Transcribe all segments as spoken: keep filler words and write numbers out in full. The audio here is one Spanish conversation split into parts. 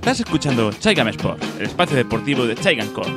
Estás escuchando Chaigam Sport, el espacio deportivo de Chaigam Core.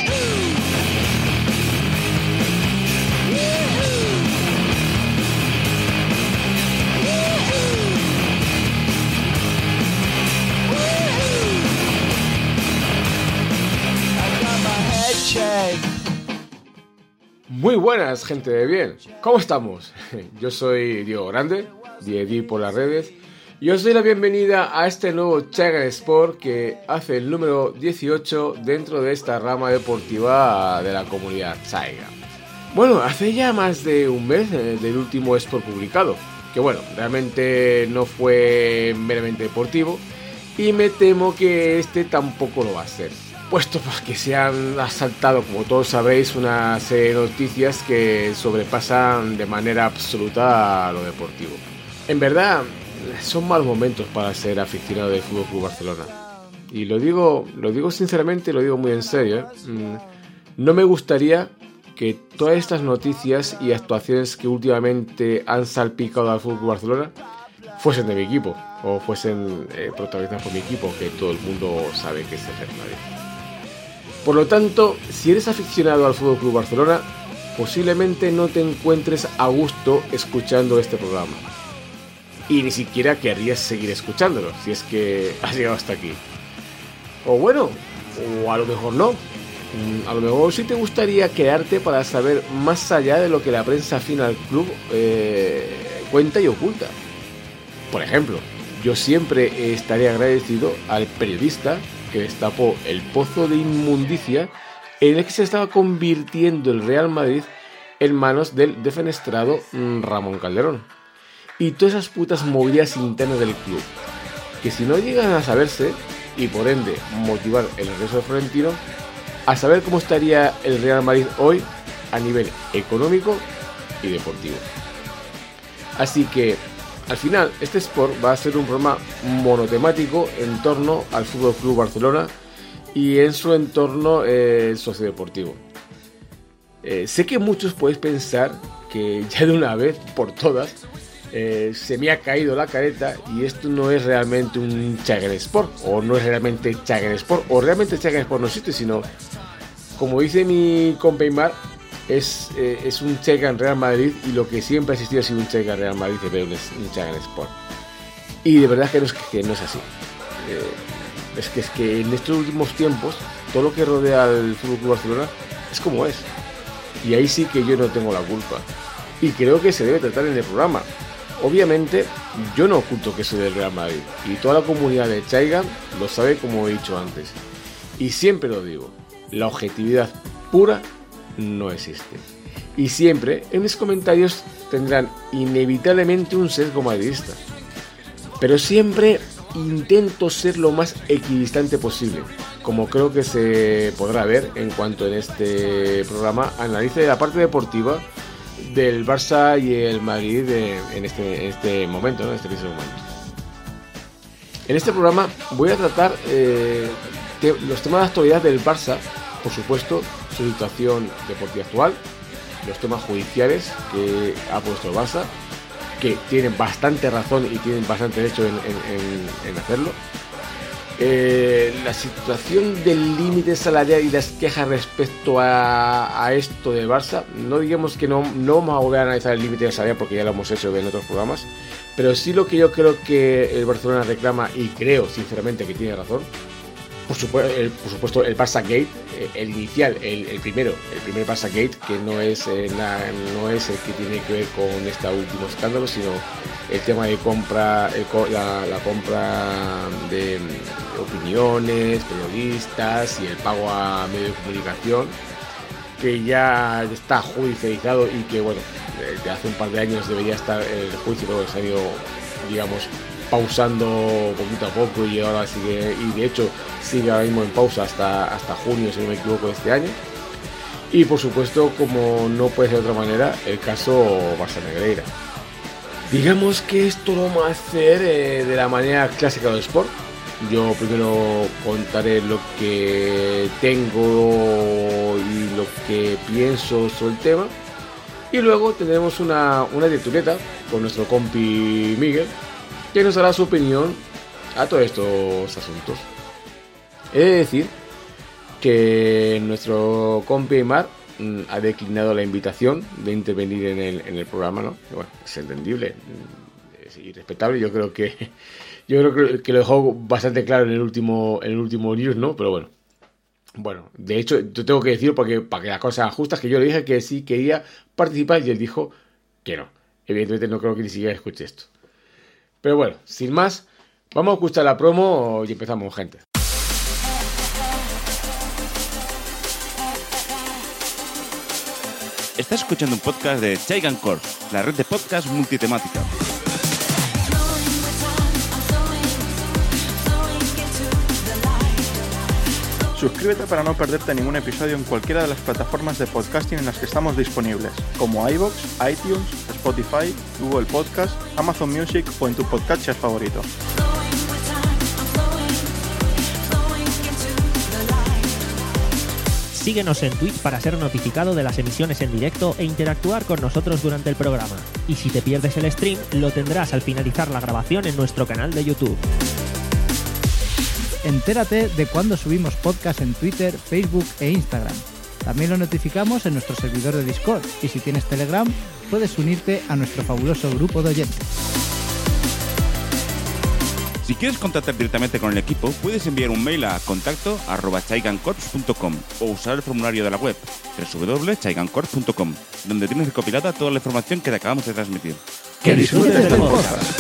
Muy buenas, gente de bien. ¿Cómo estamos? Yo soy Diego Grande, D D por las redes, y os doy la bienvenida a este nuevo Chaigam Sport que hace el número dieciocho dentro de esta rama deportiva de la comunidad Chaigam. Bueno, hace ya más de un mes del último Sport publicado, que bueno, realmente no fue meramente deportivo, y me temo que este tampoco lo va a ser, puesto que se han asaltado, como todos sabéis, una serie de noticias que sobrepasan de manera absoluta a lo deportivo. En verdad, son malos momentos para ser aficionado del F C Barcelona. Y lo digo, lo digo sinceramente, lo digo muy en serio, ¿eh? No me gustaría que todas estas noticias y actuaciones que últimamente han salpicado al F C Barcelona fuesen de mi equipo, o fuesen eh, protagonizadas por mi equipo, que todo el mundo sabe que es el Real Madrid. Por lo tanto, si eres aficionado al F C Barcelona, posiblemente no te encuentres a gusto escuchando este programa. Y ni siquiera querrías seguir escuchándolo, si es que has llegado hasta aquí. O bueno, o a lo mejor no. A lo mejor sí te gustaría quedarte para saber más allá de lo que la prensa afina al club eh, cuenta y oculta. Por ejemplo, yo siempre estaré agradecido al periodista que destapó el pozo de inmundicia en el que se estaba convirtiendo el Real Madrid en manos del defenestrado Ramón Calderón. Y todas esas putas movidas internas del club, que si no llegan a saberse, y por ende motivar el regreso de Florentino, a saber cómo estaría el Real Madrid hoy a nivel económico y deportivo. Así que al final este Sport va a ser un programa monotemático en torno al F C Barcelona y en su entorno eh, sociodeportivo. Eh, sé que muchos podéis pensar que ya de una vez por todas eh, se me ha caído la careta y esto no es realmente un Chaigam Sport, o no es realmente Chaigam Sport, o realmente Chaigam Sport no existe, sino, como dice mi compa Aymar, Es, eh, es un Chaigam Real Madrid, y lo que siempre ha existido ha sido un Chaigam Real Madrid, pero un, un Chaigam Sport. Y de verdad que no es, que no es así. Eh, es, que, es que en estos últimos tiempos todo lo que rodea al F C Barcelona es como es. Y ahí sí que yo no tengo la culpa. Y creo que se debe tratar en el programa. Obviamente yo no oculto que soy del Real Madrid, y toda la comunidad de Chaigam lo sabe, como he dicho antes. Y siempre lo digo, la objetividad pura no existe. Y siempre en mis comentarios tendrán inevitablemente un sesgo madridista. Pero siempre intento ser lo más equidistante posible, como creo que se podrá ver en cuanto en este programa analice la parte deportiva del Barça y el Madrid de, en, este, en este momento, ¿no? En este preciso momento. En este programa voy a tratar eh, te, los temas de actualidad del Barça, por supuesto, su situación deportiva actual, los temas judiciales que ha puesto el Barça, que tienen bastante razón y tienen bastante derecho en, en, en, en hacerlo, eh, la situación del límite salarial y las quejas respecto a, a esto del Barça. No digamos que no, no vamos a volver a analizar el límite salarial porque ya lo hemos hecho en otros programas, pero sí lo que yo creo que el Barcelona reclama, y creo sinceramente que tiene razón. Por supuesto, el, por supuesto, el Barça Gate, el inicial, el, el primero, el primer Barça Gate, que no es, eh, la, no es el que tiene que ver con este último escándalo, sino el tema de compra, el, la, la compra de, de opiniones, periodistas y el pago a medios de comunicación, que ya está judicializado y que, bueno, desde hace un par de años debería estar el juicio, pero se ha ido, digamos, pausando poquito a poco, y ahora sigue, y de hecho sigue ahora mismo en pausa hasta, hasta junio, si no me equivoco, de este año. Y por supuesto, como no puede ser de otra manera, el caso Barça Negreira. Digamos que esto lo vamos a hacer eh, de la manera clásica del Sport. Yo primero contaré lo que tengo y lo que pienso sobre el tema, y luego tendremos una, una tertulieta con nuestro compi Miguel, que nos dará su opinión a todos estos asuntos. He de decir que nuestro compi Mar mmm, ha declinado la invitación de intervenir en el, en el programa, ¿no? Y bueno, es entendible, es irrespetable. Yo creo que yo creo que lo dejó bastante claro en el último en el último news, ¿no? Pero bueno, bueno, de hecho, yo tengo que decir porque para que las cosas justas que yo le dije que sí quería participar y él dijo que no. Evidentemente no creo que ni siquiera escuche esto. Pero bueno, sin más, vamos a escuchar la promo y empezamos, gente. Estás escuchando un podcast de Giant Corp, la red de podcast multitemática. Suscríbete para no perderte ningún episodio en cualquiera de las plataformas de podcasting en las que estamos disponibles, como iVoox, iTunes, Spotify, Google Podcast, Amazon Music o en tu podcatcher favorito. Síguenos en Twitch para ser notificado de las emisiones en directo e interactuar con nosotros durante el programa. Y si te pierdes el stream, lo tendrás al finalizar la grabación en nuestro canal de YouTube. Entérate de cuando subimos podcast en Twitter, Facebook e Instagram. También lo notificamos en nuestro servidor de Discord y si tienes Telegram, puedes unirte a nuestro fabuloso grupo de oyentes. Si quieres contactar directamente con el equipo, puedes enviar un mail a contacto arroba chaigancorps punto com o usar el formulario de la web doble u doble u doble u punto chaigancorps punto com, donde tienes recopilada toda la información que te acabamos de transmitir. ¡Que disfrutes del podcast!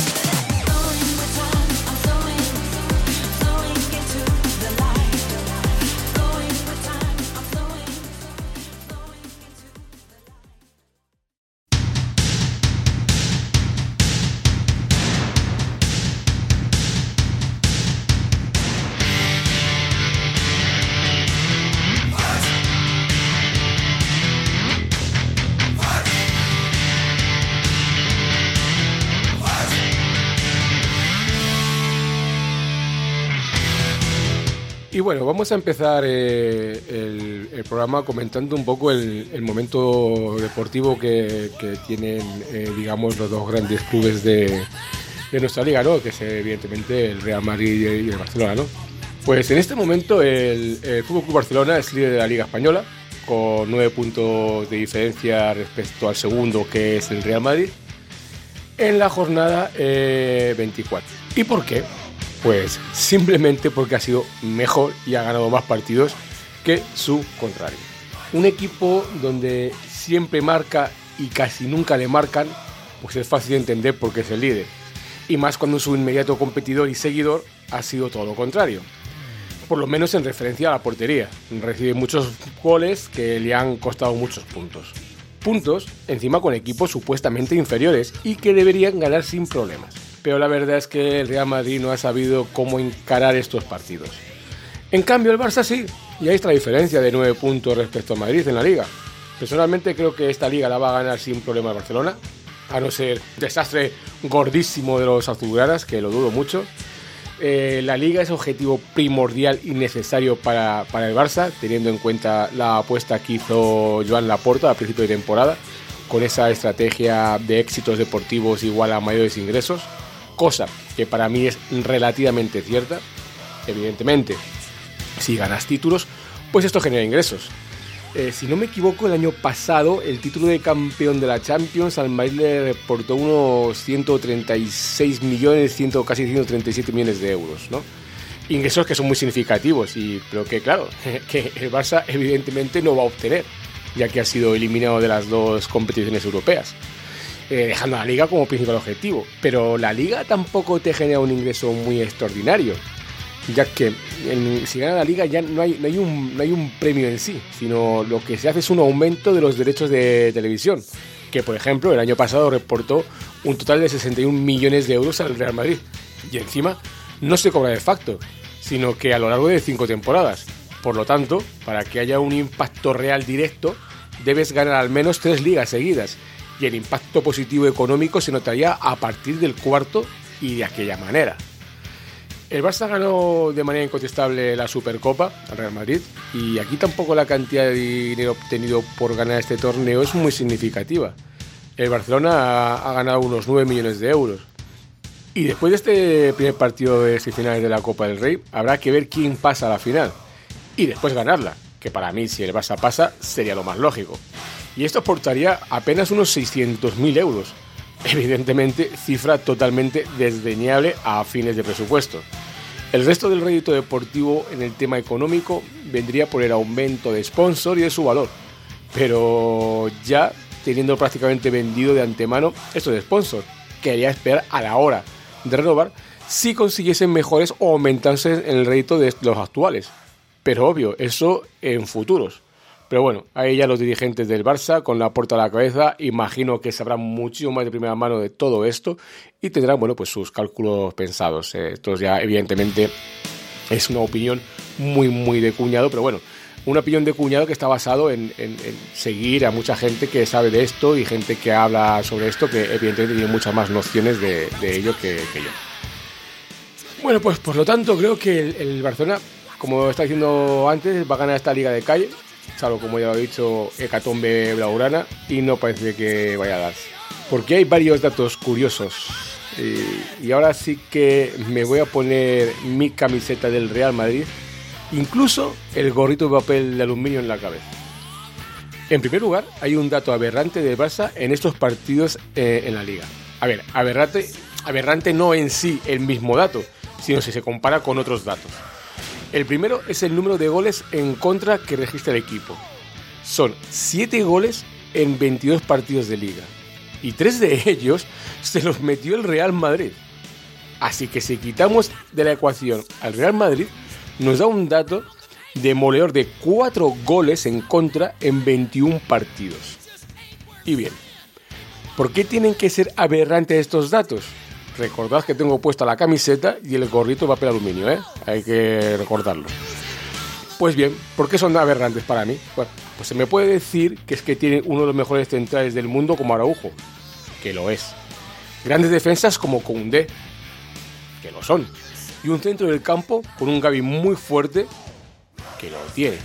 Y bueno, vamos a empezar eh, el, el programa comentando un poco el, el momento deportivo que, que tienen, eh, digamos, los dos grandes clubes de, de nuestra liga, ¿no? Que es evidentemente el Real Madrid y el Barcelona, ¿no? Pues en este momento el, el F C Barcelona es líder de la Liga Española, con nueve puntos de diferencia respecto al segundo, que es el Real Madrid, en la jornada eh, veinticuatro. ¿Y por qué? Pues simplemente porque ha sido mejor y ha ganado más partidos que su contrario. Un equipo donde siempre marca y casi nunca le marcan, pues es fácil de entender porque es el líder. Y más cuando su inmediato competidor y seguidor ha sido todo lo contrario. Por lo menos en referencia a la portería. Recibe muchos goles que le han costado muchos puntos. Puntos encima con equipos supuestamente inferiores y que deberían ganar sin problemas. Pero la verdad es que el Real Madrid no ha sabido cómo encarar estos partidos. En cambio el Barça sí, y ahí está la diferencia de nueve puntos respecto a Madrid en la Liga. Personalmente creo que esta Liga la va a ganar sin problema el Barcelona, a no ser un desastre gordísimo de los azulgranas, que lo dudo mucho. Eh, la Liga es objetivo primordial y necesario para, para el Barça, teniendo en cuenta la apuesta que hizo Joan Laporta a principio de temporada, con esa estrategia de éxitos deportivos igual a mayores ingresos. Cosa que para mí es relativamente cierta. Evidentemente, si ganas títulos, pues esto genera ingresos. Eh, si no me equivoco, el año pasado el título de campeón de la Champions al Madrid le reportó unos ciento treinta y seis millones, cien, casi ciento treinta y siete millones de euros, ¿no? Ingresos que son muy significativos, y, pero que claro, que el Barça evidentemente no va a obtener, ya que ha sido eliminado de las dos competiciones europeas. Eh, dejando a la Liga como principal objetivo. Pero la Liga tampoco te genera un ingreso muy extraordinario, ya que en, si gana la Liga ya no hay, no, hay un, no hay un premio en sí, sino lo que se hace es un aumento de los derechos de televisión, que por ejemplo el año pasado reportó un total de sesenta y un millones de euros al Real Madrid, y encima no se cobra de facto, sino que a lo largo de cinco temporadas. Por lo tanto, para que haya un impacto real directo, debes ganar al menos tres ligas seguidas, y el impacto positivo económico se notaría a partir del cuarto y de aquella manera. El Barça ganó de manera incontestable la Supercopa al Real Madrid, y aquí tampoco la cantidad de dinero obtenido por ganar este torneo es muy significativa. El Barcelona ha, ha ganado unos nueve millones de euros. Y después de este primer partido de semifinales de la Copa del Rey, habrá que ver quién pasa a la final. Y después ganarla, que para mí, si el Barça pasa, sería lo más lógico. Y esto aportaría apenas unos seiscientos mil euros. Evidentemente, cifra totalmente desdeñable a fines de presupuesto. El resto del rédito deportivo en el tema económico vendría por el aumento de sponsor y de su valor. Pero ya teniendo prácticamente vendido de antemano esto de sponsor, quería esperar a la hora de renovar si consiguiesen mejores o aumentarse en el rédito de los actuales. Pero obvio, eso en futuros. Pero bueno, ahí ya los dirigentes del Barça, con la puerta a la cabeza, imagino que sabrán muchísimo más de primera mano de todo esto y tendrán, bueno, pues sus cálculos pensados. Eh, esto ya, evidentemente, es una opinión muy, muy de cuñado, pero bueno, una opinión de cuñado que está basado en, en, en seguir a mucha gente que sabe de esto y gente que habla sobre esto, que evidentemente tiene muchas más nociones de, de ello que, que yo. Bueno, pues por lo tanto, creo que el, el Barcelona, como está diciendo antes, va a ganar esta liga de calle, salvo, como ya lo he dicho, hecatombe blaugrana, y no parece que vaya a darse. Porque hay varios datos curiosos. Y, y ahora sí que me voy a poner mi camiseta del Real Madrid, incluso el gorrito de papel de aluminio en la cabeza. En primer lugar, hay un dato aberrante del Barça en estos partidos eh, en la liga. A ver, aberrante, aberrante no en sí el mismo dato, sino si se compara con otros datos. El primero es el número de goles en contra que registra el equipo. Son siete goles en veintidós partidos de liga. Y tres de ellos se los metió el Real Madrid. Así que si quitamos de la ecuación al Real Madrid, nos da un dato demoledor de cuatro goles en contra en veintiún partidos. Y bien, ¿por qué tienen que ser aberrantes estos datos? Recordad que tengo puesta la camiseta y el gorrito de papel aluminio, ¿eh? Hay que recordarlo. Pues bien, ¿por qué son aberrantes para mí? Bueno, pues se me puede decir que es que tienen uno de los mejores centrales del mundo como Araujo, que lo es. Grandes defensas como Koundé, que lo son. Y un centro del campo con un Gavi muy fuerte, que lo tiene.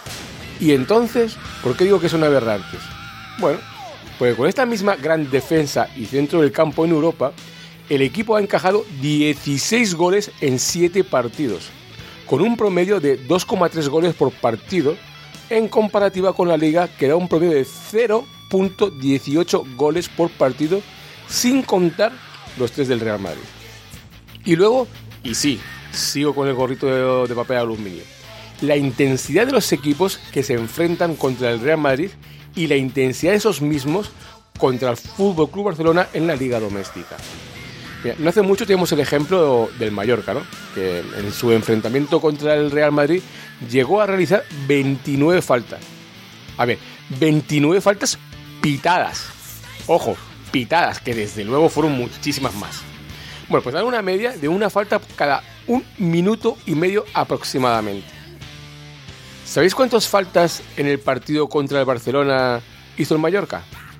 Y entonces, ¿por qué digo que son aberrantes? Bueno, pues con esta misma gran defensa y centro del campo en Europa, el equipo ha encajado dieciséis goles en siete partidos, con un promedio de dos coma tres goles por partido, en comparativa con la Liga, que da un promedio de cero coma dieciocho goles por partido, sin contar los tres del Real Madrid. Y luego, y sí, sigo con el gorrito de, de papel aluminio, la intensidad de los equipos que se enfrentan contra el Real Madrid y la intensidad de esos mismos contra el F C Barcelona en la Liga Doméstica. Mira, no hace mucho teníamos el ejemplo del Mallorca, ¿no? Que en su enfrentamiento contra el Real Madrid llegó a realizar veintinueve faltas. A ver, veintinueve faltas pitadas. Ojo, pitadas, que desde luego fueron muchísimas más. Bueno, pues dan una media de una falta cada un minuto y medio aproximadamente. ¿Sabéis cuántas faltas en el partido contra el Barcelona hizo el Mallorca?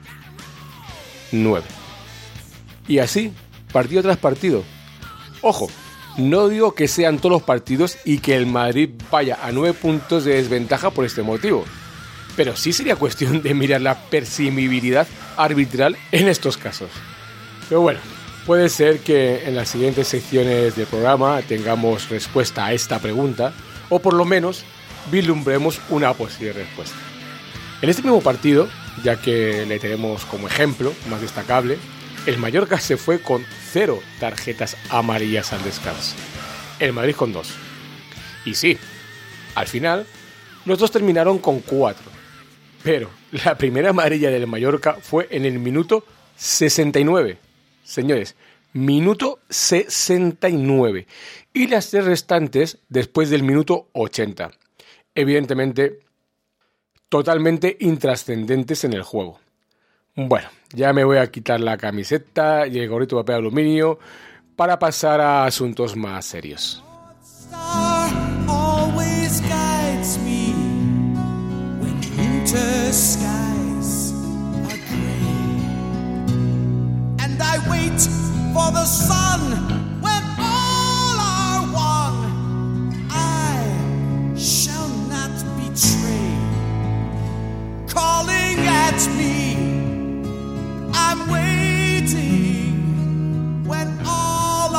Nueve. Y así, partido tras partido. Ojo, no digo que sean todos los partidos y que el Madrid vaya a nueve puntos de desventaja por este motivo, pero sí sería cuestión de mirar la permisibilidad arbitral en estos casos. Pero bueno, puede ser que en las siguientes secciones del programa tengamos respuesta a esta pregunta, o por lo menos vislumbremos una posible respuesta. En este mismo partido, ya que le tenemos como ejemplo más destacable, el Mallorca se fue con cero tarjetas amarillas al descanso. El Madrid con dos. Y sí, al final, los dos terminaron con cuatro. Pero la primera amarilla del Mallorca fue en el minuto sesenta y nueve. Señores, minuto sesenta y nueve. Y las tres restantes después del minuto ochenta. Evidentemente, totalmente intrascendentes en el juego. Bueno, ya me voy a quitar la camiseta y el gorrito de papel aluminio para pasar a asuntos más serios. Calling at me, I'm waiting when all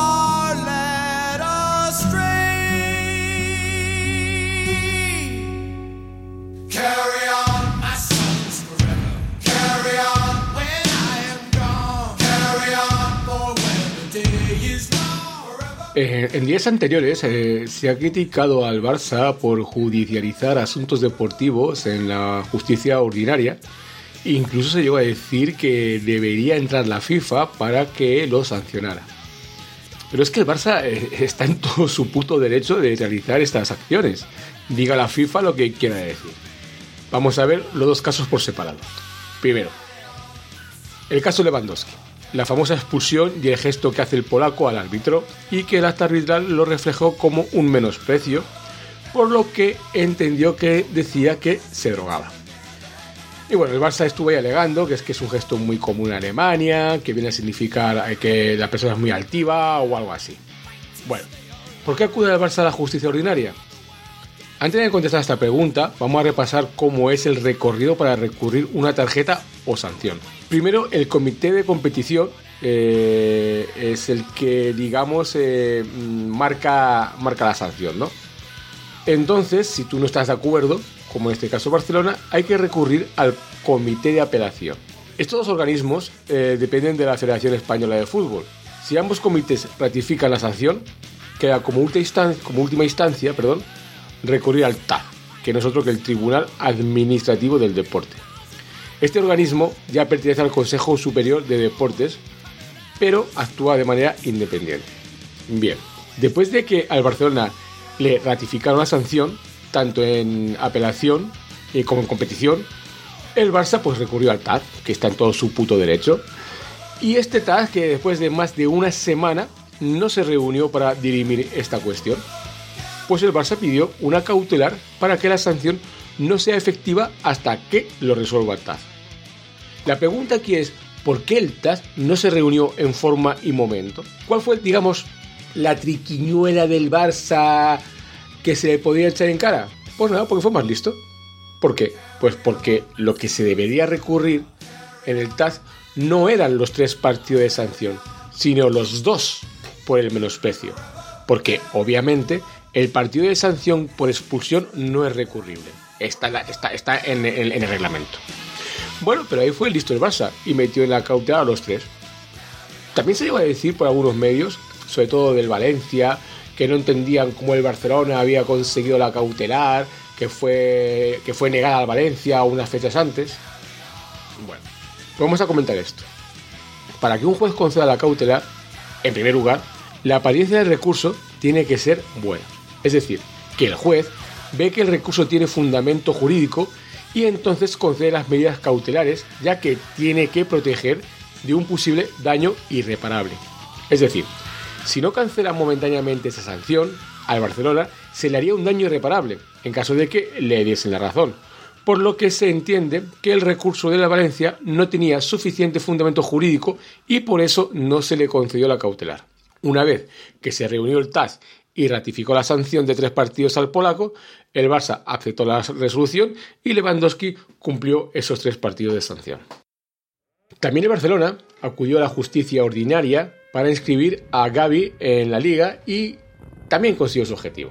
Eh, en días anteriores eh, se ha criticado al Barça por judicializar asuntos deportivos en la justicia ordinaria. Incluso se llegó a decir que debería entrar la FIFA para que lo sancionara. Pero es que el Barça eh, está en todo su puto derecho de realizar estas acciones. Diga la FIFA lo que quiera decir. Vamos a ver los dos casos por separado. Primero, el caso Lewandowski. La famosa expulsión y el gesto que hace el polaco al árbitro, y que el acta arbitral lo reflejó como un menosprecio, por lo que entendió que decía que se drogaba. Y bueno, el Barça estuvo ahí alegando que es que es un gesto muy común en Alemania, que viene a significar que la persona es muy altiva o algo así. Bueno, ¿por qué acude el Barça a la justicia ordinaria? Antes de contestar a esta pregunta, vamos a repasar cómo es el recorrido para recurrir una tarjeta o sanción. Primero, el comité de competición eh, es el que, digamos, eh, marca, marca la sanción, ¿no? Entonces, si tú no estás de acuerdo, como en este caso Barcelona, hay que recurrir al comité de apelación. Estos dos organismos eh, dependen de la Federación Española de Fútbol. Si ambos comités ratifican la sanción, queda como última instancia, como última instancia perdón, recurrir al T A D, que no es otro que el Tribunal Administrativo del Deporte. Este organismo ya pertenece al Consejo Superior de Deportes, pero actúa de manera independiente. Bien, después de que al Barcelona le ratificaron la sanción, tanto en apelación eh, como en competición, el Barça pues recurrió al T A D, que está en todo su puto derecho, y este T A D, que después de más de una semana no se reunió para dirimir esta cuestión, pues el Barça pidió una cautelar para que la sanción no sea efectiva hasta que lo resuelva el T A D. La pregunta aquí es, ¿por qué el T A D no se reunió en forma y momento? ¿Cuál fue, digamos, la triquiñuela del Barça que se le podía echar en cara? Pues nada, porque fue más listo. ¿Por qué? Pues porque lo que se debería recurrir en el T A D no eran los tres partidos de sanción, sino los dos por el menosprecio. Porque, obviamente, el partido de sanción por expulsión no es recurrible. Está, está, está en, en, en el reglamento. Bueno, pero ahí fue listo el Barça y metió en la cautelar a los tres. También se llegó a decir por algunos medios, sobre todo del Valencia, que no entendían cómo el Barcelona había conseguido la cautelar, que fue, que fue negada al Valencia unas fechas antes. Bueno, vamos a comentar esto. Para que un juez conceda la cautelar, en primer lugar, la apariencia del recurso tiene que ser buena. Es decir, que el juez ve que el recurso tiene fundamento jurídico y entonces concede las medidas cautelares, ya que tiene que proteger de un posible daño irreparable. Es decir, si no cancela momentáneamente esa sanción, al Barcelona se le haría un daño irreparable, en caso de que le diesen la razón, por lo que se entiende que el recurso de la Valencia no tenía suficiente fundamento jurídico y por eso no se le concedió la cautelar. Una vez que se reunió el T A D y ratificó la sanción de tres partidos al polaco, el Barça aceptó la resolución y Lewandowski cumplió esos tres partidos de sanción. También el Barcelona acudió a la justicia ordinaria para inscribir a Gavi en la Liga y también consiguió su objetivo.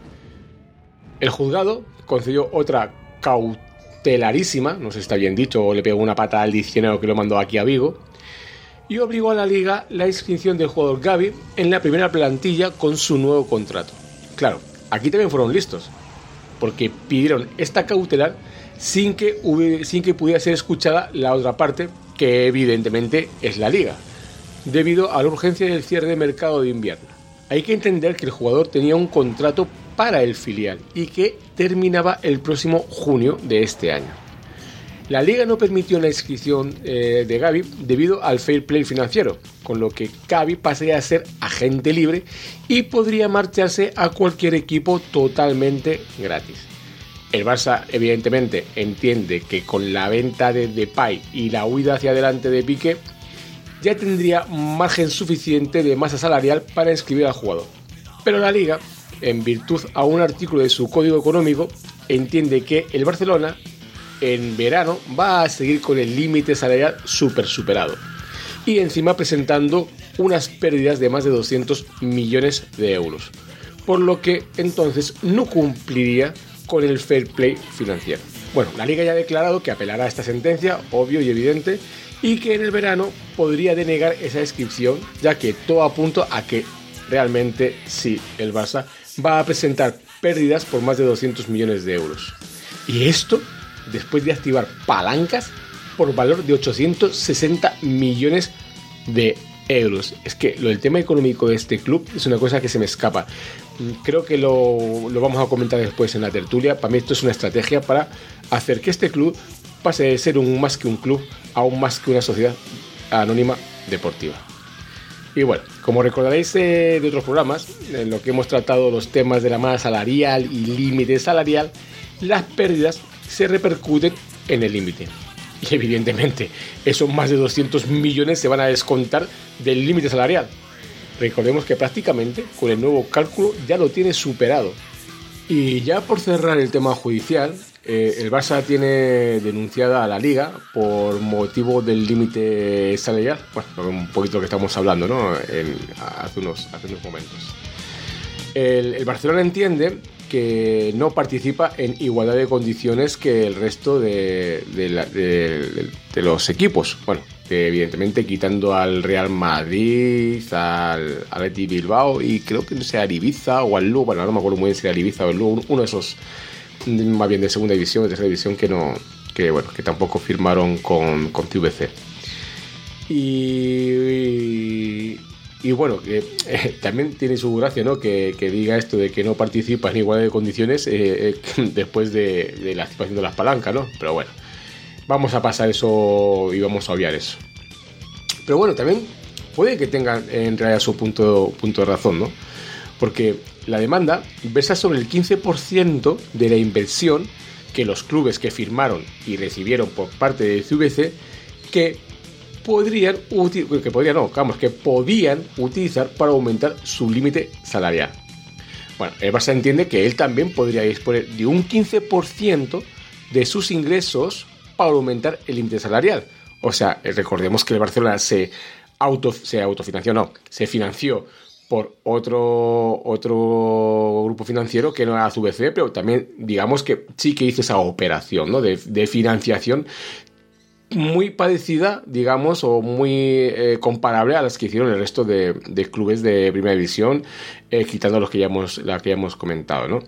El juzgado concedió otra cautelarísima, no sé si está bien dicho o le pegó una patada al diccionario que lo mandó aquí a Vigo, y obligó a la Liga la inscripción del jugador Gavi en la primera plantilla con su nuevo contrato. Claro, aquí también fueron listos, porque pidieron esta cautelar sin que, hubiera, sin que pudiera ser escuchada la otra parte, que evidentemente es la Liga, debido a la urgencia del cierre de mercado de invierno. Hay que entender que el jugador tenía un contrato para el filial y que terminaba el próximo junio de este año. La Liga no permitió la inscripción eh, de Gavi debido al fair play financiero, con lo que Gavi pasaría a ser agente libre y podría marcharse a cualquier equipo totalmente gratis. El Barça evidentemente entiende que con la venta de Depay y la huida hacia adelante de Piqué ya tendría margen suficiente de masa salarial para inscribir al jugador. Pero la Liga, en virtud a un artículo de su código económico, entiende que el Barcelona en verano va a seguir con el límite salarial super superado y encima presentando unas pérdidas de más de doscientos millones de euros, por lo que entonces no cumpliría con el fair play financiero. Bueno, la Liga ya ha declarado que apelará a esta sentencia, obvio y evidente, y que en el verano podría denegar esa inscripción, ya que todo apunta a que realmente sí, el Barça va a presentar pérdidas por más de doscientos millones de euros. Y esto después de activar palancas por valor de ochocientos sesenta millones de euros. Es que lo del tema económico de este club es una cosa que se me escapa. Creo que lo, lo vamos a comentar después en la tertulia. Para mí esto es una estrategia para hacer que este club pase de ser un más que un club a un más que una sociedad anónima deportiva. Y bueno, como recordaréis eh, de otros programas, en lo que hemos tratado los temas de la masa salarial y límite salarial, las pérdidas se repercuten en el límite. Y evidentemente, esos más de doscientos millones se van a descontar del límite salarial. Recordemos que prácticamente con el nuevo cálculo ya lo tiene superado. Y ya por cerrar el tema judicial, eh, el Barça tiene denunciada a la Liga por motivo del límite salarial. Bueno, un poquito lo que estamos hablando, ¿no? En, hace, unos, hace unos momentos. El, el Barcelona entiende que no participa en igualdad de condiciones que el resto de, de, la, de, de, de los equipos. Bueno, que evidentemente quitando al Real Madrid, al Athletic Bilbao y creo que no sé, al Ibiza o al Lugo, bueno, no me acuerdo muy bien si era el Ibiza o el Lugo, uno de esos más bien de segunda división, de tercera división que no, que bueno, que tampoco firmaron con, con C V C. Y, y, y bueno, que eh, también tiene su gracia, ¿no? Que, que diga esto de que no participa en igualdad de condiciones eh, eh, después de, de la activación de las palancas, ¿no? Pero bueno, vamos a pasar eso y vamos a obviar eso. Pero bueno, también puede que tengan en realidad su punto, punto de razón, ¿no? Porque la demanda versa sobre el quince por ciento de la inversión que los clubes que firmaron y recibieron por parte de C V C que podrían utilizar, que podrían no, vamos, que podían utilizar para aumentar su límite salarial. Bueno, el Barça entiende que él también podría disponer de un quince por ciento de sus ingresos para aumentar el límite salarial. O sea, recordemos que el Barcelona se auto se autofinanció, no, se financió por otro otro grupo financiero que no era C V C, pero también digamos que sí que hizo esa operación, ¿no? de, de financiación muy parecida, digamos, o muy eh, comparable a las que hicieron el resto de, de clubes de primera división, eh, quitando los que ya hemos, la que ya hemos comentado, ¿no?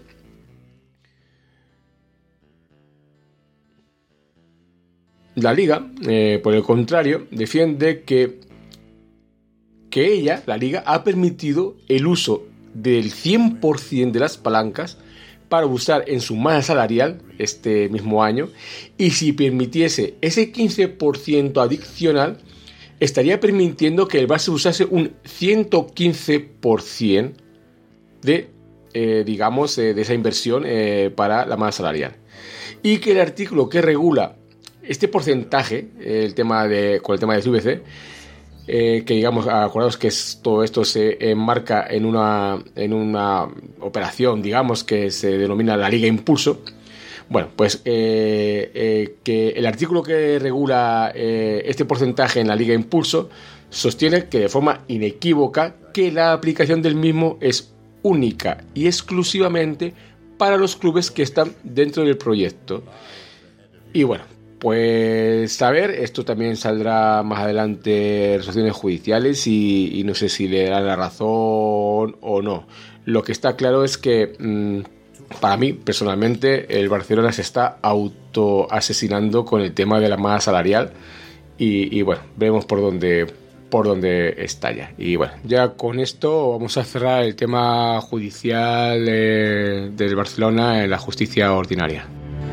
La Liga, eh, por el contrario, defiende que, que ella, la Liga, ha permitido el uso del cien por ciento de las palancas para usar en su masa salarial este mismo año, y si permitiese ese quince por ciento adicional, estaría permitiendo que el Barça usase un ciento quince por ciento de, eh, digamos, eh, de esa inversión eh, para la masa salarial. Y que el artículo que regula este porcentaje, eh, el tema de, con el tema de C V C, Eh, que digamos, acordaos que es, todo esto se enmarca en una, en una operación, digamos, que se denomina la Liga Impulso. Bueno, pues eh, eh, que el artículo que regula eh, este porcentaje en la Liga Impulso sostiene que de forma inequívoca que la aplicación del mismo es única y exclusivamente para los clubes que están dentro del proyecto. Y bueno, pues a ver, esto también saldrá más adelante en resoluciones judiciales y, y no sé si le darán la razón o no. Lo que está claro es que mmm, para mí, personalmente, el Barcelona se está autoasesinando con el tema de la masa salarial y, y bueno, veremos por dónde, por dónde estalla. Y bueno, ya con esto vamos a cerrar el tema judicial eh, del Barcelona en la justicia ordinaria.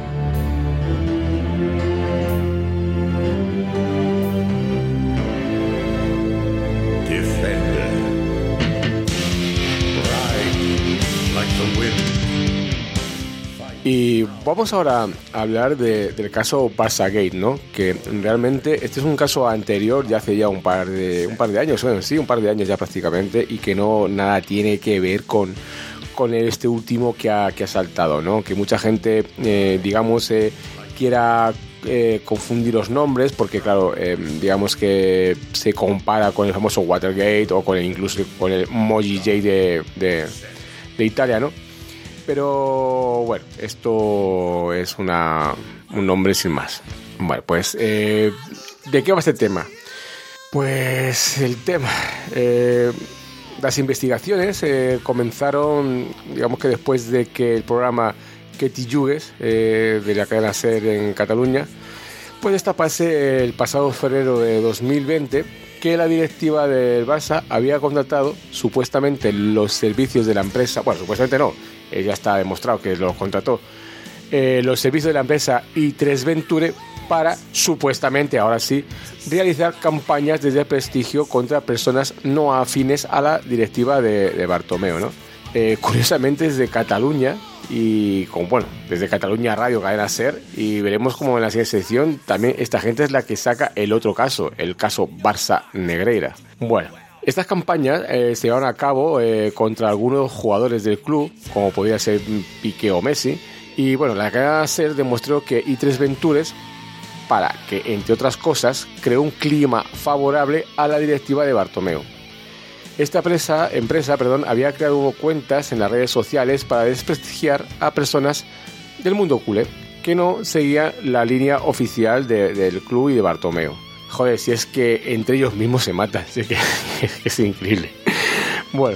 Y vamos ahora a hablar de, del caso Barçagate, ¿no? Que realmente este es un caso anterior, ya hace ya un par de un par de años, bueno, sí, un par de años ya prácticamente, y que no nada tiene que ver con, con este último que ha, que ha saltado, ¿no? Que mucha gente, eh, digamos, eh, quiera eh, confundir los nombres, porque claro, eh, digamos que se compara con el famoso Watergate o con el, incluso con el Mojigate de, de, de Italia, ¿no? Pero bueno, esto es una, un nombre sin más. Bueno, pues, eh, ¿de qué va este tema? Pues el tema... Eh, las investigaciones eh, comenzaron, digamos que después de que el programa Que t'hi jugues, eh, de la cadena SER en Cataluña, pues destapase el pasado febrero de dos mil veinte que la directiva del Barça había contratado supuestamente los servicios de la empresa, bueno, supuestamente no, eh, ya está demostrado que los contrató, eh, los servicios de la empresa i tres Venture para, supuestamente, ahora sí, realizar campañas de desprestigio contra personas no afines a la directiva de, de Bartomeu, ¿no? Eh, curiosamente desde Cataluña y como bueno, desde Cataluña Radio, Cadena SER, y veremos como en la siguiente sección también esta gente es la que saca el otro caso, el caso Barça Negreira. Bueno, estas campañas eh, se llevaron a cabo eh, contra algunos jugadores del club, como podría ser Piqué o Messi, y bueno, la cadena SER demostró que i tres Ventures, para que, entre otras cosas, creó un clima favorable a la directiva de Bartomeu. Esta empresa, empresa perdón, había creado cuentas en las redes sociales para desprestigiar a personas del mundo culé que no seguían la línea oficial de, del club y de Bartomeu. Joder, si es que entre ellos mismos se matan, es, que, es increíble. Bueno,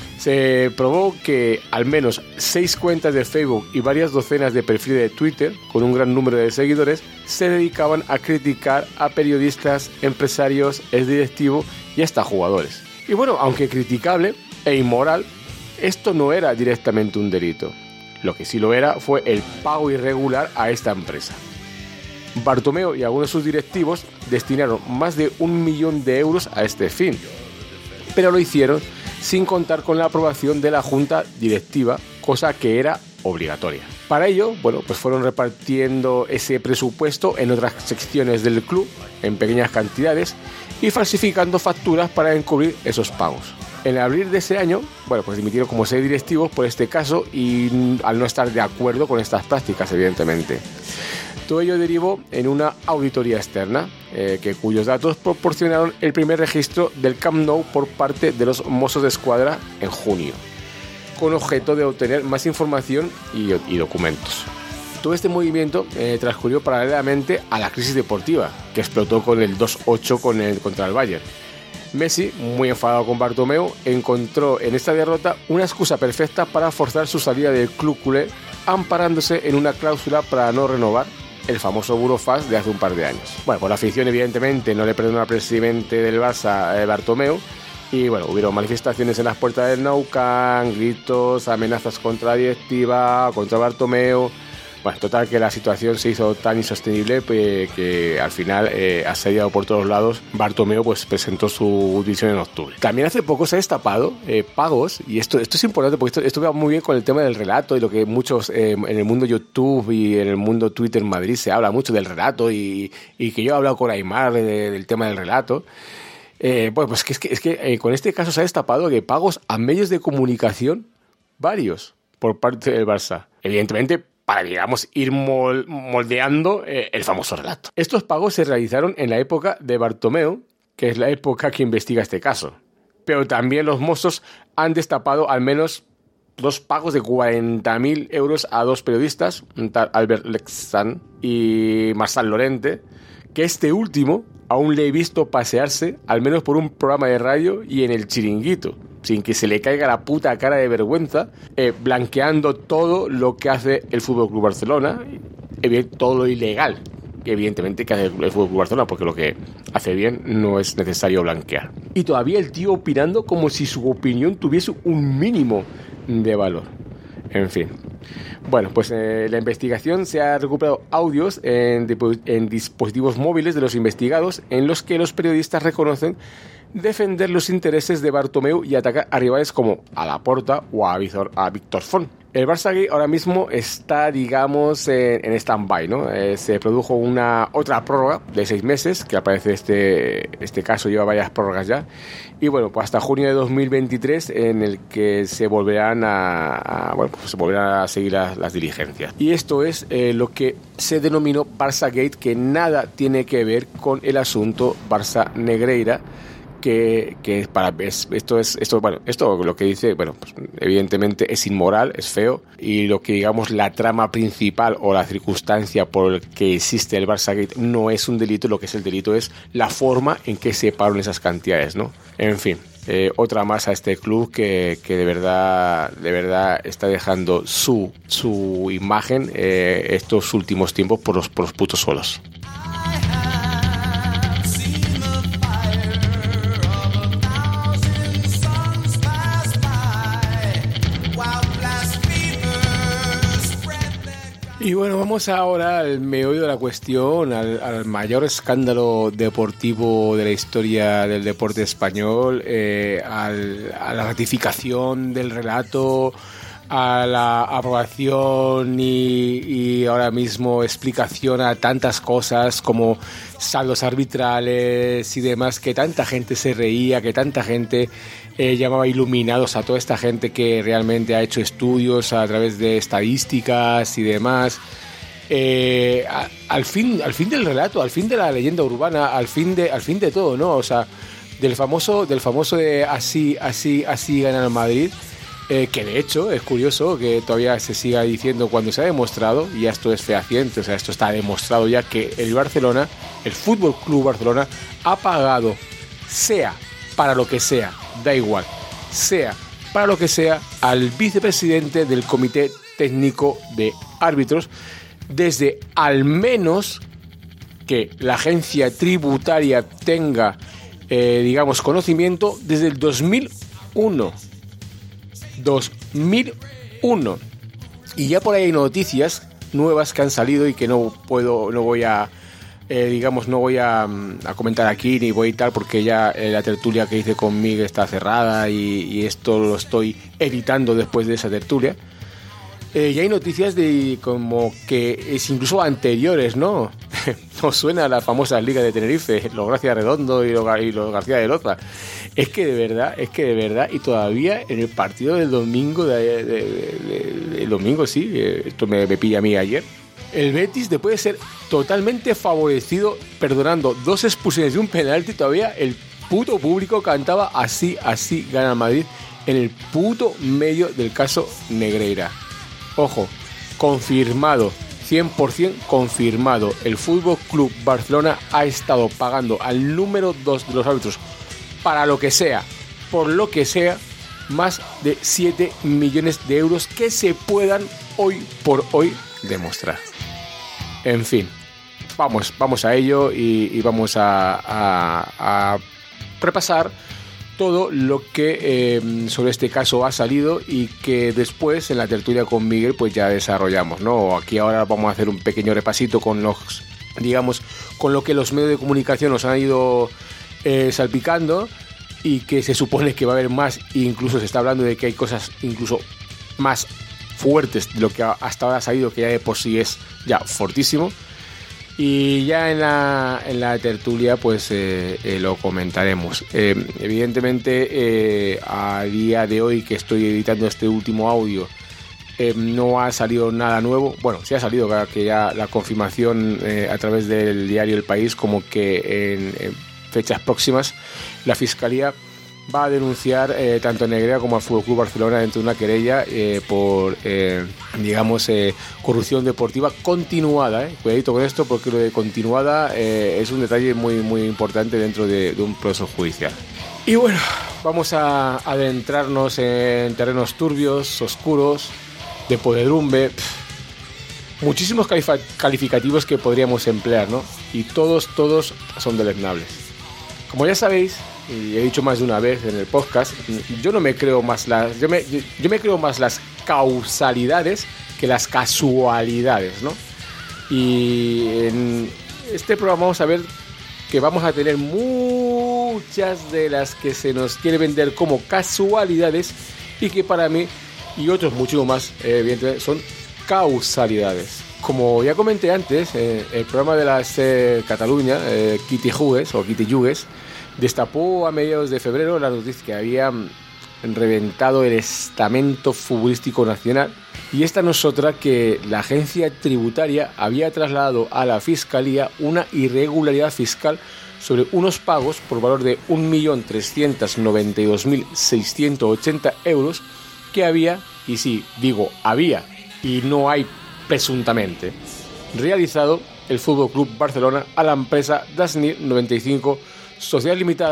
se probó que al menos seis cuentas de Facebook y varias docenas de perfiles de Twitter, con un gran número de seguidores, se dedicaban a criticar a periodistas, empresarios, exdirectivos y hasta jugadores. Y bueno, aunque criticable e inmoral, esto no era directamente un delito. Lo que sí lo era fue el pago irregular a esta empresa. Bartomeu y algunos de sus directivos destinaron más de un millón de euros a este fin, pero lo hicieron sin contar con la aprobación de la junta directiva, cosa que era obligatoria. Para ello, bueno, pues fueron repartiendo ese presupuesto en otras secciones del club, en pequeñas cantidades, y falsificando facturas para encubrir esos pagos. En abril de ese año, bueno, pues dimitieron como seis directivos por este caso y al no estar de acuerdo con estas prácticas, evidentemente. Todo ello derivó en una auditoría externa, eh, que, cuyos datos proporcionaron el primer registro del Camp Nou por parte de los Mossos d'Esquadra en junio, con objeto de obtener más información y, y documentos. Todo este movimiento eh, transcurrió paralelamente a la crisis deportiva, que explotó con el dos ocho con el, contra el Bayern. Messi, muy enfadado con Bartomeu, encontró en esta derrota una excusa perfecta para forzar su salida del club culé, amparándose en una cláusula para no renovar el famoso burofax de hace un par de años. Bueno, pues la afición evidentemente no le perdonó al presidente del Barça, eh, Bartomeu, y bueno, hubieron manifestaciones en las puertas del Nou Camp, gritos, amenazas contra la directiva, contra Bartomeu. Bueno, total que la situación se hizo tan insostenible pues, que al final, eh, asediado por todos lados, Bartomeu pues, presentó su dimisión en octubre. También hace poco se ha destapado eh, pagos, y esto, esto es importante porque esto, esto va muy bien con el tema del relato y lo que muchos eh, en el mundo YouTube y en el mundo Twitter en Madrid se habla mucho del relato y, y que yo he hablado con Aymar de, del tema del relato. Eh, bueno, pues que es que, es que eh, con este caso se ha destapado que pagos a medios de comunicación varios por parte del Barça. Evidentemente, para, digamos, ir moldeando eh, el famoso relato. Estos pagos se realizaron en la época de Bartomeu, que es la época que investiga este caso. Pero también los Mossos han destapado al menos dos pagos de cuarenta mil euros a dos periodistas, un tal Albert Lexan y Marçal Llorente, que este último aún le he visto pasearse, al menos por un programa de radio y en el Chiringuito, sin que se le caiga la puta cara de vergüenza, eh, blanqueando todo lo que hace el F C Barcelona, eh, todo lo ilegal, evidentemente, que hace el F C Barcelona, porque lo que hace bien no es necesario blanquear. Y todavía el tío opinando como si su opinión tuviese un mínimo de valor. En fin. Bueno, pues eh, la investigación se ha recuperado audios en, en dispositivos móviles de los investigados en los que los periodistas reconocen defender los intereses de Bartomeu y atacar a rivales como a Laporta o a Víctor, a Víctor Font. El Barça Gate ahora mismo está, digamos, en, en stand-by, ¿no? Eh, se produjo una otra prórroga de seis meses, que al parecer este, este caso lleva varias prórrogas ya, y bueno, pues hasta junio de dos mil veintitrés, en el que se volverán a, a bueno, pues se volverán a seguir las, las diligencias. Y esto es eh, lo que se denominó Barça Gate, que nada tiene que ver con el asunto Barça Negreira, que, que para es, esto es esto bueno esto lo que dice, bueno, pues evidentemente es inmoral, es feo, y lo que digamos la trama principal o la circunstancia por la que existe el Barça Gate no es un delito. Lo que es el delito es la forma en que se pagaron esas cantidades, ¿no? En fin, eh, otra más a este club que, que de verdad de verdad está dejando su, su imagen eh, estos últimos tiempos por los, por los putos suelos. Y bueno, vamos ahora al meollo de la cuestión, al, al mayor escándalo deportivo de la historia del deporte español, eh, al, a la ratificación del relato, a la aprobación y, y ahora mismo explicación a tantas cosas como saldos arbitrales y demás, que tanta gente se reía, que tanta gente eh, llamaba iluminados a toda esta gente que realmente ha hecho estudios a través de estadísticas y demás. Eh, a, al fin, al fin del relato, al fin de la leyenda urbana, al fin de, al fin de todo, ¿no? O sea, del famoso, del famoso de así, así, así gana el Madrid. Eh, que de hecho es curioso que todavía se siga diciendo cuando se ha demostrado, y esto es fehaciente, o sea, esto está demostrado ya, que el Barcelona, el Fútbol Club Barcelona, ha pagado, sea para lo que sea, da igual, sea para lo que sea, al vicepresidente del Comité Técnico de Árbitros, desde al menos que la agencia tributaria tenga, eh, digamos, conocimiento, desde el dos mil uno. dos mil uno. Y ya por ahí hay noticias nuevas que han salido y que no puedo, no voy a, eh, digamos, no voy a, a comentar aquí ni voy a tal, porque ya eh, la tertulia que hice con Miguel está cerrada y, y esto lo estoy editando después de esa tertulia. Eh, y hay noticias de como que es incluso anteriores, ¿no? Nos suena a las famosas ligas de Tenerife, los Gracia Redondo y los, y los García de Loza. Es que de verdad, es que de verdad, y todavía en el partido del domingo, de, de, de, de, el domingo sí, esto me, me pilla a mí ayer, el Betis, después de ser totalmente favorecido, perdonando dos expulsiones y un penalti, todavía el puto público cantaba así, así gana el Madrid, en el puto medio del caso Negreira. Ojo, confirmado, cien por ciento confirmado, el F C Barcelona ha estado pagando al número dos de los árbitros, para lo que sea, por lo que sea, más de siete millones de euros que se puedan hoy por hoy demostrar. En fin, vamos, vamos a ello y, y vamos a, a, a repasar todo lo que eh, sobre este caso ha salido y que después en la tertulia con Miguel pues ya desarrollamos, ¿no? Aquí ahora vamos a hacer un pequeño repasito con los, digamos, con lo que los medios de comunicación nos han ido eh, salpicando y que se supone que va a haber más, e incluso se está hablando de que hay cosas incluso más fuertes de lo que hasta ahora ha salido, que ya de por sí es ya fortísimo. Y ya en la, en la tertulia pues eh, eh, lo comentaremos. Eh, evidentemente eh, a día de hoy que estoy editando este último audio eh, no ha salido nada nuevo. Bueno, sí ha salido que ya la confirmación eh, a través del diario El País, como que en, en fechas próximas la Fiscalía va a denunciar eh, tanto a Negreira como al F C Barcelona dentro de una querella eh, por, eh, digamos, eh, corrupción deportiva continuada. Eh. Cuidadito con esto, porque lo de continuada eh, es un detalle muy, muy importante dentro de, de un proceso judicial. Y bueno, vamos a adentrarnos en terrenos turbios, oscuros, de podredumbre. Pff, muchísimos calif- calificativos que podríamos emplear, ¿no? Y todos, todos son deleznables. Como ya sabéis, y he dicho más de una vez en el podcast, yo no me creo más las yo me, yo, yo me creo más las causalidades que las casualidades, ¿no? Y en este programa vamos a ver que vamos a tener muchas de las que se nos quiere vender como casualidades y que para mí y otros mucho más eh, evidentemente son causalidades. Como ya comenté antes, eh, el programa de las eh, Cataluña, eh, Kitty Jugues o Kitty Yugues, destapó a mediados de febrero la noticia que había reventado el estamento futbolístico nacional, y esta no es otra que la agencia tributaria había trasladado a la Fiscalía una irregularidad fiscal sobre unos pagos por valor de un millón trescientos noventa y dos mil seiscientos ochenta euros que había, y sí, digo había y no hay presuntamente, realizado el F C Barcelona a la empresa Dasnir noventa y cinco Sociedad Limitada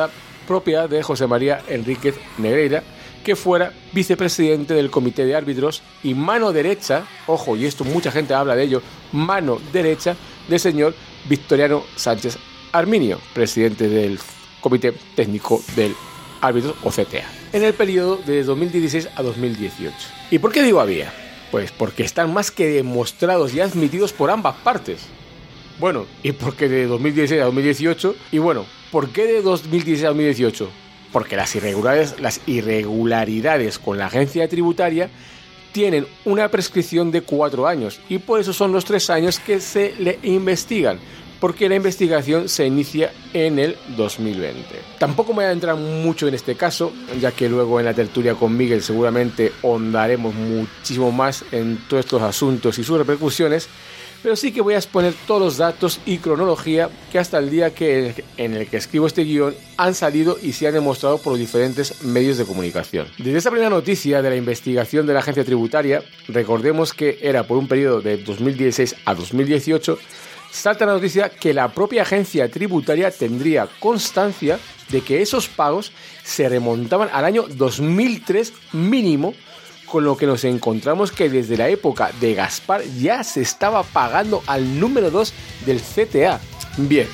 propiedad de José María Enríquez Negreira, que fuera vicepresidente del comité de árbitros y mano derecha, ojo, y esto mucha gente habla de ello, mano derecha del señor Victoriano Sánchez Arminio, presidente del comité técnico del árbitro o C T A, en el periodo de dos mil dieciséis a dos mil dieciocho. ¿Y por qué digo había? Pues porque están más que demostrados y admitidos por ambas partes. Bueno, ¿y por qué de dos mil dieciséis a dos mil dieciocho? Y bueno, ¿por qué de dos mil dieciséis a dos mil dieciocho? Porque las irregularidades, las irregularidades con la agencia tributaria tienen una prescripción de cuatro años y por eso son los tres años que se le investigan, porque la investigación se inicia en el dos mil veinte. Tampoco me voy a entrar mucho en este caso, ya que luego en la tertulia con Miguel seguramente ahondaremos muchísimo más en todos estos asuntos y sus repercusiones, pero sí que voy a exponer todos los datos y cronología que hasta el día que, en el que escribo este guión han salido y se han demostrado por diferentes medios de comunicación. Desde esa primera noticia de la investigación de la agencia tributaria, recordemos que era por un periodo de dos mil dieciséis a dos mil dieciocho, salta la noticia que la propia agencia tributaria tendría constancia de que esos pagos se remontaban al año dos mil tres mínimo, con lo que nos encontramos que desde la época de Gaspar ya se estaba pagando al número dos del C T A. Bien,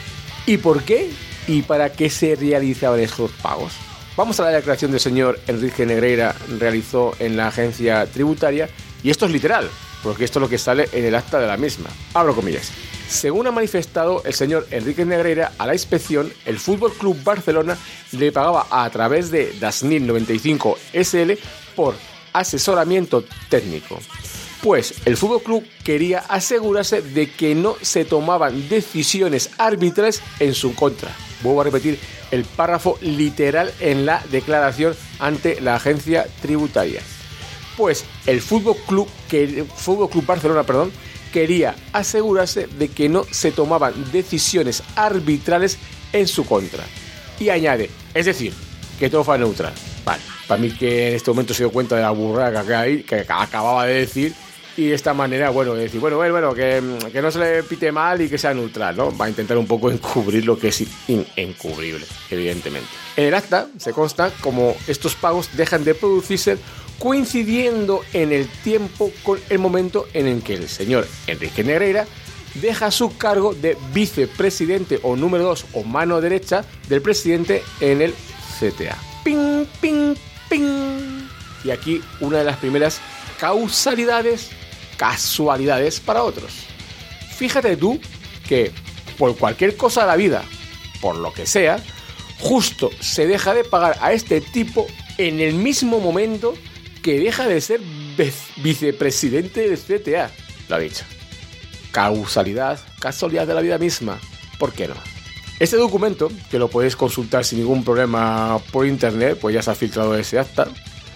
¿y por qué? ¿Y para qué se realizaban estos pagos? Vamos a la declaración del señor Enrique Negreira realizó en la agencia tributaria, y esto es literal, porque esto es lo que sale en el acta de la misma. Abro comillas. Según ha manifestado el señor Enrique Negreira a la inspección, el F C Barcelona le pagaba a través de Dasnil noventa y cinco S L por asesoramiento técnico, pues el F C quería asegurarse de que no se tomaban decisiones arbitrales en su contra. Vuelvo a repetir el párrafo literal en la declaración ante la agencia tributaria. Pues el F C que F C Barcelona, perdón, quería asegurarse de que no se tomaban decisiones arbitrales en su contra. Y añade, es decir, que todo fue neutral. Vale, para mí que en este momento se dio cuenta de la burrada que, que acababa de decir, y de esta manera, bueno, de decir, bueno, bueno, bueno que, que no se le pite mal y que sea neutral, ¿no? Va a intentar un poco encubrir lo que es in- encubrible, evidentemente. En el acta se consta como estos pagos dejan de producirse coincidiendo en el tiempo con el momento en el que el señor Enrique Negreira deja su cargo de vicepresidente o número dos o mano derecha del presidente en el C T A. Ping, ping, ping. Y aquí una de las primeras causalidades, casualidades para otros. Fíjate tú que por cualquier cosa de la vida, por lo que sea, justo se deja de pagar a este tipo en el mismo momento que deja de ser vicepresidente del C T A. Lo ha dicho. Causalidad, casualidad de la vida misma. ¿Por qué no? Este documento, que lo podéis consultar sin ningún problema por internet, pues ya se ha filtrado ese acta.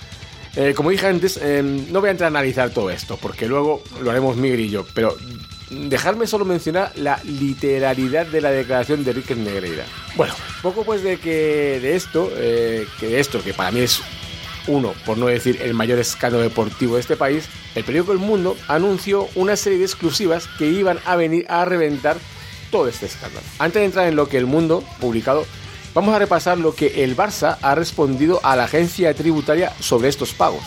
Eh, como dije antes, eh, no voy a entrar a analizar todo esto, porque luego lo haremos Miguel y yo, pero dejadme solo mencionar la literalidad de la declaración de Enrique Negreira. Bueno, poco pues de que de esto, eh, que de esto, que para mí es uno, por no decir el mayor escándalo deportivo de este país, el periódico El Mundo anunció una serie de exclusivas que iban a venir a reventar todo este escándalo. Antes de entrar en lo que El Mundo publicado, vamos a repasar lo que el Barça ha respondido a la agencia tributaria sobre estos pagos.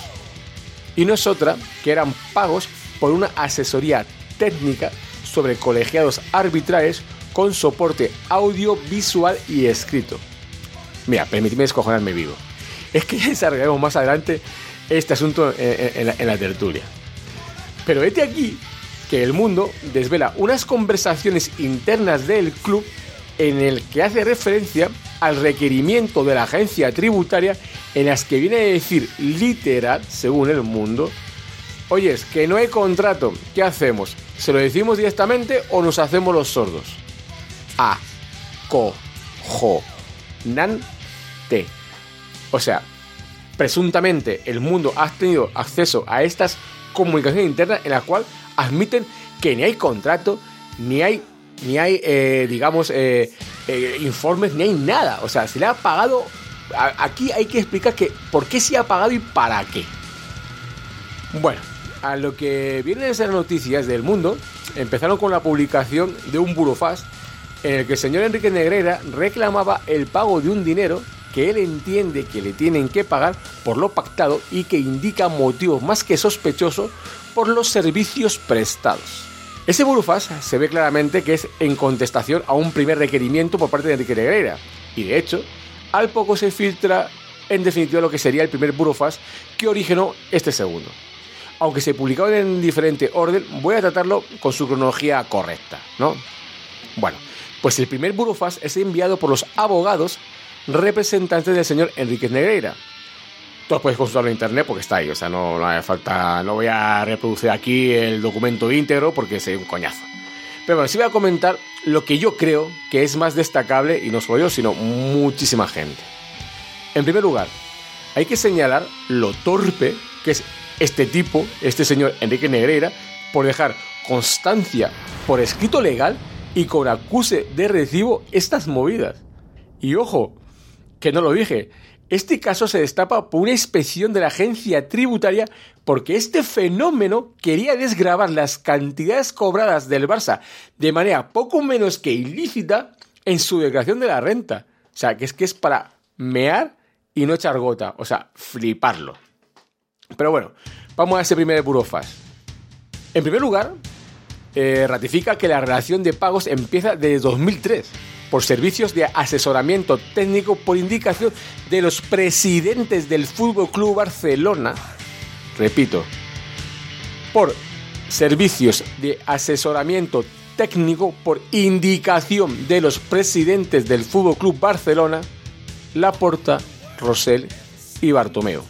Y no es otra que eran pagos por una asesoría técnica sobre colegiados arbitrales con soporte audiovisual y escrito. Mira, permíteme descojonarme vivo. Es que ya desarrollaremos más adelante este asunto en, en, la, en la tertulia. Pero vete aquí que El Mundo desvela unas conversaciones internas del club en el que hace referencia al requerimiento de la agencia tributaria, en las que viene a decir literal, según El Mundo, oye, es que no hay contrato, ¿qué hacemos? ¿Se lo decimos directamente o nos hacemos los sordos? A, co, jo, nan, te. O sea, presuntamente El Mundo ha tenido acceso a estas comunicaciones internas en la cual admiten que ni hay contrato, ni hay, ni hay eh, digamos, eh, eh, informes, ni hay nada. O sea, se le ha pagado. A, aquí hay que explicar que por qué se ha pagado y para qué. Bueno, a lo que vienen a ser noticias del Mundo, empezaron con la publicación de un burofax en el que el señor Enrique Negreira reclamaba el pago de un dinero que él entiende que le tienen que pagar por lo pactado y que indica motivos más que sospechosos por los servicios prestados. Ese burofax se ve claramente que es en contestación a un primer requerimiento por parte de Enrique Negreira, y de hecho, al poco se filtra en definitiva lo que sería el primer burofax que originó este segundo. Aunque se publicaron en diferente orden, voy a tratarlo con su cronología correcta, ¿no? Bueno, pues el primer burofax es enviado por los abogados representantes del señor Enrique Negreira. Todos podéis consultarlo en internet porque está ahí, o sea, no, no hace falta, no voy a reproducir aquí el documento íntegro porque sería un coñazo. Pero bueno, sí voy a comentar lo que yo creo que es más destacable, y no solo yo, sino muchísima gente. En primer lugar, hay que señalar lo torpe que es este tipo, este señor Enrique Negreira, por dejar constancia por escrito legal y con acuse de recibo estas movidas. Y ojo, que no lo dije, este caso se destapa por una inspección de la agencia tributaria porque este fenómeno quería desgravar las cantidades cobradas del Barça de manera poco menos que ilícita en su declaración de la renta. O sea, que es que es para mear y no echar gota, o sea, fliparlo. Pero bueno, vamos a ese primer burofax. En primer lugar, eh, ratifica que la relación de pagos empieza desde dos mil tres por servicios de asesoramiento técnico por indicación de los presidentes del F C Barcelona. Repito, por servicios de asesoramiento técnico por indicación de los presidentes del F C Barcelona, Laporta, Rosell y Bartomeu.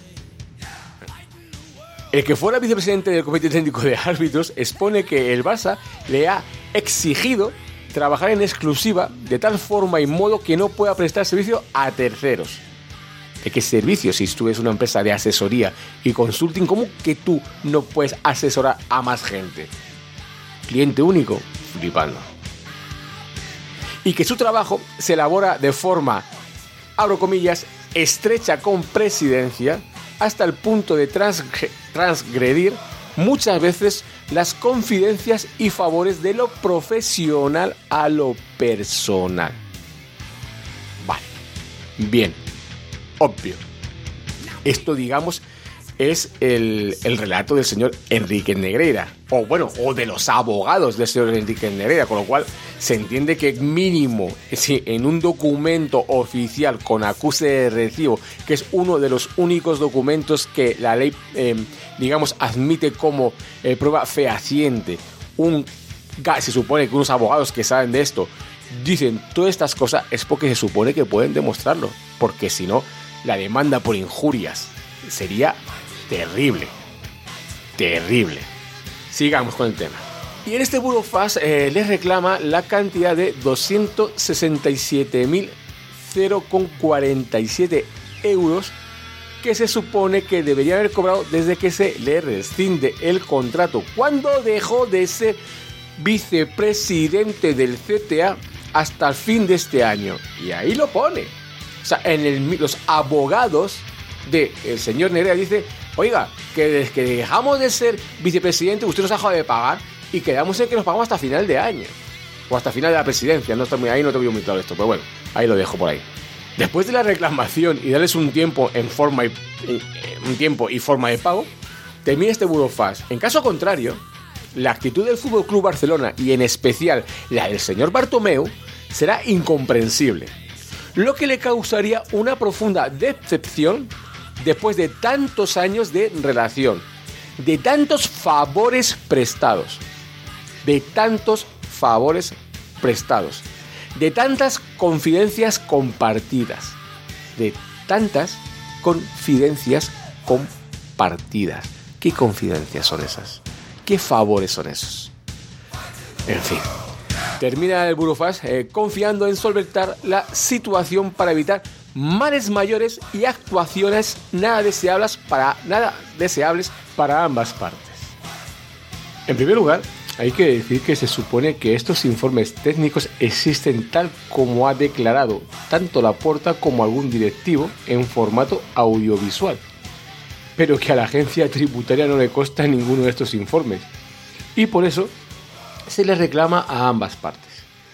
El que fuera vicepresidente del Comité Técnico de Árbitros expone que el Barça le ha exigido trabajar en exclusiva de tal forma y modo que no pueda prestar servicio a terceros. ¿De qué servicio? Si tú eres una empresa de asesoría y consulting, ¿cómo que tú no puedes asesorar a más gente? Cliente único, flipando. Y que su trabajo se elabora de forma, abro comillas, estrecha con presidencia, hasta el punto de transgre- transgredir muchas veces las confidencias y favores de lo profesional a lo personal. Vale, bien, obvio. Esto, digamos, es el, el relato del señor Enrique Negreira, o bueno, o de los abogados del señor Enrique Negreira, con lo cual se entiende que mínimo, si en un documento oficial con acuse de recibo, que es uno de los únicos documentos que la ley, eh, digamos, admite como eh, prueba fehaciente, un, se supone que unos abogados que saben de esto dicen todas estas cosas, es porque se supone que pueden demostrarlo, porque si no, la demanda por injurias sería terrible, terrible. Sigamos con el tema. Y en este burofax eh, les reclama la cantidad de doscientos sesenta y siete mil cuarenta y siete euros que se supone que debería haber cobrado desde que se le rescinde el contrato, cuando dejó de ser vicepresidente del C T A hasta el fin de este año. Y ahí lo pone. O sea, en el, los abogados del señor Negreira dice: oiga, que desde que dejamos de ser vicepresidente usted nos ha dejado de pagar y quedamos en que nos pagamos hasta final de año o hasta final de la presidencia. No está muy ahí, no te voy a muy claro esto, pero bueno, ahí lo dejo por ahí. Después de la reclamación y darles un tiempo en forma y, y un tiempo y forma de pago, termina este burofax. En caso contrario, la actitud del F C Barcelona y en especial la del señor Bartomeu será incomprensible, lo que le causaría una profunda decepción después de tantos años de relación, de tantos favores prestados, de tantos favores prestados, de tantas confidencias compartidas, de tantas confidencias compartidas. ¿Qué confidencias son esas? ¿Qué favores son esos? En fin, termina el burofax eh, confiando en solventar la situación para evitar males mayores y actuaciones nada deseables para, nada deseables para ambas partes. En primer lugar, hay que decir que se supone que estos informes técnicos existen tal como ha declarado tanto Laporta como algún directivo en formato audiovisual, pero que a la agencia tributaria no le consta ninguno de estos informes y por eso se les reclama a ambas partes.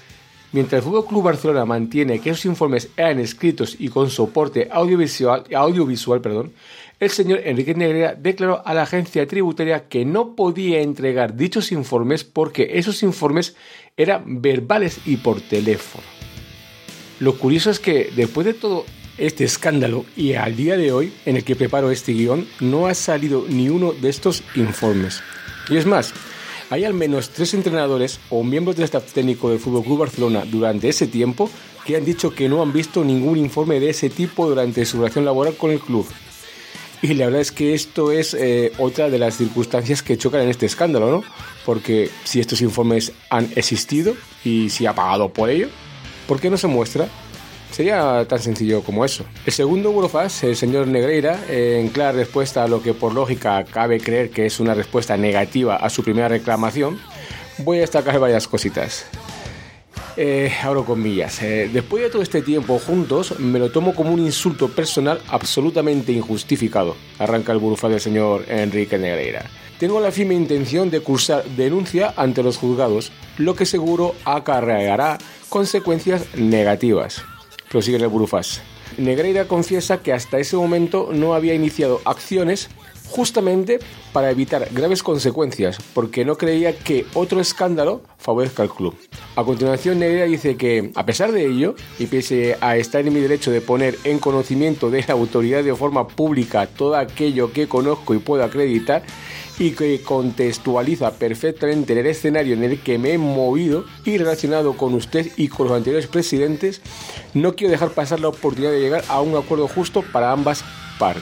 Mientras el F C Barcelona mantiene que esos informes eran escritos y con soporte audiovisual, audiovisual perdón, el señor Enrique Negreira declaró a la agencia tributaria que no podía entregar dichos informes porque esos informes eran verbales y por teléfono. Lo curioso es que después de todo este escándalo y al día de hoy en el que preparo este guión, no ha salido ni uno de estos informes. Y es más, hay al menos tres entrenadores o miembros del staff técnico del F C Barcelona durante ese tiempo que han dicho que no han visto ningún informe de ese tipo durante su relación laboral con el club. Y la verdad es que esto es eh, otra de las circunstancias que chocan en este escándalo, ¿no? Porque si estos informes han existido y si ha pagado por ello, ¿por qué no se muestra? Sería tan sencillo como eso. El segundo Burofax, el señor Negreira, eh, en clara respuesta a lo que por lógica cabe creer que es una respuesta negativa a su primera reclamación, voy a destacar varias cositas. Eh, abro comillas. Eh, después de todo este tiempo juntos, me lo tomo como un insulto personal absolutamente injustificado. Arranca el Burofax del señor Enrique Negreira. Tengo la firme intención de cursar denuncia ante los juzgados, lo que seguro acarreará consecuencias negativas. Prosigue el Burofax. Negreira confiesa que hasta ese momento no había iniciado acciones justamente para evitar graves consecuencias, porque no creía que otro escándalo favorezca al club. A continuación, Negreira dice que, a pesar de ello, y pese a estar en mi derecho de poner en conocimiento de la autoridad de forma pública todo aquello que conozco y puedo acreditar, y que contextualiza perfectamente el escenario en el que me he movido y relacionado con usted y con los anteriores presidentes, no quiero dejar pasar la oportunidad de llegar a un acuerdo justo para ambas partes.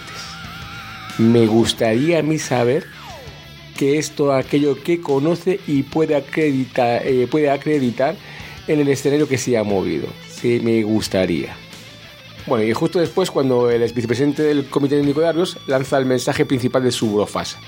Me gustaría a mí saber que es todo aquello que conoce y puede acreditar, eh, puede acreditar en el escenario que se ha movido. Sí, me gustaría. Bueno, y justo después, cuando el vicepresidente del Comité Técnico de Árbitros lanza el mensaje principal de su Burofax.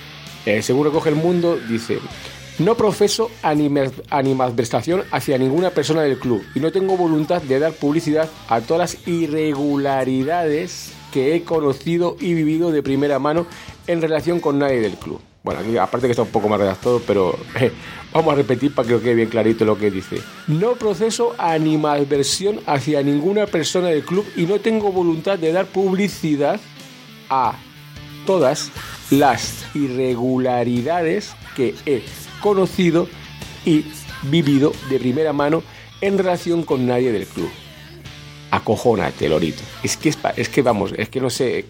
Eh, según recoge El Mundo, dice: no profeso anima- animadversación hacia ninguna persona del club y no tengo voluntad de dar publicidad a todas las irregularidades que he conocido y vivido de primera mano en relación con nadie del club. Bueno, aquí aparte que está un poco más redactado, pero eh, vamos a repetir para que lo quede bien clarito lo que dice. No proceso animadversión hacia ninguna persona del club y no tengo voluntad de dar publicidad a todas las irregularidades que he conocido y vivido de primera mano en relación con nadie del club. Acojónate, Lorito. Es que, es, es que vamos, es que no sé,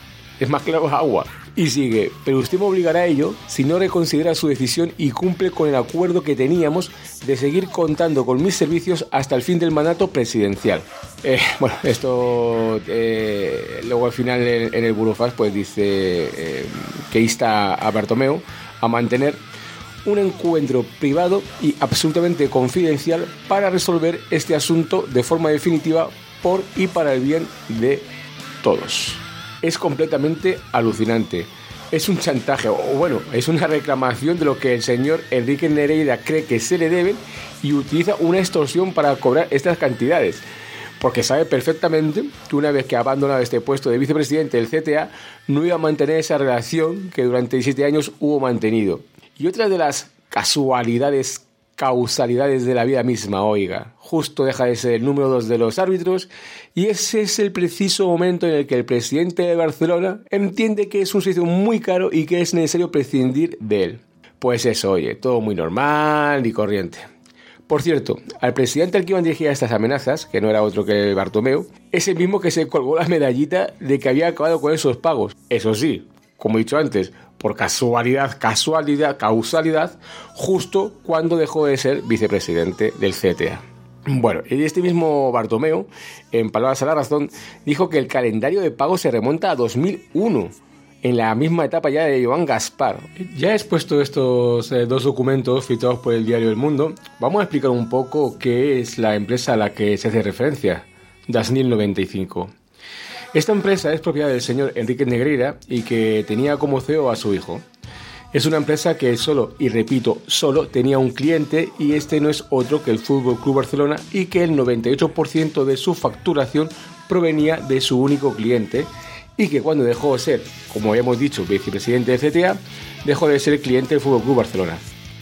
es más claro agua. Y sigue: pero usted me obligará a ello si no reconsidera su decisión y cumple con el acuerdo que teníamos de seguir contando con mis servicios hasta el fin del mandato presidencial. Eh, bueno, esto eh, luego al final en, en el Burofax pues dice eh, que insta a Bartomeu a mantener un encuentro privado y absolutamente confidencial para resolver este asunto de forma definitiva por y para el bien de todos. Es completamente alucinante. Es un chantaje, o bueno, es una reclamación de lo que el señor Enrique Negreira cree que se le deben y utiliza una extorsión para cobrar estas cantidades. Porque sabe perfectamente que una vez que ha abandonado este puesto de vicepresidente del C T A, no iba a mantener esa relación que durante diecisiete años hubo mantenido. Y otra de las casualidades, causalidades de la vida misma, oiga, justo deja de ser el número dos de los árbitros y ese es el preciso momento en el que el presidente de Barcelona entiende que es un servicio muy caro y que es necesario prescindir de él. Pues eso, oye, todo muy normal y corriente. Por cierto, al presidente al que iban dirigidas estas amenazas, que no era otro que Bartomeu, es el mismo que se colgó la medallita de que había acabado con esos pagos. Eso sí, como he dicho antes, por casualidad, casualidad, causalidad, justo cuando dejó de ser vicepresidente del C T A. Bueno, y este mismo Bartomeu, en palabras a la razón, dijo que el calendario de pago se remonta a dos mil uno, en la misma etapa ya de Joan Gaspar. Ya he expuesto estos eh, dos documentos filtrados por el diario El Mundo. Vamos a explicar un poco qué es la empresa a la que se hace referencia, Dasnil noventa y cinco. Esta empresa es propiedad del señor Enrique Negreira y que tenía como C E O a su hijo. Es una empresa que solo, y repito, solo tenía un cliente y este no es otro que el F C Barcelona y que el noventa y ocho por ciento de su facturación provenía de su único cliente y que cuando dejó de ser, como habíamos dicho, vicepresidente del C T A, dejó de ser cliente del F C Barcelona.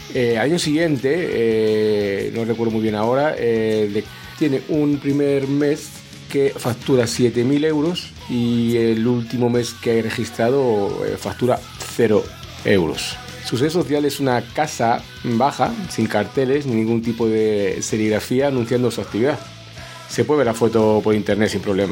Eh, al año siguiente, eh, no recuerdo muy bien ahora, eh, le, tiene un primer mes que factura siete mil euros y el último mes que he registrado eh, factura cero euros. Su sede social es una casa baja, sin carteles ni ningún tipo de serigrafía anunciando su actividad. Se puede ver la foto por internet sin problema.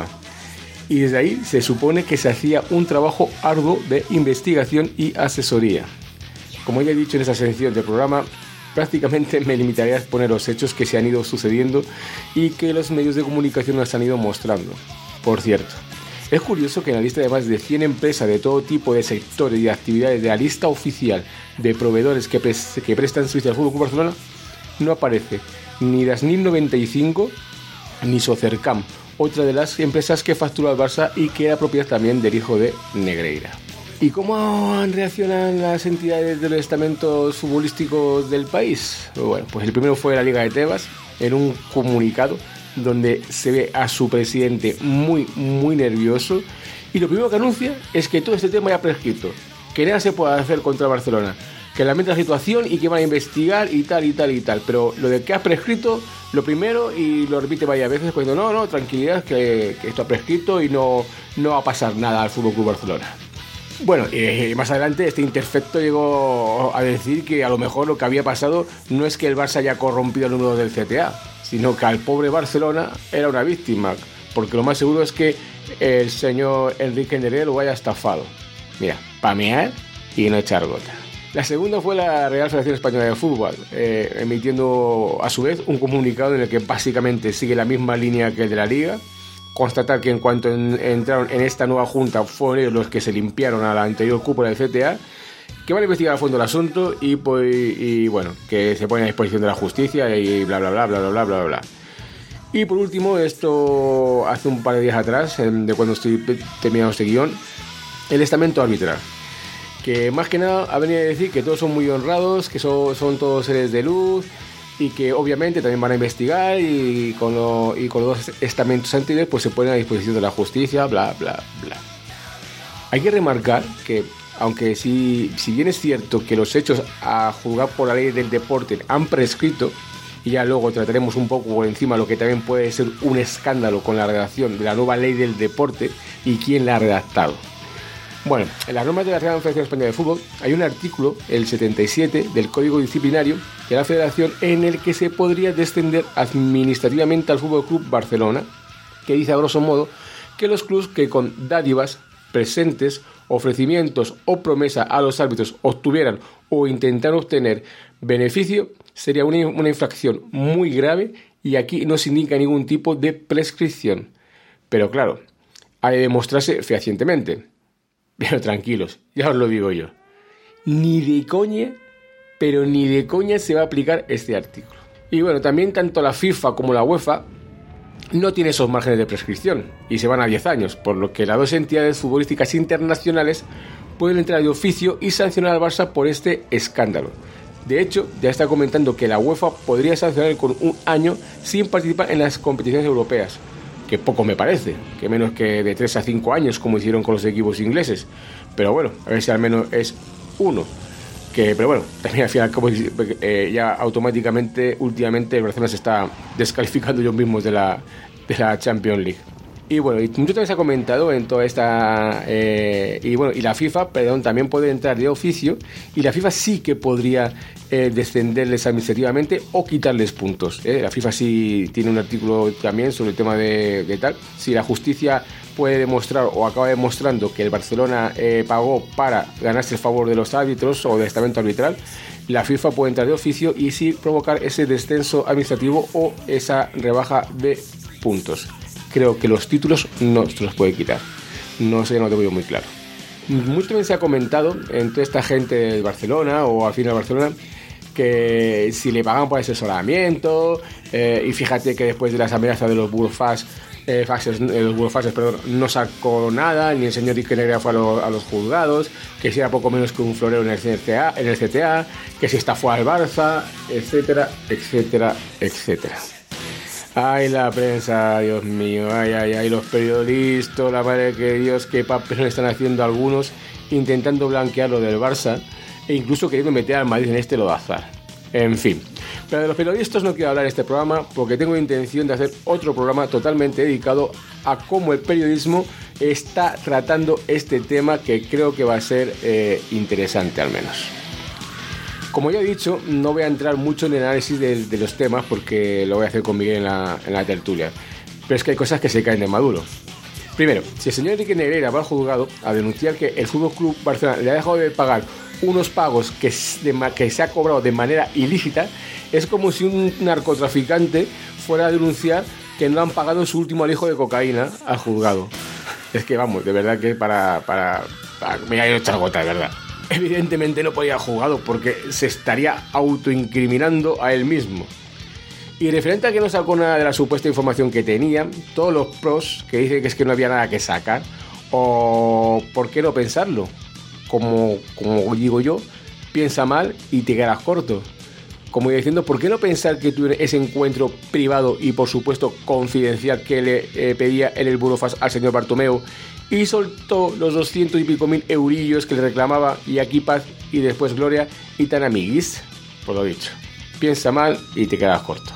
Y desde ahí se supone que se hacía un trabajo arduo de investigación y asesoría. Como ya he dicho en esa sección del programa, prácticamente me limitaré a exponer los hechos que se han ido sucediendo y que los medios de comunicación nos han ido mostrando. Por cierto, es curioso que en la lista de más de cien empresas de todo tipo de sectores y actividades de la lista oficial de proveedores que, pres- que prestan servicio al Fútbol Club Barcelona no aparece ni Dasnil noventa y cinco ni Socercam, otra de las empresas que factura al Barça y que era propiedad también del hijo de Negreira. ¿Y cómo reaccionan las entidades de los estamentos futbolísticos del país? Bueno, pues el primero fue la Liga de Tebas, en un comunicado donde se ve a su presidente muy, muy nervioso, y lo primero que anuncia es que todo este tema ya ha prescrito, que nada se puede hacer contra Barcelona, que lamenta la situación y que van a investigar y tal y tal y tal, pero lo de que ha prescrito, lo primero, y lo repite varias veces, cuando no, no, tranquilidad, que, que esto ha prescrito y no, no va a pasar nada al F C Barcelona. Bueno, y más adelante este interfecto llegó a decir que a lo mejor lo que había pasado no es que el Barça haya corrompido el número del C T A, sino que al pobre Barcelona era una víctima, porque lo más seguro es que el señor Enrique Negreira lo haya estafado. Mira, pamear y no echar gota. La segunda fue la Real Federación Española de Fútbol, eh, emitiendo a su vez un comunicado en el que básicamente sigue la misma línea que el de la Liga. Constatar que en cuanto en, entraron en esta nueva junta fueron ellos los que se limpiaron a la anterior cúpula del C T A, que van a investigar a fondo el asunto y, pues, y bueno, que se ponen a disposición de la justicia y bla bla bla bla bla bla bla bla. Y por último, esto hace un par de días atrás, de cuando estoy terminando este guión, el estamento arbitral, que más que nada ha venido a decir que todos son muy honrados, que son, son todos seres de luz, y que obviamente también van a investigar y con, lo, y con los estamentos anteriores pues se ponen a disposición de la justicia, bla, bla, bla. Hay que remarcar que, aunque si, si bien es cierto que los hechos a juzgar por la ley del deporte han prescrito, y ya luego trataremos un poco por encima lo que también puede ser un escándalo con la redacción de la nueva ley del deporte y quién la ha redactado. Bueno, en las normas de la Real Federación Española de Fútbol hay un artículo, el setenta y siete, del Código Disciplinario de la Federación, en el que se podría descender administrativamente al F C Barcelona, que dice a grosso modo que los clubes que con dádivas, presentes, ofrecimientos o promesa a los árbitros obtuvieran o intentaran obtener beneficio sería una, una infracción muy grave, y aquí no se indica ningún tipo de prescripción. Pero claro, ha de demostrarse fehacientemente. Pero tranquilos, ya os lo digo yo. Ni de coña, pero ni de coña se va a aplicar este artículo. Y bueno, también tanto la FIFA como la UEFA no tienen esos márgenes de prescripción y se van a diez años, por lo que las dos entidades futbolísticas internacionales pueden entrar de oficio y sancionar al Barça por este escándalo. De hecho, ya está comentando que la UEFA podría sancionar con un año sin participar en las competiciones europeas, que poco me parece, que menos que de tres a cinco años como hicieron con los equipos ingleses, pero bueno, a ver si al menos es uno, que, pero bueno, también al final como, eh, ya automáticamente últimamente el Barcelona se está descalificando ellos mismos de la, de la Champions League. Y bueno, y mucho también se ha comentado en toda esta eh, y bueno, y la FIFA, perdón, también puede entrar de oficio, y la FIFA sí que podría eh, descenderles administrativamente o quitarles puntos. ¿eh? La FIFA sí tiene un artículo también sobre el tema de, de tal. Si la justicia puede demostrar o acaba demostrando que el Barcelona eh, pagó para ganarse el favor de los árbitros o del estamento arbitral, la FIFA puede entrar de oficio y sí provocar ese descenso administrativo o esa rebaja de puntos. Creo que los títulos no se los puede quitar. No sé, no tengo yo muy claro. Mucho también se ha comentado entre esta gente del Barcelona o al final Barcelona que si le pagan por asesoramiento, eh, y fíjate que después de las amenazas de los burofax, eh, faxes, eh, los burofaxes, perdón, no sacó nada, ni el señor Negreira fue a, lo, a los juzgados, que si era poco menos que un florero en el C T A, en el C T A, que si estafó al Barça, etcétera, etcétera, etcétera. Ay, la prensa, Dios mío, ay, ay, ay, los periodistas, la madre que Dios, qué papel están haciendo algunos intentando blanquear lo del Barça e incluso queriendo meter al Madrid en este lodazal. En fin, pero de los periodistas no quiero hablar en este programa porque tengo intención de hacer otro programa totalmente dedicado a cómo el periodismo está tratando este tema, que creo que va a ser eh, interesante al menos. Como ya he dicho, no voy a entrar mucho en el análisis de, de los temas porque lo voy a hacer con Miguel en la, en la tertulia, pero es que hay cosas que se caen de maduro. Primero, si el señor Enrique Negreira va al juzgado a denunciar que el F C Barcelona le ha dejado de pagar unos pagos que, de, que se ha cobrado de manera ilícita, es como si un narcotraficante fuera a denunciar que no han pagado su último alijo de cocaína al juzgado. Es que vamos, de verdad que para... para, para me ha ido echar gota, de verdad. Evidentemente no podía ir al juzgado porque se estaría autoincriminando a él mismo. Y referente a que no sacó nada de la supuesta información que tenía, todos los pros que dicen que es que no había nada que sacar, o por qué no pensarlo, como, como digo yo, piensa mal y te quedas corto. Como diciendo, ¿por qué no pensar que tuviera ese encuentro privado y por supuesto confidencial que le eh, pedía en el Burofax al señor Bartomeu y soltó los doscientos y pico mil eurillos que le reclamaba, y aquí paz y después gloria y tan amiguis? Por lo dicho, piensa mal y te quedas corto.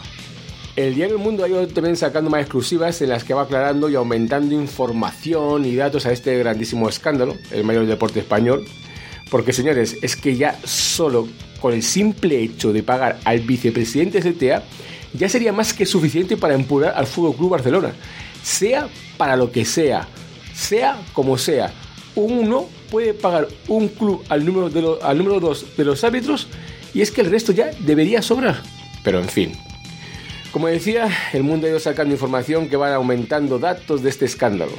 El diario El Mundo ha ido también sacando más exclusivas en las que va aclarando y aumentando información y datos a este grandísimo escándalo, el mayor deporte español, porque señores, es que ya solo con el simple hecho de pagar al vicepresidente C T A ya sería más que suficiente para empujar al F C Barcelona, sea para lo que sea, sea como sea. Uno puede pagar un club al número, de lo, al número dos de los árbitros y es que el resto ya debería sobrar, pero en fin. Como decía, El Mundo ha ido sacando información que van aumentando datos de este escándalo.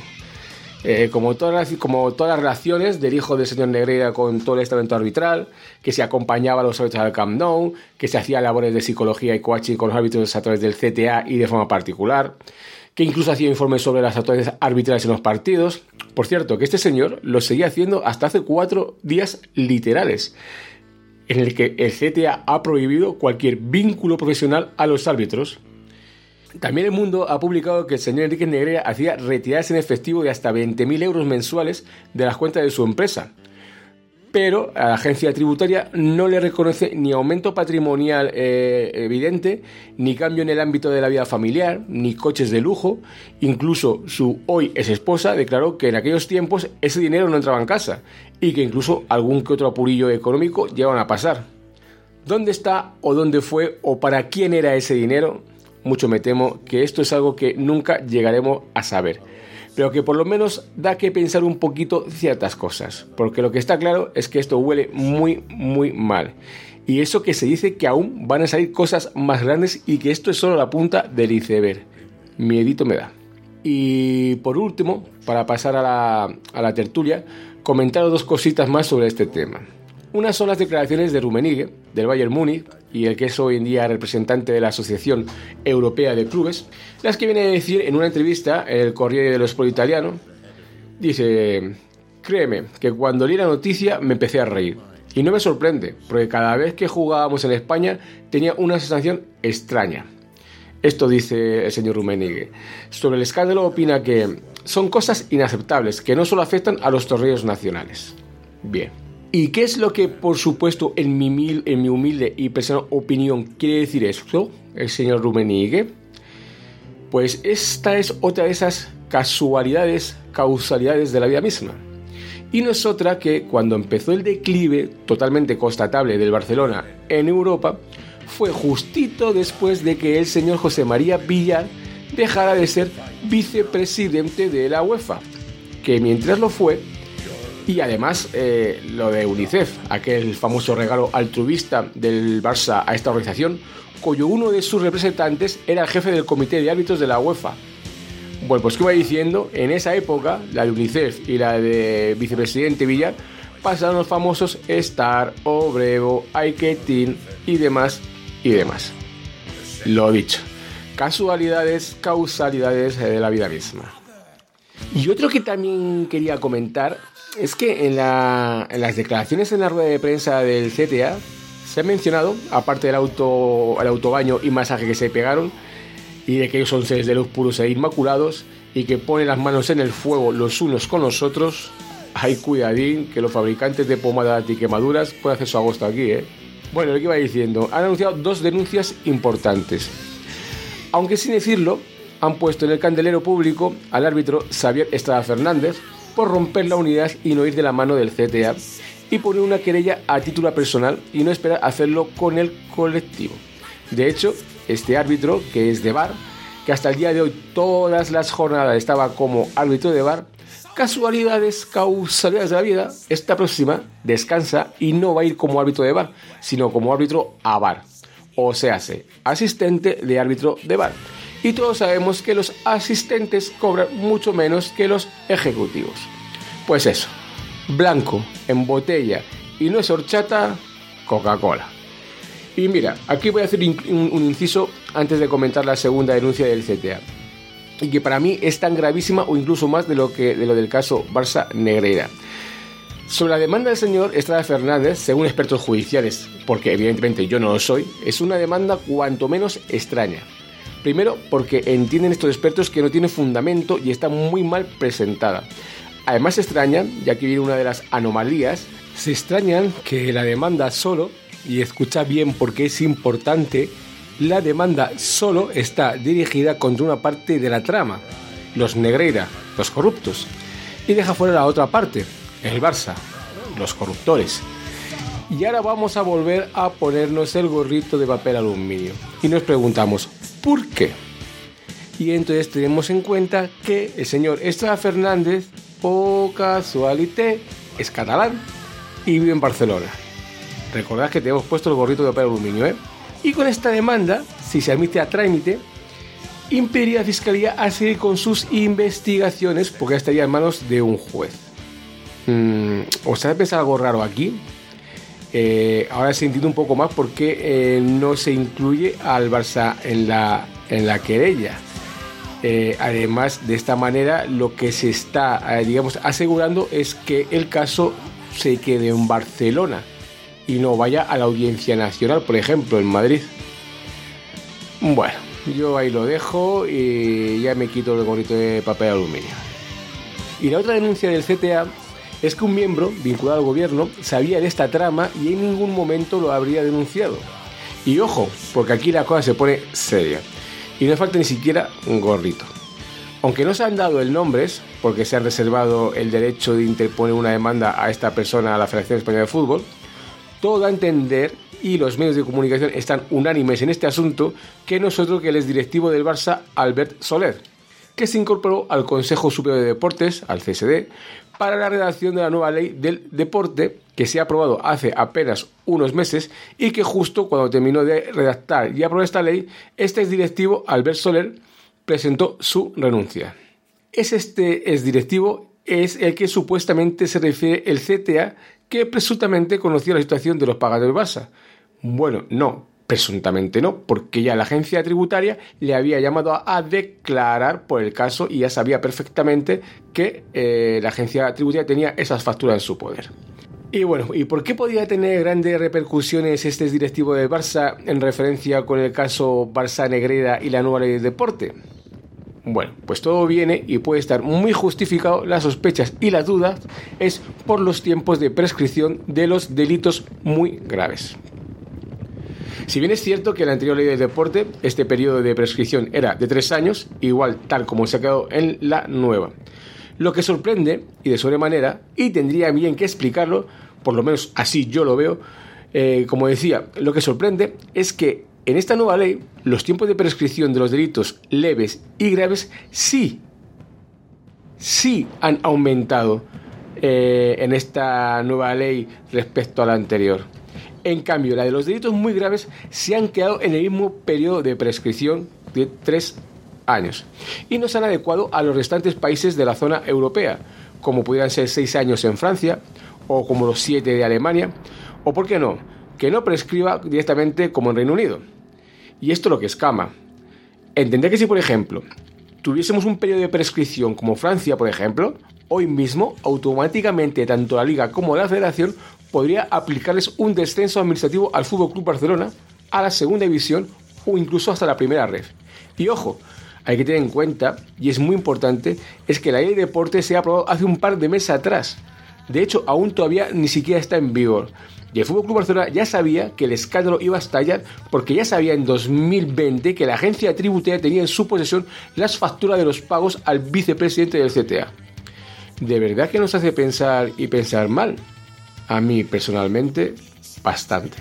Eh, como, todas las, como todas las relaciones del hijo del señor Negreira con todo el estamento arbitral, que se acompañaba a los árbitros al Camp Nou, que se hacía labores de psicología y coaching con los árbitros a través del C T A y de forma particular, que incluso hacía informes sobre las actuaciones arbitrales en los partidos. Por cierto, que este señor lo seguía haciendo hasta hace cuatro días literales, en el que el C T A ha prohibido cualquier vínculo profesional a los árbitros. También El Mundo ha publicado que el señor Enrique Negreira hacía retiradas en efectivo de hasta veinte mil euros mensuales de las cuentas de su empresa, pero a la agencia tributaria no le reconoce ni aumento patrimonial eh, evidente, ni cambio en el ámbito de la vida familiar, ni coches de lujo. Incluso su hoy ex esposa declaró que en aquellos tiempos ese dinero no entraba en casa y que incluso algún que otro apurillo económico llegaban a pasar. ¿Dónde está o dónde fue o para quién era ese dinero? Mucho me temo que esto es algo que nunca llegaremos a saber, pero que por lo menos da que pensar un poquito ciertas cosas, porque lo que está claro es que esto huele muy, muy mal. Y eso que se dice que aún van a salir cosas más grandes y que esto es solo la punta del iceberg. Miedito me da. Y por último, para pasar a la, a la tertulia, comentar dos cositas más sobre este tema. Una son las declaraciones de Rummenigge, del Bayern Múnich, y el que es hoy en día representante de la Asociación Europea de Clubes, las que viene a decir en una entrevista en el Corriere dello Sport italiano. Dice: créeme que cuando leí la noticia me empecé a reír, y no me sorprende, porque cada vez que jugábamos en España tenía una sensación extraña. Esto dice el señor Rummenigge. Sobre el escándalo opina que son cosas inaceptables, que no solo afectan a los torneos nacionales. Bien. ¿Y qué es lo que, por supuesto, en mi, en mi humilde y personal opinión quiere decir esto, el señor Rummenigge? Pues esta es otra de esas casualidades, causalidades de la vida misma. Y no es otra que cuando empezó el declive totalmente constatable del Barcelona en Europa, fue justito después de que el señor José María Villar dejara de ser vicepresidente de la UEFA, que mientras lo fue, y además eh, lo de UNICEF, aquel famoso regalo altruista del Barça a esta organización, cuyo uno de sus representantes era el jefe del comité de árbitros de la UEFA. Bueno, pues como iba diciendo, en esa época, la de UNICEF y la de vicepresidente Villar pasaron los famosos Star, Obrevo, Aiketin y demás, y demás. Lo dicho, casualidades, causalidades de la vida misma. Y otro que también quería comentar es que en, la, en las declaraciones en la rueda de prensa del C T A se ha mencionado, aparte del auto, el autobaño y masaje que se pegaron, y de que ellos son seres de luz puros e inmaculados, y que ponen las manos en el fuego los unos con los otros. Hay cuidadín, que los fabricantes de pomadas antiquemaduras pueden hacer su agosto aquí, ¿eh? Bueno, lo que iba diciendo, han anunciado dos denuncias importantes. Aunque sin decirlo, han puesto en el candelero público al árbitro Xavier Estrada Fernández por romper la unidad y no ir de la mano del C T A y poner una querella a título personal y no esperar hacerlo con el colectivo. De hecho, este árbitro, que es de V A R, que hasta el día de hoy todas las jornadas estaba como árbitro de V A R, casualidades, causalidades de la vida, esta próxima descansa y no va a ir como árbitro de V A R, sino como árbitro a V A R, o sea, asistente de árbitro de V A R. Y todos sabemos que los asistentes cobran mucho menos que los ejecutivos. Pues eso, blanco, en botella y no es horchata, Coca-Cola. Y mira, aquí voy a hacer un, un inciso antes de comentar la segunda denuncia del C T A. Y que para mí es tan gravísima o incluso más de lo, que, de lo del caso Barça-Negreira. Sobre la demanda del señor Estrada Fernández, según expertos judiciales, porque evidentemente yo no lo soy, es una demanda cuanto menos extraña. Primero, porque entienden estos expertos que no tiene fundamento y está muy mal presentada. Además extrañan, ya que viene una de las anomalías, se extrañan que la demanda solo, y escucha bien porque es importante, la demanda solo está dirigida contra una parte de la trama, los Negreira, los corruptos, y deja fuera la otra parte, el Barça, los corruptores. Y ahora vamos a volver a ponernos el gorrito de papel aluminio y nos preguntamos, ¿por qué? Y entonces tenemos en cuenta que el señor Estrada Fernández, por casualité, es catalán y vive en Barcelona. Recordad que tenemos puesto el gorrito de papel aluminio, ¿eh? Y con esta demanda, si se admite a trámite, impediría a la Fiscalía a seguir con sus investigaciones porque estaría en manos de un juez. Mm, ¿Os habéis pensado algo raro aquí? Eh, ahora se entiende un poco más por qué eh, no se incluye al Barça en la, en la querella. Eh, además, de esta manera, lo que se está, eh, digamos, asegurando es que el caso se quede en Barcelona y no vaya a la Audiencia Nacional, por ejemplo, en Madrid. Bueno, yo ahí lo dejo y ya me quito el gorrito de papel aluminio. Y la otra denuncia del C T A es que un miembro vinculado al gobierno sabía de esta trama y en ningún momento lo habría denunciado. Y ojo, porque aquí la cosa se pone seria y no falta ni siquiera un gorrito. Aunque no se han dado el nombres, porque se ha reservado el derecho de interponer una demanda a esta persona a la Federación Española de Fútbol, todo da a entender, y los medios de comunicación están unánimes en este asunto, que no es otro que el exdirectivo del Barça, Albert Soler, que se incorporó al Consejo Superior de Deportes, al C S D, para la redacción de la nueva ley del deporte, que se ha aprobado hace apenas unos meses y que justo cuando terminó de redactar y aprobar esta ley, este exdirectivo, Albert Soler, presentó su renuncia. Es este exdirectivo es el que supuestamente se refiere el C T A, que presuntamente conocía la situación de los pagados del Barça. Bueno, no, presuntamente no, porque ya la agencia tributaria le había llamado a, a declarar por el caso y ya sabía perfectamente que eh, la agencia tributaria tenía esas facturas en su poder. Y bueno, ¿y por qué podía tener grandes repercusiones este directivo del Barça en referencia con el caso Barça-Negreira y la nueva ley del deporte? Bueno, pues todo viene y puede estar muy justificado, las sospechas y las dudas es por los tiempos de prescripción de los delitos muy graves. Si bien es cierto que en la anterior ley del deporte este periodo de prescripción era de tres años, igual tal como se ha quedado en la nueva. Lo que sorprende, y de sobremanera, y tendría bien que explicarlo, por lo menos así yo lo veo, eh, como decía, lo que sorprende es que en esta nueva ley, los tiempos de prescripción de los delitos leves y graves sí, sí han aumentado eh, en esta nueva ley respecto a la anterior. En cambio, la de los delitos muy graves se han quedado en el mismo periodo de prescripción de tres años y no se han adecuado a los restantes países de la zona europea, como pudieran ser seis años en Francia o como los siete de Alemania, o por qué no, que no prescriba directamente como en Reino Unido. Y esto es lo que escama. Entender que si, por ejemplo, tuviésemos un periodo de prescripción como Francia, por ejemplo, hoy mismo, automáticamente, tanto la Liga como la Federación podría aplicarles un descenso administrativo al F C Barcelona, a la segunda división o incluso hasta la primera red. Y ojo, hay que tener en cuenta, y es muy importante, es que la ley de deporte se ha aprobado hace un par de meses atrás. De hecho, aún todavía ni siquiera está en vigor. Y el F C Barcelona ya sabía que el escándalo iba a estallar porque ya sabía en dos mil veinte que la agencia tributaria tenía en su posesión las facturas de los pagos al vicepresidente del C T A. ¿De verdad que nos hace pensar y pensar mal? A mí, personalmente, bastante.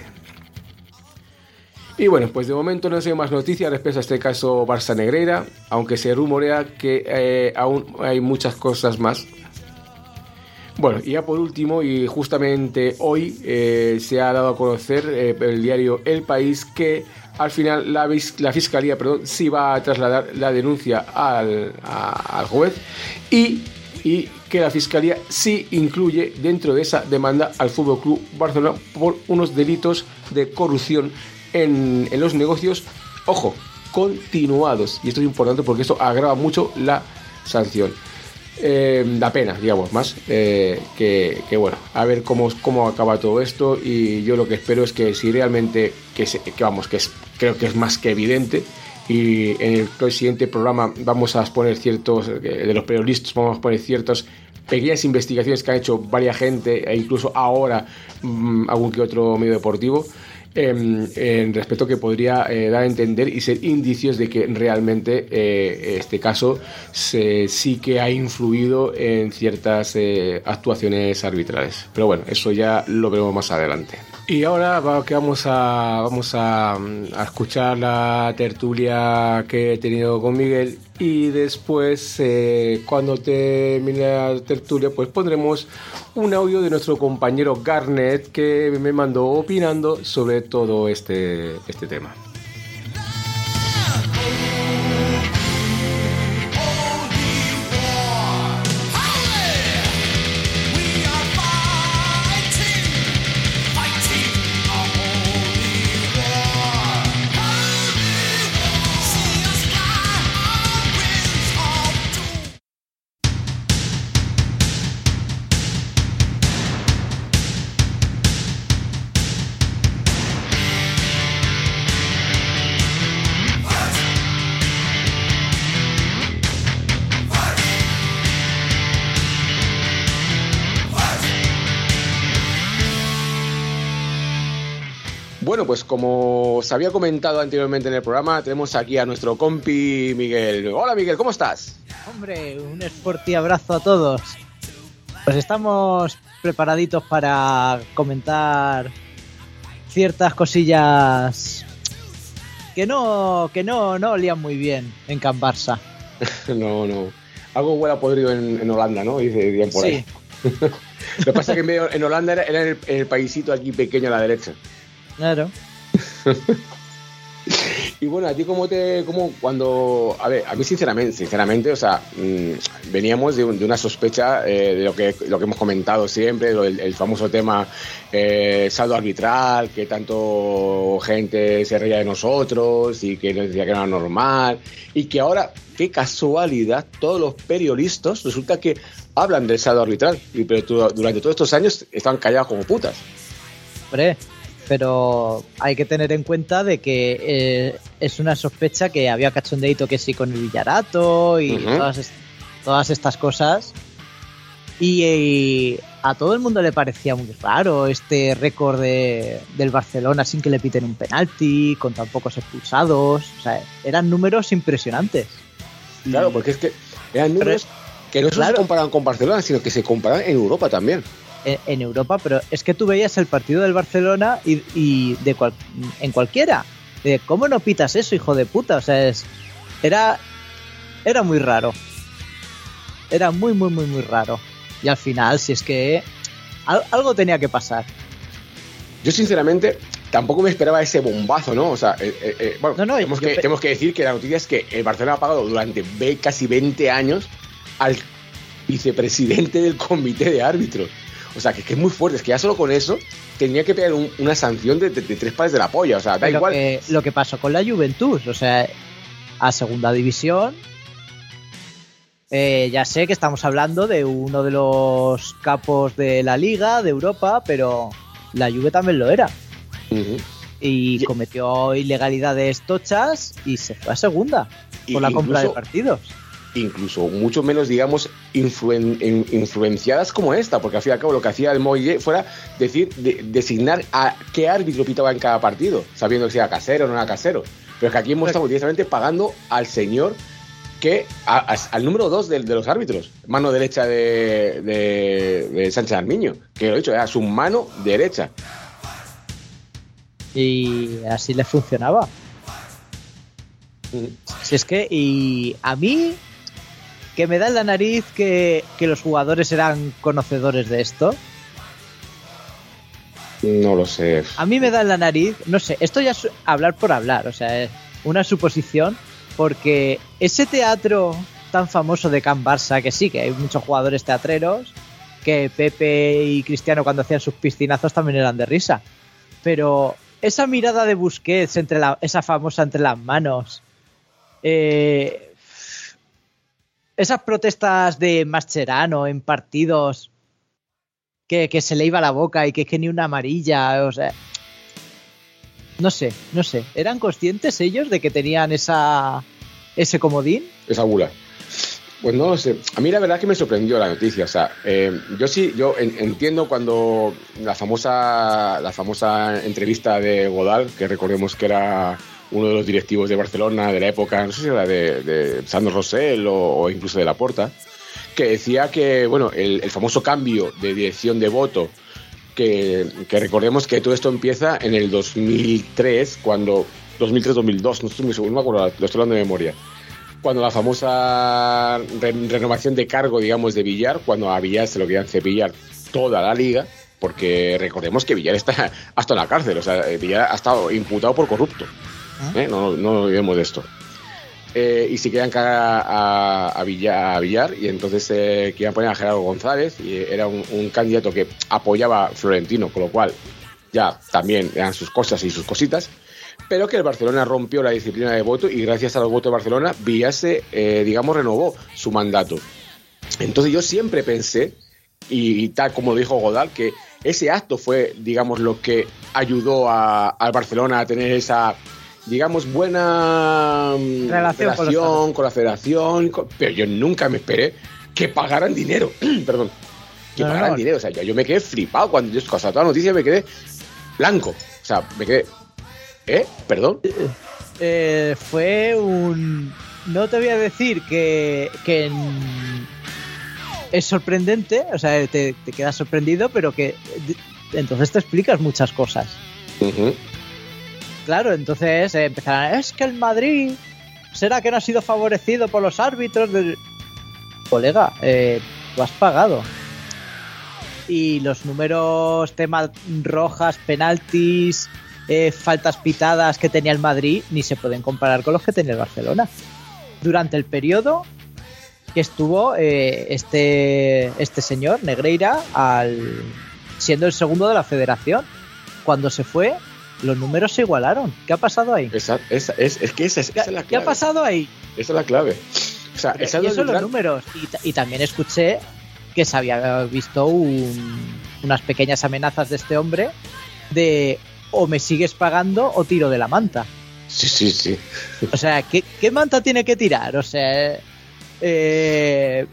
Y bueno, pues de momento no sé más noticias respecto a este caso Barça Negreira, aunque se rumorea que eh, aún hay muchas cosas más. Bueno, y ya por último, y justamente hoy eh, se ha dado a conocer eh, el diario El País que al final la, la Fiscalía perdón, sí va a trasladar la denuncia al, a, al juez y, y que la Fiscalía sí incluye dentro de esa demanda al F C Barcelona por unos delitos de corrupción en, en los negocios, ojo, continuados. Y esto es importante porque esto agrava mucho la sanción. Eh, da pena, digamos, más eh, que, que bueno, a ver cómo, cómo acaba todo esto. Y yo lo que espero es que si realmente que, se, que vamos, que es, creo que es más que evidente, y en el siguiente programa vamos a exponer ciertos de los periodistas, vamos a exponer ciertas pequeñas investigaciones que ha hecho varias gente e incluso ahora mmm, algún que otro medio deportivo en, en respecto que podría eh, dar a entender y ser indicios de que realmente eh, este caso se, sí que ha influido en ciertas eh, actuaciones arbitrales. Pero bueno, eso ya lo veremos más adelante. Y ahora va, que vamos a vamos a, a escuchar la tertulia que he tenido con Miguel y después eh, cuando termine la tertulia pues pondremos un audio de nuestro compañero Garnet que me mandó opinando sobre todo este, este tema. Bueno, pues como os había comentado anteriormente en el programa, tenemos aquí a nuestro compi Miguel. Hola Miguel, ¿cómo estás? Hombre, un fuerte abrazo a todos. Pues estamos preparaditos para comentar ciertas cosillas que no que no, no olían muy bien en Can Barça. No, no. Algo huele a podrido en, en Holanda, ¿no? Dicen por ahí. Sí. Lo que pasa es que en, medio, en Holanda era, era en, el, en el paisito aquí pequeño a la derecha. Claro. Y bueno, a ti cómo te, cómo cuando, a ver, a mí sinceramente, sinceramente, o sea, mmm, veníamos de, un, de una sospecha eh, de lo que, lo que hemos comentado siempre, lo, el, el famoso tema eh, saldo arbitral, que tanto gente se reía de nosotros y que nos decía que era normal y que ahora, qué casualidad, todos los periodistas resulta que hablan del saldo arbitral, y pero tú, durante todos estos años estaban callados como putas. Hombre. Pero hay que tener en cuenta de que eh, es una sospecha que había cachondeito que sí con el Villarato y uh-huh. todas, est- todas estas cosas y, y a todo el mundo le parecía muy raro este récord de, del Barcelona sin que le piten un penalti, con tan pocos expulsados, o sea, eran números impresionantes. Claro, porque es que eran números Pero, que no solo claro. se comparaban con Barcelona, sino que se comparaban en Europa también. En Europa, pero es que tú veías el partido del Barcelona y, y de cual, en cualquiera. De, ¿cómo no pitas eso, hijo de puta? O sea, es, era, era muy raro. Era muy, muy, muy, muy raro. Y al final, si es que al, algo tenía que pasar. Yo, sinceramente, tampoco me esperaba ese bombazo, ¿no? O sea, eh, eh, bueno, no, no, tenemos, que, pe- tenemos que decir que la noticia es que el Barcelona ha pagado durante casi veinte años al vicepresidente del comité de árbitros. O sea, que, que es muy fuerte, es que ya solo con eso tenía que pegar un, una sanción de, de, de tres pares de la polla, o sea, da lo igual. Que, lo que pasó con la Juventus, o sea, a segunda división, eh, ya sé que estamos hablando de uno de los capos de la Liga, de Europa, pero la Juve también lo era. Uh-huh. Y cometió ilegalidades tochas y se fue a segunda por la compra de partidos. incluso mucho menos, digamos, influen, in, influenciadas como esta, porque al fin y al cabo lo que hacía el Molle fuera decir, de, designar a qué árbitro pitaba en cada partido, sabiendo que si era casero o no era casero. Pero es que aquí hemos estado directamente pagando al señor que a, a, al número dos de, de los árbitros, mano derecha de, de, de Sánchez Armiño, que lo he dicho, era su mano derecha. Y así le funcionaba. Mm. Si es que, y a mí, que me da en la nariz que, que los jugadores eran conocedores de esto. No lo sé. A mí me da en la nariz, no sé, esto ya es hablar por hablar, o sea, es una suposición, porque ese teatro tan famoso de Can Barça, que sí, que hay muchos jugadores teatreros, que Pepe y Cristiano cuando hacían sus piscinazos también eran de risa, pero esa mirada de Busquets, entre la, esa famosa entre las manos, eh, esas protestas de Mascherano en partidos que, que se le iba la boca y que, que ni una amarilla, o sea, no sé, no sé, ¿eran conscientes ellos de que tenían esa ese comodín? Esa bula. Pues no lo sé. A mí la verdad es que me sorprendió la noticia. O sea, eh, yo sí, yo en, entiendo cuando la famosa la famosa entrevista de Godal, que recordemos que era uno de los directivos de Barcelona de la época, no sé si era de, de Sandro Rosell o, o incluso de Laporta, que decía que, bueno, el, el famoso cambio de dirección de voto, que, que recordemos que todo esto empieza en el dos mil tres, cuando dos mil tres dos mil dos, no estoy muy seguro, no me acuerdo, lo estoy hablando de memoria. Cuando la famosa re renovación de cargo, digamos, de Villar, cuando a Villar se lo querían cepillar toda la liga, porque recordemos que Villar está hasta en la cárcel, o sea, Villar ha estado imputado por corrupto. ¿Eh? No, no olvidemos de esto. Eh, y si querían cagar a, a, a, Villar, a Villar, y entonces eh, querían poner a Gerardo González, y era un, un candidato que apoyaba a Florentino, con lo cual ya también eran sus cosas y sus cositas. Pero que el Barcelona rompió la disciplina de voto y gracias a los votos de Barcelona, Villar se, eh, digamos, renovó su mandato. Entonces yo siempre pensé, y, y tal como lo dijo Godal, que ese acto fue, digamos, lo que ayudó a, al Barcelona a tener esa, digamos, buena relación, relación con, con la federación, con, pero yo nunca me esperé que pagaran dinero, perdón, que no, pagaran no. dinero, o sea, yo, yo me quedé flipado cuando yo, o sea, toda la noticia me quedé blanco, o sea, me quedé... ¿Eh? ¿Perdón? Eh, fue un... No te voy a decir que, que es sorprendente, o sea, te, te quedas sorprendido, pero que entonces te explicas muchas cosas. Uh-huh. Claro, entonces eh, empezarán, es que el Madrid, ¿será que no ha sido favorecido por los árbitros? Del... Colega, eh, tú has pagado. Y los números, temas rojas, penaltis... Eh, faltas pitadas que tenía el Madrid ni se pueden comparar con los que tenía el Barcelona. Durante el periodo que estuvo eh, este, este señor, Negreira, al, siendo el segundo de la federación. Cuando se fue, los números se igualaron. ¿Qué ha pasado ahí? Esa, esa, es, es que esa, esa es la clave. ¿Qué ha pasado ahí? Esa es la clave. O sea, y esos son los números. Y, y también escuché que se había visto un, unas pequeñas amenazas de este hombre de... o me sigues pagando o tiro de la manta. Sí, sí, sí. O sea, ¿qué, qué manta tiene que tirar? O sea, eh,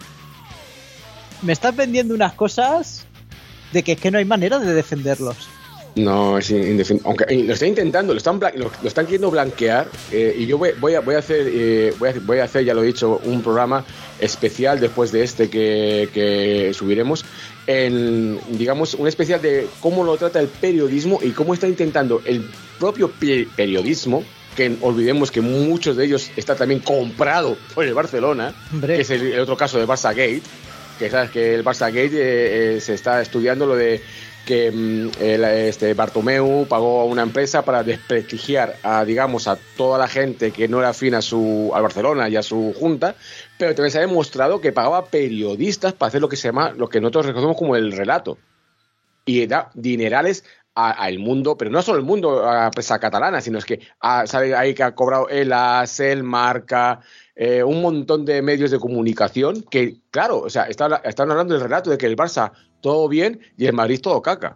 me estás vendiendo unas cosas de que es que no hay manera de defenderlos. No, es indefendible. Aunque lo están intentando, lo están, lo, lo están queriendo blanquear. Eh, y yo voy, voy, a, voy a hacer, eh, voy, a, voy a hacer, ya lo he dicho, un programa especial después de este que, que subiremos. En, digamos, un especial de cómo lo trata el periodismo y cómo está intentando el propio periodismo, que olvidemos que muchos de ellos está también comprado por el Barcelona, Hombre. que es el, el otro caso de Barça Gate, que sabes que el Barça Gate eh, eh, se está estudiando lo de que el, este Bartomeu pagó a una empresa para desprestigiar a, digamos, a toda la gente que no era afín a su al Barcelona y a su junta, pero también se ha demostrado que pagaba periodistas para hacer lo que se llama, lo que nosotros reconocemos como el relato, y da dinerales al mundo, pero no solo el mundo, a la prensa catalana, sino es que a, sabe ahí que ha cobrado el A S, el Marca, eh, un montón de medios de comunicación que, claro, o sea, están, están hablando del relato de que el Barça todo bien y el Madrid todo caca.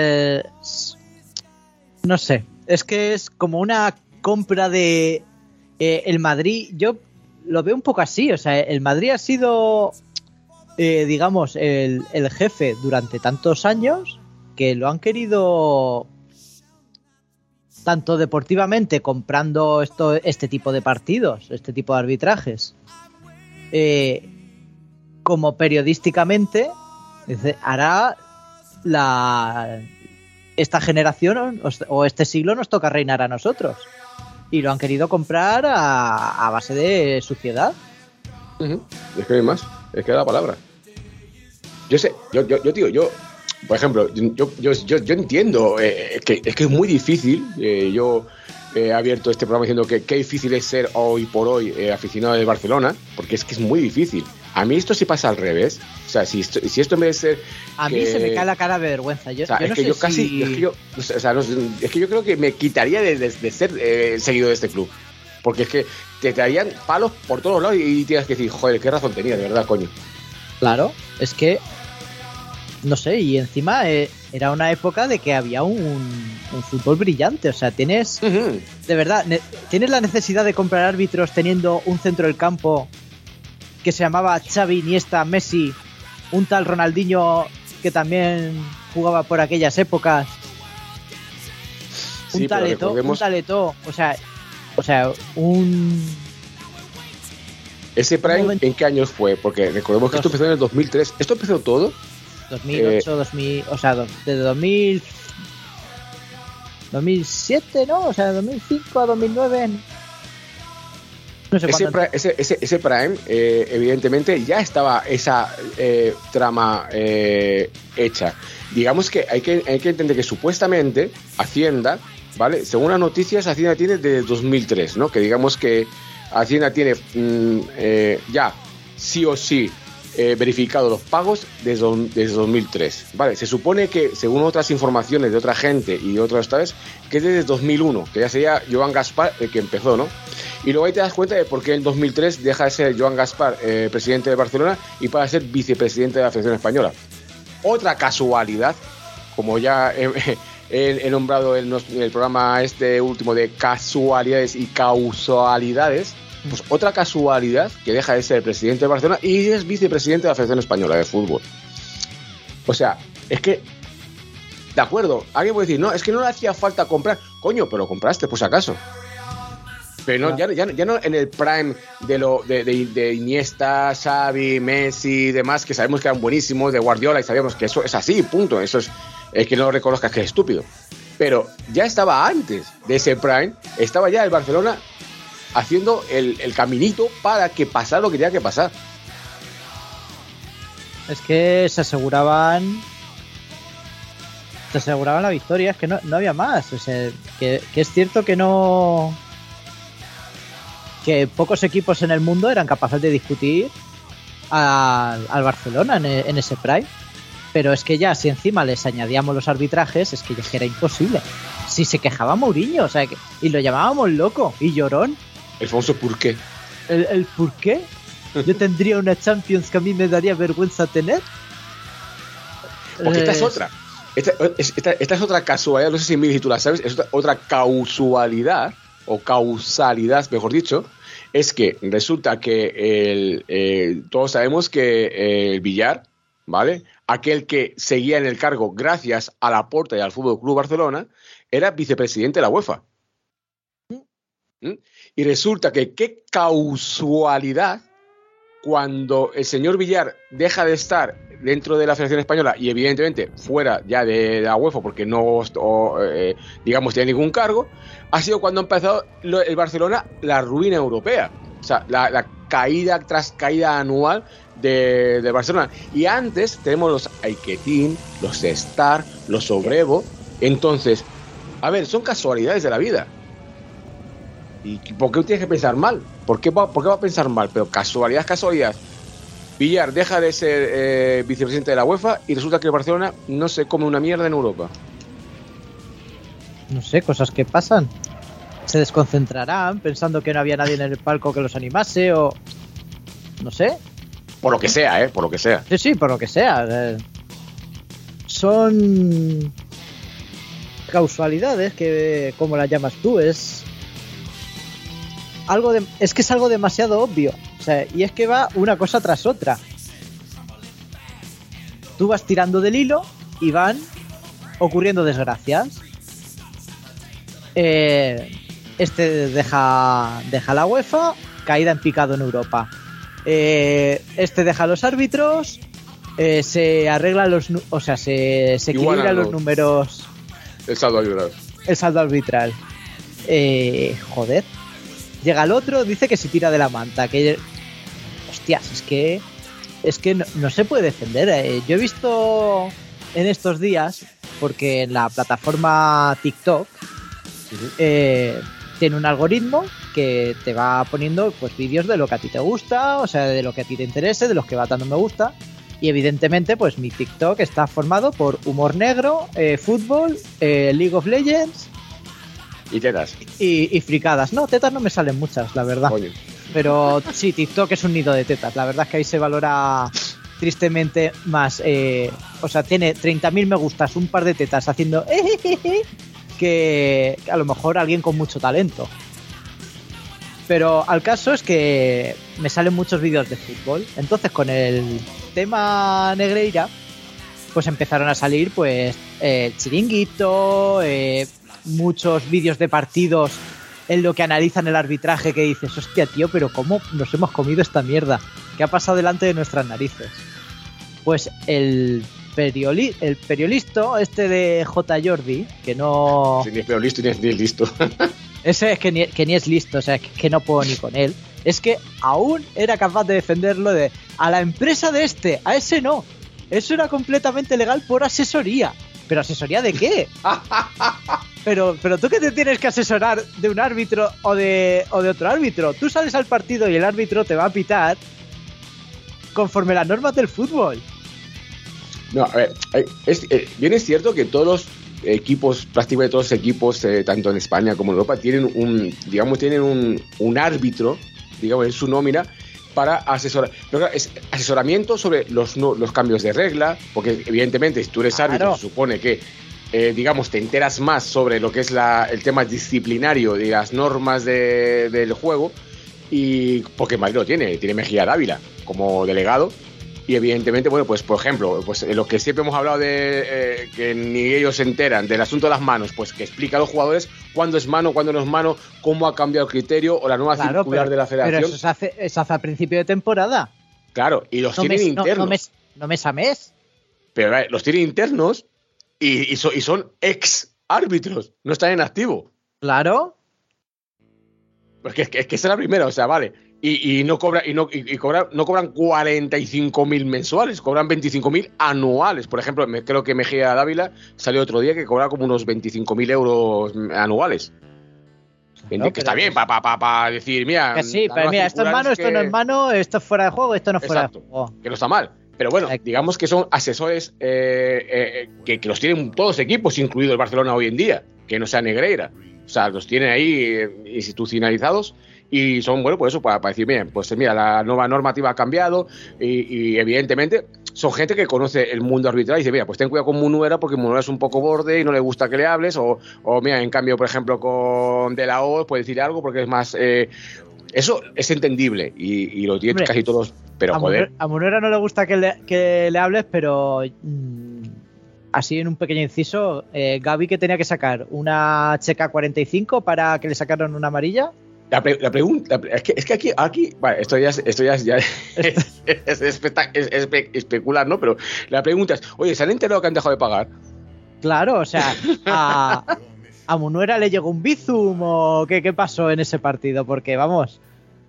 Eh, no sé, es que es como una compra de eh, el Madrid, yo lo veo un poco así, o sea, el Madrid ha sido, eh, digamos, el, el jefe durante tantos años que lo han querido tanto deportivamente comprando esto, este tipo de partidos, este tipo de arbitrajes, eh, como periodísticamente. Dice, hará la esta generación o, o este siglo nos toca reinar a nosotros, y lo han querido comprar a, a base de suciedad. Uh-huh. Es que no hay más, es que da la palabra. Yo sé, yo, yo, yo digo, yo, por ejemplo, yo, yo, yo, yo entiendo eh, que es que es muy difícil. Eh, yo he abierto este programa diciendo que qué difícil es ser hoy por hoy eh, aficionado del Barcelona, porque es que es muy difícil. A mí esto sí pasa al revés. O sea, si esto, si esto en vez de ser... A que... mí se me cae la cara de vergüenza. Yo, o sea, yo es no que sé yo casi... si... Es que yo, o sea, no, es que yo creo que me quitaría de, de, de ser eh, seguidor de este club. Porque es que te traían palos por todos lados y, y tienes que decir, joder, qué razón tenía, de verdad, coño. Claro, es que... No sé, y encima eh, era una época de que había un, un fútbol brillante. O sea, tienes... Uh-huh. De verdad, ne- tienes la necesidad de comprar árbitros teniendo un centro del campo que se llamaba Xavi, Iniesta, Messi, un tal Ronaldinho que también jugaba por aquellas épocas, un sí, talento, recordemos... un talento, o sea, o sea, un... ¿Ese Prime momento... en qué años fue? Porque recordemos que Dos... esto empezó en el dos mil tres. ¿Esto empezó todo? dos mil ocho, eh... dos mil, o sea, desde dos mil, dos mil siete, ¿no? O sea, dos mil cinco a dos mil nueve... No sé ese, prime, ese, ese, ese Prime, eh, evidentemente, ya estaba esa eh, trama eh, hecha. Digamos que hay, que hay que entender que supuestamente Hacienda, ¿vale? Según las noticias, Hacienda tiene desde dos mil tres, ¿no? Que digamos que Hacienda tiene mm, eh, ya sí o sí eh, verificado los pagos desde, desde dos mil tres, ¿vale? Se supone que, según otras informaciones de otra gente y de otras vez, que es desde dos mil uno, que ya sería Joan Gaspar el que empezó, ¿no? Y luego ahí te das cuenta de por qué en dos mil tres deja de ser Joan Gaspar eh, presidente de Barcelona y para ser vicepresidente de la Federación Española. Otra casualidad, como ya he, he, he nombrado en el programa este último de casualidades y causalidades, pues otra casualidad que deja de ser presidente de Barcelona y es vicepresidente de la Federación Española de Fútbol. O sea, es que, de acuerdo, alguien puede decir, no, es que no le hacía falta comprar. Coño, pero lo compraste, pues acaso. Pero no, ya, ya, ya no en el prime de lo de, de, de Iniesta, Xavi, Messi y demás, que sabemos que eran buenísimos, de Guardiola, y sabemos que eso es así, punto. Eso es, es que no lo reconozcas, que es estúpido. Pero ya estaba antes de ese prime, estaba ya el Barcelona haciendo el, el caminito para que pasara lo que tenía que pasar. Es que se aseguraban se aseguraban la victoria, es que no, no había más. O sea, que, que es cierto que no... que pocos equipos en el mundo eran capaces de discutir al, al Barcelona en, en ese prime, pero es que ya si encima les añadíamos los arbitrajes, es que ya era imposible. Si se quejaba Mourinho, o sea, que, y lo llamábamos loco y llorón. El famoso ¿por qué? ¿El, el por qué? ¿Yo tendría una Champions que a mí me daría vergüenza tener? Porque esta es otra. Esta, esta, esta es otra casualidad, no sé si Mili tú la sabes, es otra, otra causalidad, o causalidad, mejor dicho, es que resulta que el, eh, todos sabemos que eh, el Villar, ¿vale? Aquel que seguía en el cargo gracias a la Porta y al Fútbol Club Barcelona, era vicepresidente de la UEFA. ¿Mm? Y resulta que qué causalidad, cuando el señor Villar deja de estar dentro de la Federación Española y evidentemente fuera ya de la UEFA porque no, o, eh, digamos, tiene ningún cargo, ha sido cuando ha empezado lo, el Barcelona la ruina europea. O sea, la, la caída tras caída anual de, de Barcelona. Y antes tenemos los Aiketín, los Star, los Obrevo. Entonces, a ver, son casualidades de la vida. ¿Y por qué tienes que pensar mal? ¿Por qué va, por qué va a pensar mal? Pero casualidad, casualidad. Villar deja de ser eh, vicepresidente de la UEFA y resulta que el Barcelona no se come una mierda en Europa. No sé, cosas que pasan. Se desconcentrarán pensando que no había nadie en el palco que los animase o... No sé. Por lo que sea, ¿eh? Por lo que sea. Sí, sí, por lo que sea. Eh, son... causalidades que, como las llamas tú, es... algo de, es que es algo demasiado obvio. O sea, y es que va una cosa tras otra. Tú vas tirando del hilo y van ocurriendo desgracias. Eh, este deja, deja la UEFA, caída en picado en Europa. Eh, este deja a los árbitros, eh, se arreglan los, o sea, se, se equilibran los números. El saldo arbitral. El saldo arbitral. Eh, joder. Llega el otro, dice que se tira de la manta, que hostias, es que es que no, no se puede defender. Eh, yo he visto en estos días, porque en la plataforma TikTok eh, tiene un algoritmo que te va poniendo pues vídeos de lo que a ti te gusta, o sea, de lo que a ti te interese, de los que va dando me gusta. Y evidentemente, pues mi TikTok está formado por humor negro, eh, fútbol, eh, League of Legends y tetas. Y, y fricadas. No, tetas no me salen muchas, la verdad. Coño. Pero sí, TikTok es un nido de tetas. La verdad es que ahí se valora tristemente más. Eh, o sea, tiene treinta mil me gustas, un par de tetas haciendo que a lo mejor alguien con mucho talento. Pero al caso es que me salen muchos vídeos de fútbol. Entonces con el tema Negreira, pues empezaron a salir pues eh, Chiringuito, eh, muchos vídeos de partidos en lo que analizan el arbitraje, que dices, hostia tío, pero ¿cómo nos hemos comido esta mierda? ¿Qué ha pasado delante de nuestras narices? Pues el perioli el periodista este de J. Jordi, que no... Sí, ni es periodista ni es, ni es listo. Ese es que ni, que ni es listo, o sea, que, que no puedo ni con él. Es que aún era capaz de defenderlo de a la empresa de este, a ese no. Eso era completamente legal por asesoría. ¿Pero asesoría de qué? Pero, pero tú que te tienes que asesorar de un árbitro o de, o de otro árbitro. Tú sales al partido y el árbitro te va a pitar conforme las normas del fútbol. No, a ver, es, eh, bien es cierto que todos los equipos, prácticamente todos los equipos, eh, tanto en España como en Europa, tienen un, digamos, tienen un, un árbitro, digamos, en su nómina para asesorar. Pero claro, es asesoramiento sobre los, no, los cambios de regla, porque evidentemente si tú eres árbitro, claro, se supone que, eh, digamos, te enteras más sobre lo que es la, el tema disciplinario y las normas de, del juego, y porque Madrid lo tiene, tiene Mejía Dávila como delegado. Y evidentemente, bueno, pues por ejemplo, pues lo que siempre hemos hablado de eh, que ni ellos se enteran del asunto de las manos, pues que explica a los jugadores cuándo es mano, cuándo no es mano, cómo ha cambiado el criterio o la nueva claro, circular pero, de la federación. Pero eso se hace, eso hace a principio de temporada. Claro, y los no tienen mes, internos. No, no, mes, no mes a mes. Pero eh, los tienen internos y, y, so, y son ex árbitros, no están en activo. Claro. Porque es que, es que esa es la primera, o sea, vale. Y, y no cobra, y no, y, y cobra, no cobran cuarenta y cinco mil mensuales, cobran veinticinco mil anuales. Por ejemplo, me, creo que Mejía Dávila salió otro día que cobra como unos veinticinco mil euros anuales. No, que está bien, para pa, pa, pa decir, mira. Que sí, pero mira, esto es mano, esto que... no es mano, esto es fuera de juego, esto no es fuera Exacto, de juego. Que no está mal. Pero bueno, digamos que son asesores eh, eh, que, que los tienen todos los equipos, incluido el Barcelona hoy en día, que no sea Negreira. O sea, los tienen ahí eh, institucionalizados. Y son, bueno, pues eso, para, para decir, bien, pues mira, la nueva normativa ha cambiado y, y evidentemente son gente que conoce el mundo arbitral y dice, mira, pues ten cuidado con Munuera porque Munuera es un poco borde y no le gusta que le hables, o, o mira, en cambio, por ejemplo, con De La O puedes decir algo porque es más... Eh, eso es entendible y, y lo tienen casi todos, pero a joder... Munuera, a Munuera no le gusta que le, que le hables, pero... Mmm, así en un pequeño inciso, eh, Gaby que tenía que sacar una checa cuarenta y cinco para que le sacaran una amarilla... La, pre, la pregunta es que, es que aquí, aquí vale, esto ya, esto ya, ya es, es, es, es, es especular, ¿no? Pero la pregunta es, oye, ¿se han enterado que han dejado de pagar? Claro, o sea, a, a Munuera le llegó un bizum o ¿qué, qué pasó en ese partido? Porque, vamos,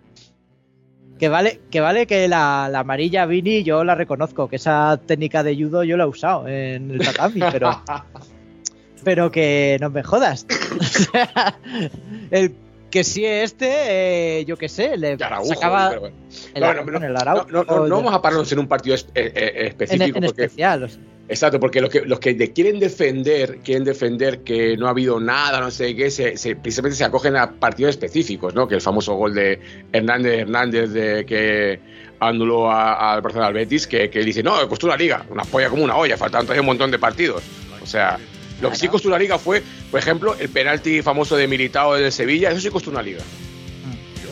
que vale que, vale que la, la amarilla Vini yo la reconozco, que esa técnica de judo yo la he usado en el tatami, pero, pero que no me jodas. O sea, el que si este, eh, yo qué sé, le Araujo, sacaba pero bueno. el, no, no, no, el Araujo, no, no, no, no vamos a pararnos en un partido es, eh, eh, específico. En, en porque, especial. O sea. Exacto, porque los que, los que de quieren defender quieren defender que no ha habido nada, no sé qué, se, se, precisamente se acogen a partidos específicos, ¿no? Que el famoso gol de Hernández Hernández de que anuló al Barcelona al Betis, que, que dice, no, costó la liga, una polla como una olla, faltan todavía un montón de partidos. O sea... Lo que sí costó una liga fue, por ejemplo, el penalti famoso de Militao del Sevilla, eso sí costó una liga.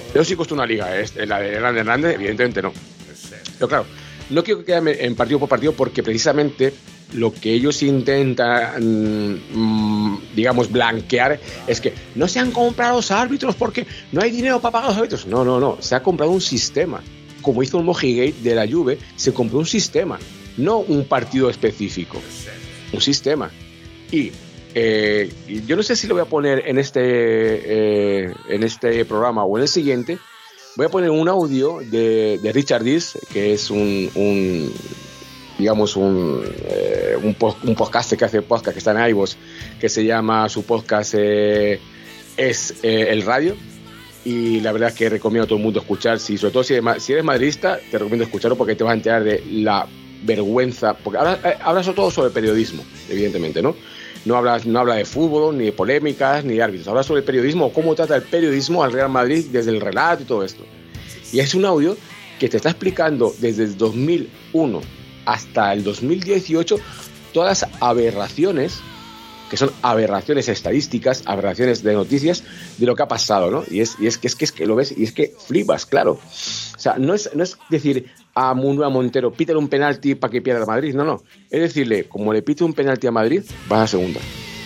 Eso sí costó una liga, ¿eh? La de Hernández Hernández, evidentemente no. Pero claro, no quiero quedarme en partido por partido porque precisamente lo que ellos intentan, mmm, digamos, blanquear es que no se han comprado los árbitros porque no hay dinero para pagar los árbitros. No, no, no, se ha comprado un sistema. Como hizo el Mojigate de la Juve, se compró un sistema, no un partido específico, un sistema. Y eh, yo no sé si lo voy a poner en este, eh, en este programa o en el siguiente. Voy a poner un audio de, de Richard Dees, que es un, un digamos, un, eh, un, post, un podcast que hace podcast, que está en iVoox, que se llama, su podcast eh, es eh, El Radio, y la verdad es que recomiendo a todo el mundo escuchar, si, sobre todo si eres, si eres madridista, te recomiendo escucharlo porque te vas a enterar de la vergüenza, porque habla, eh, habla sobre todo sobre periodismo, evidentemente, ¿no? No habla, no habla de fútbol, ni de polémicas, ni de árbitros. Habla sobre el periodismo o cómo trata el periodismo al Real Madrid desde el relato y todo esto. Y es un audio que te está explicando desde el dos mil uno hasta el dos mil dieciocho todas las aberraciones, que son aberraciones estadísticas, aberraciones de noticias de lo que ha pasado, ¿no? Y es, y es, que, es, que, es que lo ves y es que flipas, claro. O sea, no es, no es decir a Munua Montero, pítale un penalti para que pierda Madrid, no, no. Es decirle, como le pite un penalti a Madrid, vas a segunda.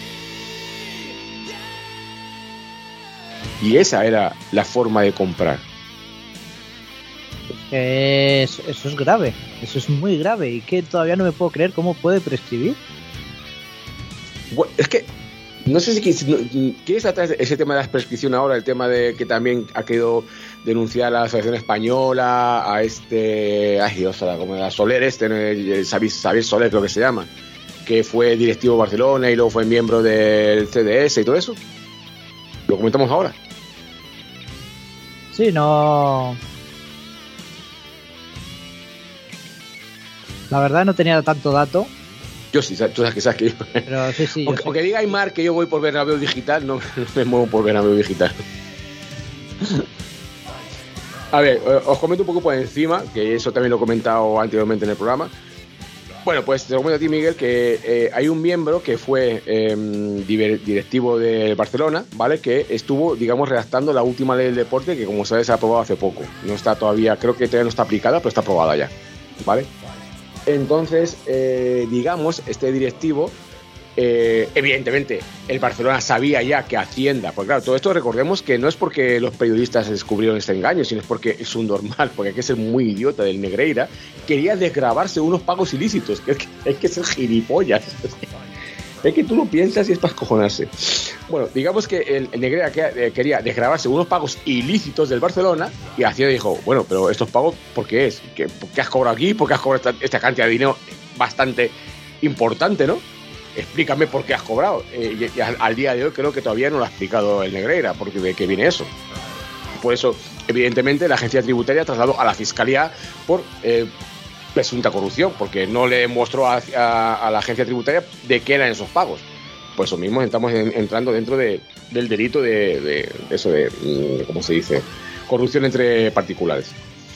Y esa era la forma de comprar. Es, eso es grave, eso es muy grave y que todavía no me puedo creer cómo puede prescribir. Bueno, es que no sé si, si no, quieres tratar ese tema de la prescripción ahora, el tema de que también ha querido denunciar a la Asociación Española, a este, ay Dios, como a Soler, este, Xavier Soler creo que se llama, que fue directivo de Barcelona y luego fue miembro del C D S y todo eso. Lo comentamos ahora. Sí, no. La verdad no tenía tanto dato. Yo sí, tú sabes que sabes que yo. Pero sí, sí. Aunque, aunque diga Aymar que yo voy por Bernabéu Digital, no me muevo por Bernabéu Digital. A ver, os comento un poco por encima, que eso también lo he comentado anteriormente en el programa. Bueno, pues te lo comento a ti, Miguel, que eh, hay un miembro que fue eh, directivo de Barcelona, ¿vale? Que estuvo, digamos, redactando la última ley del deporte, que como sabes se ha aprobado hace poco. No está todavía, creo que todavía no está aplicada, pero está aprobada ya, ¿vale? Entonces, eh, digamos, este directivo, eh, evidentemente, el Barcelona sabía ya que Hacienda, pues claro, todo esto recordemos que no es porque los periodistas descubrieron este engaño, sino es porque es un normal, porque hay que ser muy idiota del Negreira, quería desgravarse unos pagos ilícitos, que es que hay que ser gilipollas. Es que tú lo piensas y es para escojonarse. Bueno, digamos que el, el Negreira quería desgravarse unos pagos ilícitos del Barcelona y Hacienda dijo, bueno, pero estos pagos, ¿por qué es? ¿Qué, ¿Por qué has cobrado aquí? ¿Por qué has cobrado esta, esta cantidad de dinero bastante importante, no? Explícame por qué has cobrado. Eh, y, y al, al día de hoy creo que todavía no lo ha explicado el Negreira, porque de qué viene eso. Por eso, evidentemente, la agencia tributaria trasladó a la Fiscalía por eh, presunta corrupción, porque no le demostró a, a, a la agencia tributaria de qué eran esos pagos. Por eso mismo estamos en, entrando dentro de, del delito de, de, de eso de, ¿cómo se dice? Corrupción entre particulares.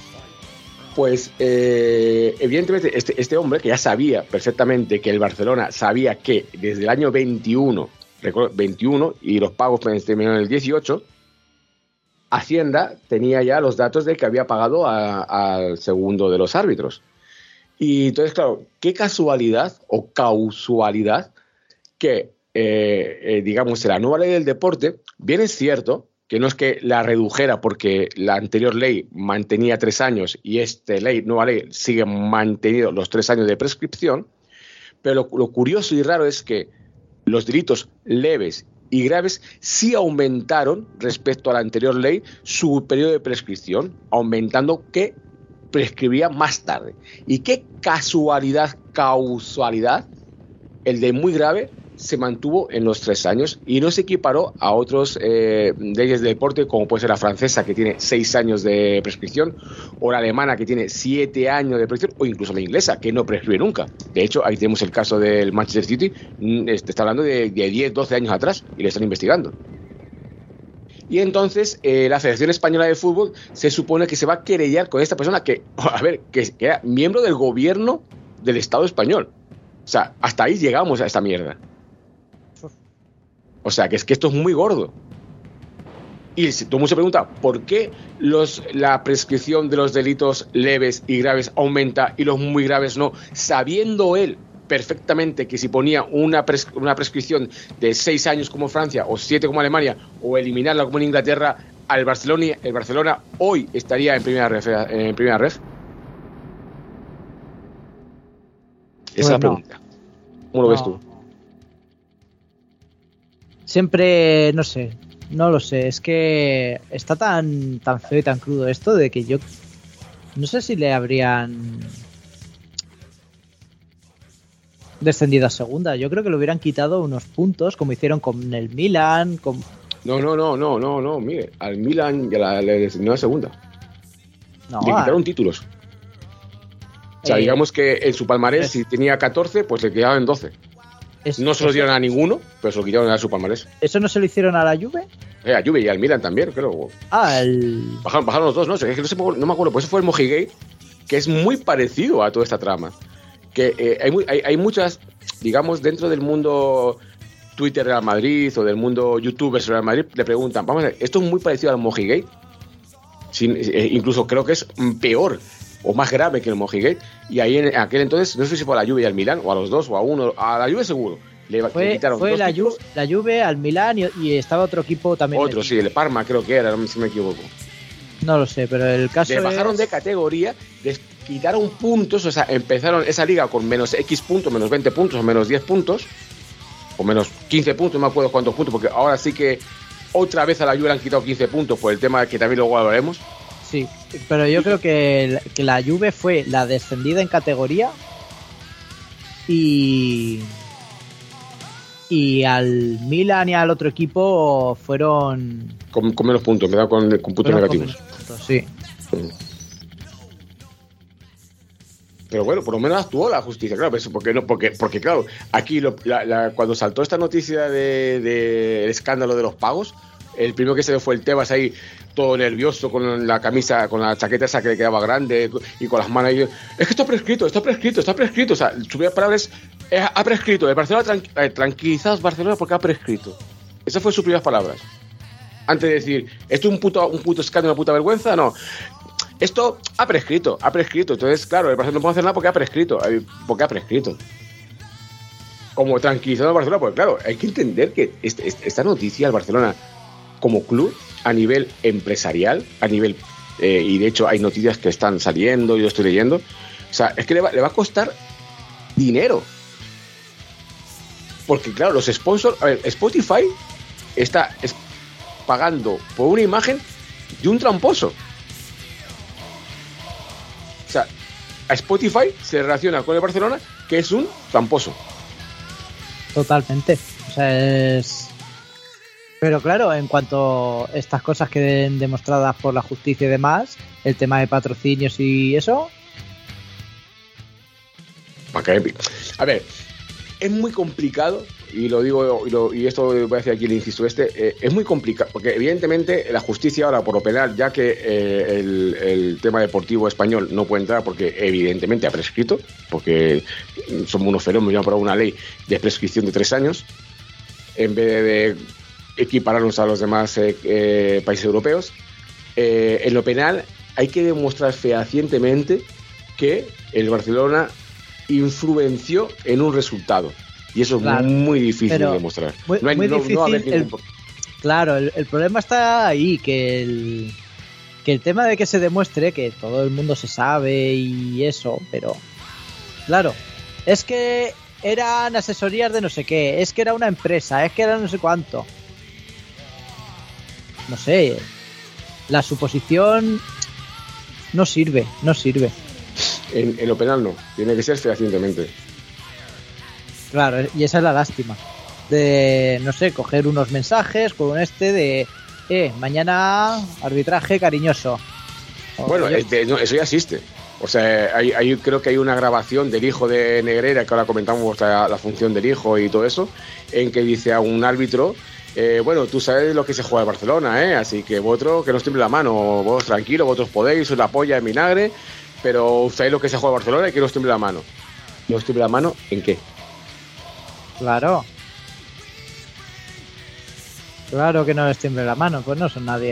Pues eh, evidentemente este, este hombre que ya sabía perfectamente que el Barcelona sabía que desde el año veintiuno, recuerdo, veintiuno y los pagos terminaron en el dieciocho, Hacienda tenía ya los datos de que había pagado al segundo de los árbitros. Y entonces, claro, qué casualidad o causalidad que, eh, eh, digamos, en la nueva ley del deporte, bien es cierto que no es que la redujera porque la anterior ley mantenía tres años y esta ley, nueva ley, sigue manteniendo los tres años de prescripción, pero lo, lo curioso y raro es que los delitos leves y graves sí aumentaron respecto a la anterior ley su periodo de prescripción, aumentando que prescribía más tarde. Y qué casualidad, causalidad, el de muy grave se mantuvo en los tres años y no se equiparó a otros eh, leyes de deporte, como puede ser la francesa, que tiene seis años de prescripción, o la alemana, que tiene siete años de prescripción, o incluso la inglesa, que no prescribe nunca. De hecho, ahí tenemos el caso del Manchester City, este, está hablando de, de diez, doce años atrás, y le están investigando. Y entonces eh, la Federación Española de Fútbol se supone que se va a querellar con esta persona que, a ver, que, que era miembro del gobierno del Estado español. O sea, hasta ahí llegamos a esta mierda. O sea, que es que esto es muy gordo. Y si todo el mundo se pregunta ¿por qué los, la prescripción de los delitos leves y graves aumenta y los muy graves no? Sabiendo él perfectamente que si ponía una, pres, una prescripción de seis años como Francia o siete como Alemania o eliminarla como en Inglaterra, al Barcelona, el Barcelona hoy estaría en primera ref. En primera ref. Esa es la pregunta. ¿Cómo lo no. ves tú? Siempre, no sé, no lo sé. Es que está tan, tan feo y tan crudo esto de que yo no sé si le habrían descendido a segunda. Yo creo que le hubieran quitado unos puntos, como hicieron con el Milan. Con... No, no, no, no, no, no. Mire, al Milan ya la, le descendió a segunda. No, le quitaron a... títulos. O sea, eh... digamos que en su palmarés, es... si tenía catorce, pues le quedaban doce. Es, no se lo dieron a ninguno, pero se lo quitaron a su palmarés. ¿Eso no se lo hicieron a la Juve? Eh, a Juve y al Milan también, creo. Ah, el... Bajaron, bajaron los dos, ¿no? Es que no, sé, no me acuerdo, pues eso fue el Mojigate, que es muy parecido a toda esta trama. Que eh, hay, hay, hay muchas, digamos, dentro del mundo Twitter Real Madrid o del mundo YouTubers Real Madrid, le preguntan, vamos a ver, esto es muy parecido al Mojigate. Sin, eh, incluso creo que es peor o más grave que el Mojigate, y ahí en aquel entonces, no sé si fue a la Juve y al Milan, o a los dos, o a uno, a la Juve seguro, le, fue, le quitaron fue dos la, títulos, Ju, la Juve al Milan y, y estaba otro equipo también. Otro, sí, el Parma creo que era, si me equivoco. No lo sé, pero el caso le bajaron es... de categoría, les quitaron puntos, o sea, empezaron esa liga con menos X puntos, menos veinte puntos, o menos diez puntos, o menos quince puntos, no me acuerdo cuántos puntos, porque ahora sí que otra vez a la Juve le han quitado quince puntos por el tema que también luego hablaremos. Sí, pero yo creo que, que la Juve fue la descendida en categoría y y al Milan y al otro equipo fueron con, con menos puntos, me da con, con puntos negativos. Con puntos, sí. Pero bueno, por lo menos actuó la justicia, claro, porque no, porque, porque claro, aquí lo, la, la, cuando saltó esta noticia de, de el escándalo de los pagos, el primero que se le fue el Tebas ahí todo nervioso con la camisa, con la chaqueta esa que le quedaba grande y con las manos ahí, es que está prescrito, está prescrito, está prescrito, o sea, su primera palabra es, es ha prescrito, el Barcelona tranqu eh, tranquilizados Barcelona porque ha prescrito. Esas fueron sus primeras palabras. Antes de decir, esto es un puto, un puto escándalo, una puta vergüenza, no. Esto ha prescrito, ha prescrito. Entonces, claro, el Barcelona no puede hacer nada porque ha prescrito, porque ha prescrito. Como tranquilizado al Barcelona, porque claro, hay que entender que este, esta noticia al Barcelona como club, a nivel empresarial, a nivel, eh, y de hecho hay noticias que están saliendo, yo estoy leyendo, o sea, es que le va, le va a costar dinero. Porque claro, los sponsors, a ver, Spotify está es, pagando por una imagen de un tramposo. O sea, a Spotify se relaciona con el Barcelona, que es un tramposo. Totalmente. O sea, es... Pero claro, en cuanto a estas cosas queden demostradas por la justicia y demás, el tema de patrocinios y eso... A ver, es muy complicado, y lo digo, y, lo, y esto voy a decir aquí el inciso este, eh, es muy complicado, porque evidentemente la justicia ahora por lo penal, ya que eh, el, el tema deportivo español no puede entrar porque evidentemente ha prescrito, porque somos unos fenómenos, ya por una ley de prescripción de tres años, en vez de... de equipararnos a los demás eh, eh, países europeos. Eh, en lo penal hay que demostrar fehacientemente que el Barcelona influenció en un resultado, y eso claro, es muy difícil de demostrar. Muy, no hay, muy no, difícil. No haber ningún... el, claro, el, el problema está ahí, que el, que el tema de que se demuestre que todo el mundo se sabe y eso, pero claro, es que eran asesorías de no sé qué, es que era una empresa, es que era no sé cuánto. No sé, la suposición no sirve, no sirve. En, en lo penal no, tiene que ser fehacientemente. Claro, y esa es la lástima. De, no sé, coger unos mensajes con este de, eh, mañana arbitraje cariñoso. O bueno, yo... este, no, eso ya existe. O sea, hay, hay, creo que hay una grabación del hijo de Negreira, que ahora comentamos la, la función del hijo y todo eso, en que dice a un árbitro... Eh, bueno, tú sabes lo que se juega en Barcelona, ¿eh? Así que vosotros, que no os tiemble la mano, vos tranquilo, vosotros podéis, sois la polla en vinagre, pero sabéis lo que se juega en Barcelona y que no os tiemble la mano. ¿No os tiemble la mano en qué? Claro. Claro que no les tiemble la mano, pues no son nadie.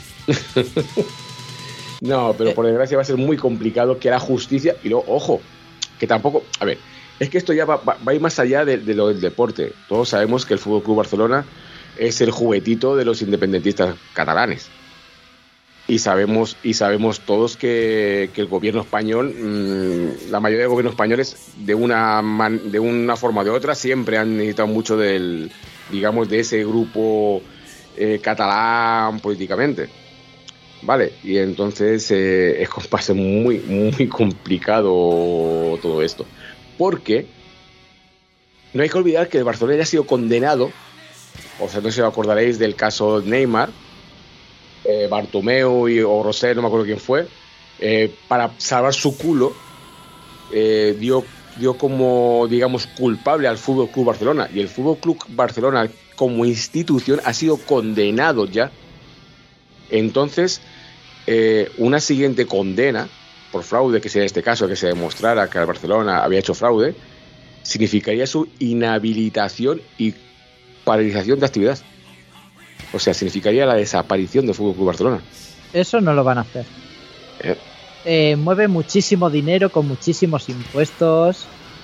No, pero por desgracia va a ser muy complicado que la justicia, y luego, ojo, que tampoco, a ver, es que esto ya va, va, va a ir más allá de, de lo del deporte. Todos sabemos que el F C Barcelona es el juguetito de los independentistas catalanes. Y sabemos, y sabemos todos que, que el gobierno español, mmm, la mayoría de gobiernos españoles, de una, man, de una forma o de otra, siempre han necesitado mucho del, digamos, de ese grupo eh, catalán políticamente. Vale, y entonces eh, es va a ser muy, muy complicado todo esto. Porque no hay que olvidar que el Barcelona ya ha sido condenado, o sea, no sé si os acordaréis del caso Neymar, eh, Bartomeu y, o Rosé, no me acuerdo quién fue, eh, para salvar su culo, eh, dio, dio como, digamos, culpable al F C Barcelona. Y el F C Barcelona como institución ha sido condenado ya. Entonces, eh, una siguiente condena por fraude, que sea este caso, que se demostrara que el Barcelona había hecho fraude, significaría su inhabilitación y paralización de actividad. O sea, significaría la desaparición del F C Barcelona. Eso no lo van a hacer. Eh. Eh, mueve muchísimo dinero con muchísimos impuestos.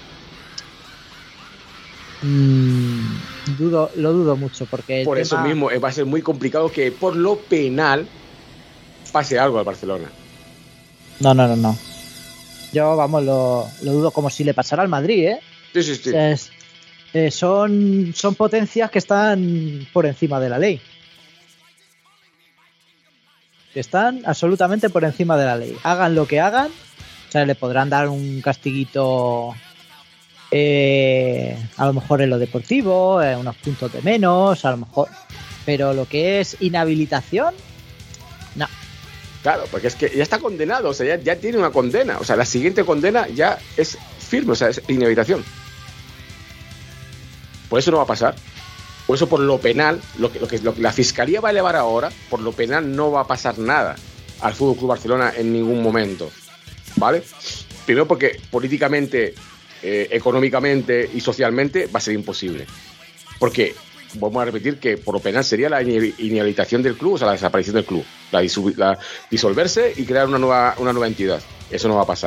Mm, dudo, lo dudo mucho porque por tema... eso mismo va a ser muy complicado que por lo penal pase algo al Barcelona. No, no, no, no. Yo, vamos, lo, lo dudo como si le pasara al Madrid, ¿eh? Sí, sí, sí. O sea, es, eh, son, son potencias que están por encima de la ley. Que están absolutamente por encima de la ley. Hagan lo que hagan, o sea, le podrán dar un castiguito... Eh, a lo mejor en lo deportivo, eh, unos puntos de menos, a lo mejor, pero lo que es inhabilitación, no. Claro, porque es que ya está condenado, o sea, ya, ya tiene una condena, o sea, la siguiente condena ya es firme, o sea, es inhabilitación. Por eso no va a pasar. Por eso, por lo penal, lo que, lo que, lo que la fiscalía va a elevar ahora, por lo penal no va a pasar nada al F C Barcelona en ningún momento, ¿vale? Primero porque políticamente, Eh, económicamente y socialmente va a ser imposible, porque vamos a repetir que por lo penal sería la inhabilitación del club, o sea, la desaparición del club, la, disu- la disolverse y crear una nueva, una nueva entidad. Eso no va a pasar.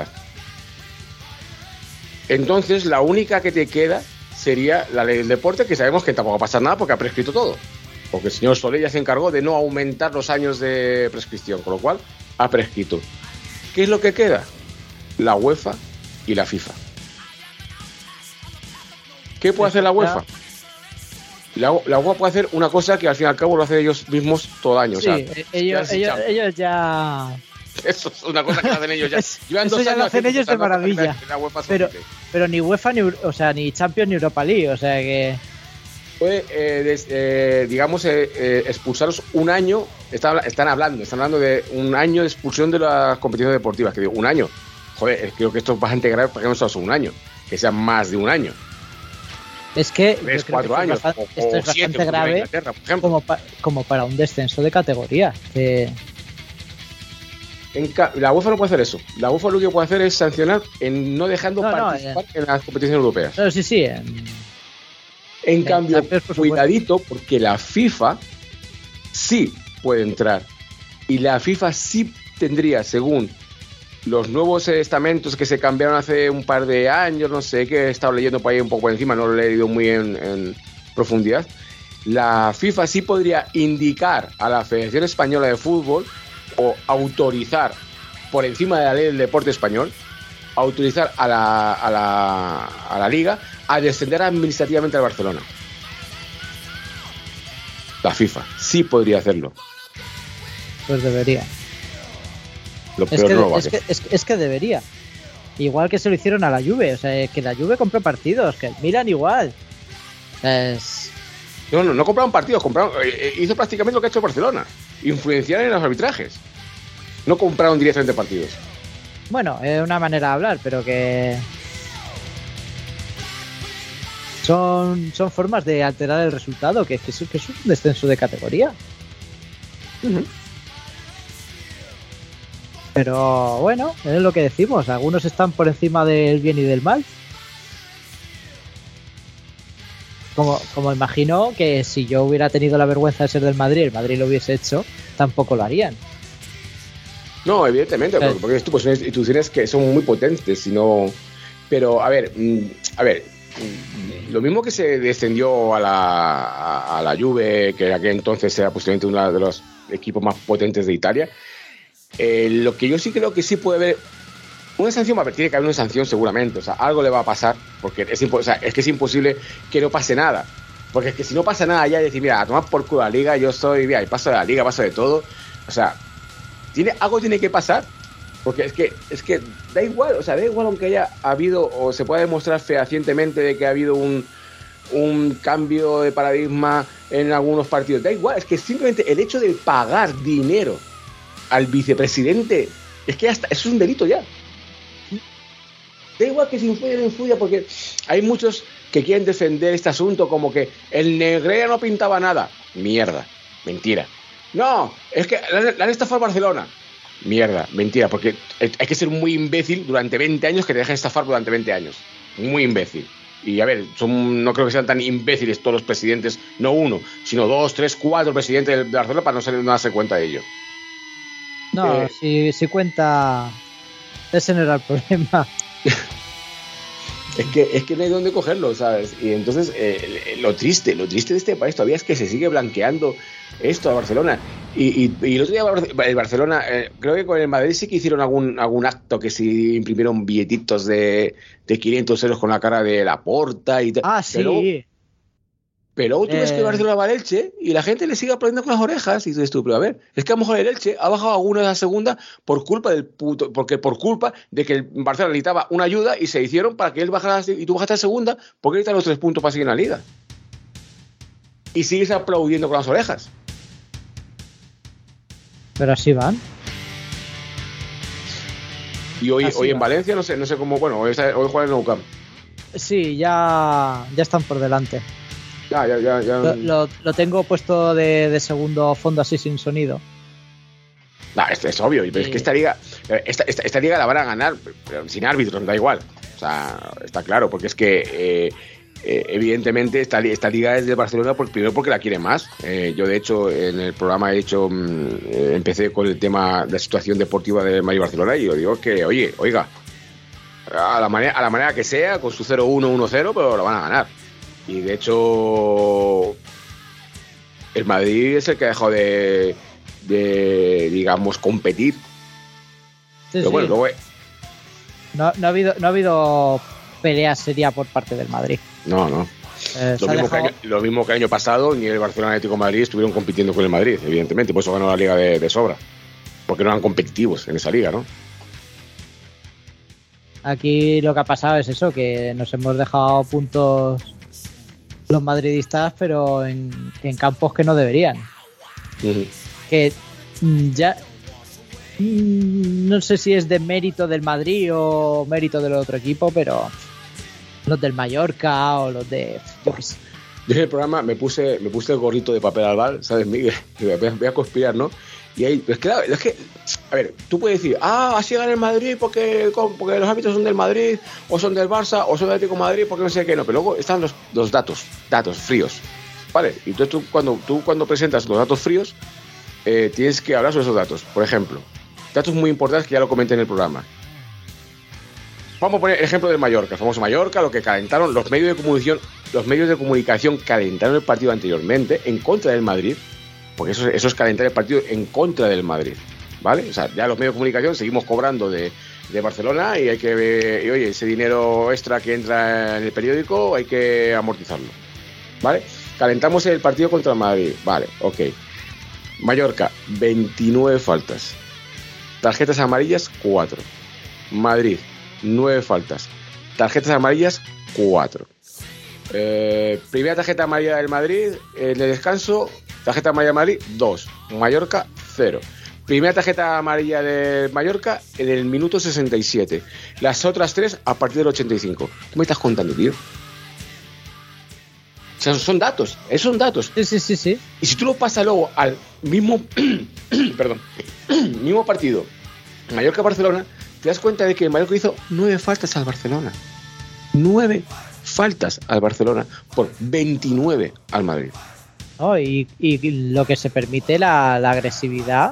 Entonces la única que te queda sería la ley del deporte, que sabemos que tampoco va a pasar nada porque ha prescrito todo, porque el señor Solé ya se encargó de no aumentar los años de prescripción, con lo cual ha prescrito. ¿Qué es lo que queda? La UEFA y la FIFA. ¿Qué puede hacer la UEFA? La, la UEFA puede hacer una cosa que al fin y al cabo lo hacen ellos mismos todo el año. Sí, o sea, ellos, ellos, ellos ya... Eso es una cosa que hacen ellos ya. Llevan dos Eso ya años lo hacen ellos de maravilla. La UEFA pero, pero ni UEFA, ni, o sea, ni Champions, ni Europa League, o sea que... Puede, eh, des, eh, digamos, eh, eh, expulsaros un año, están, están hablando, están hablando de un año de expulsión de las competiciones deportivas, que digo, un año. Joder, creo que esto es bastante grave para que no sea solo un año, que sea más de un año. Es que tres, cuatro años, es bastante, o, esto o es bastante siete, grave como, pa, como para un descenso de categoría. Que... En ca- la UEFA no puede hacer eso. La UEFA lo que puede hacer es sancionar en no dejando no, participar no, en... en las competiciones europeas. No, sí, sí. En, en cambio, cuidadito, porque la FIFA sí puede entrar. Y la FIFA sí tendría, según los nuevos estamentos que se cambiaron hace un par de años, no sé, que he estado leyendo por ahí un poco por encima, no lo he leído muy en, en profundidad, la FIFA sí podría indicar a la Federación Española de Fútbol o autorizar, por encima de la ley del deporte español, autorizar a la, a la, a la Liga a descender administrativamente al Barcelona. La FIFA sí podría hacerlo. Pues debería. Lo es, que, no es, que, es, es que debería. Igual que se lo hicieron a la Juve. O sea, que la Juve compró partidos. Que el Milan igual. Es... No, no, no compraron partidos. Compraron, eh, hizo prácticamente lo que ha hecho Barcelona. Influenciar en los arbitrajes. No compraron directamente partidos. Bueno, es una manera de hablar, pero que... Son, son formas de alterar el resultado. Que, que, que es un descenso de categoría. Uh-huh. Pero bueno, es lo que decimos. Algunos están por encima del bien y del mal. como, como imagino que si yo hubiera tenido la vergüenza de ser del Madrid, el Madrid lo hubiese hecho, tampoco lo harían. No, evidentemente, Claro. porque, porque esto, pues, son instituciones que son muy potentes, sino... Pero, a ver, mm, a ver, mm, lo mismo que se descendió a la, a, a la Juve, que en aquel entonces era posiblemente uno de los equipos más potentes de Italia, eh, lo que yo sí creo que sí puede haber una sanción, va a haber, tiene que haber una sanción seguramente, o sea, algo le va a pasar, porque es, impo- o sea, es que es imposible que no pase nada, porque es que si no pasa nada ya decir, mira, a tomar por culo la liga, yo soy, mira, y paso de la liga, paso de todo, o sea, tiene, algo tiene que pasar, porque es que, es que da igual, o sea, da igual aunque haya habido, o se pueda demostrar fehacientemente de que ha habido un, un cambio de paradigma en algunos partidos, da igual, es que simplemente el hecho de pagar dinero al vicepresidente, es que hasta, eso es un delito ya. Da igual que se influya o no influya, porque hay muchos que quieren defender este asunto como que el Negreira no pintaba nada. Mierda, mentira. No, es que la, la han estafado al Barcelona. Mierda, mentira, porque hay que ser muy imbécil durante veinte años que te dejen estafar durante veinte años. Muy imbécil. Y a ver, son, no creo que sean tan imbéciles todos los presidentes, no uno, sino dos, tres, cuatro presidentes del Barcelona para no, ser, no darse cuenta de ello. No, Eh. si, si cuenta, ese no era el problema. Es que, es que no hay dónde cogerlo, ¿sabes? Y entonces, eh, lo triste, lo triste de este país todavía es que se sigue blanqueando esto a Barcelona. Y, y, y el otro día el Barcelona, eh, creo que con el Madrid sí que hicieron algún, algún acto que sí imprimieron billetitos de, de quinientos euros con la cara de Laporta y tal. Ah, sí. Pero, pero luego tú ves que el Eh. Barcelona va al Elche y la gente le sigue aplaudiendo con las orejas. Y dices tú, pero a ver, es que a lo mejor el Elche ha bajado alguna de la segunda por culpa del puto, porque por culpa de que el Barcelona necesitaba una ayuda y se hicieron para que él bajara y tú bajaste a segunda, porque necesitan los tres puntos para seguir en la liga. Y sigues aplaudiendo con las orejas. Pero así van. Y hoy, Así hoy en va. Valencia, no sé, no sé cómo, bueno, hoy, está- hoy juegan en Nou Camp. Sí, ya, ya están por delante. Ya, ya, ya, ya. Lo, lo- lo tengo puesto de, de segundo fondo así sin sonido. Nah, esto es obvio, pero es que esta liga, esta, esta, esta liga la van a ganar, pero sin árbitros, da igual. O sea, está claro, porque es que eh, eh, evidentemente esta, li- esta liga es de Barcelona por, primero porque la quiere más. Eh, yo, de hecho, en el programa he hecho, mm, eh, empecé con el tema de la situación deportiva de Madrid y Barcelona y yo digo que, oye, oiga, a la manera, a la manera que sea, con su cero uno, uno cero, pero lo van a ganar. Y de hecho, el Madrid es el que ha dejado de, de digamos, competir. Sí, Pero sí. bueno, luego, No, no ha habido, no ha habido pelea seria por parte del Madrid. no, no. Eh, se Lo ha mismo, que dejado- año, lo mismo que el año pasado, ni el Barcelona Atlético de Madrid estuvieron compitiendo con el Madrid, evidentemente, por eso ganó la liga de, de sobra. Porque no eran competitivos en esa liga, ¿no? Aquí lo que ha pasado es eso, que nos hemos dejado puntos los madridistas, pero en, en campos que no deberían. Que mm, ya mm, no sé si es de mérito del Madrid o mérito del otro equipo, pero los del Mallorca o los de, yo qué sé. Yo en el programa me puse, me puse el gorrito de papel albal, ¿sabes, Miguel? Y voy a, voy a conspirar, ¿no? Y ahí, es que, es que, a ver, tú puedes decir, ah, así gana el Madrid porque, porque los árbitros son del Madrid, o son del Barça, o son del Atlético de Madrid, porque no sé qué, no. Pero luego están los, los datos, datos fríos, ¿vale? Y entonces tú cuando, tú cuando presentas los datos fríos, eh, tienes que hablar sobre esos datos. Por ejemplo, datos muy importantes que ya lo comenté en el programa. Vamos a poner el ejemplo del Mallorca, el famoso Mallorca, lo que calentaron los medios de comunicación, los medios de comunicación calentaron el partido anteriormente en contra del Madrid, porque eso, eso es calentar el partido en contra del Madrid, ¿vale? O sea, ya los medios de comunicación seguimos cobrando de, de Barcelona y hay que ver, y oye, ese dinero extra que entra en el periódico hay que amortizarlo, ¿vale? Calentamos el partido contra el Madrid, vale, ok. Mallorca, veintinueve faltas. Tarjetas amarillas, cuatro. Madrid, nueve faltas. Tarjetas amarillas, cuatro. Eh, primera tarjeta amarilla del Madrid, en el descanso, tarjeta amarilla del Madrid, dos. Mallorca, cero. Primera tarjeta amarilla del Mallorca en el minuto sesenta y siete. Las otras tres a partir del ochenta y cinco. ¿Qué me estás contando, tío? O sea, son datos, esos son datos. Sí, sí, sí, sí. Y si tú lo pasas luego al mismo perdón, mismo partido, Mallorca-Barcelona, te das cuenta de que el Mallorca hizo nueve faltas al Barcelona. Nueve faltas al Barcelona por veintinueve al Madrid. Oh, y, y lo que se permite la, la agresividad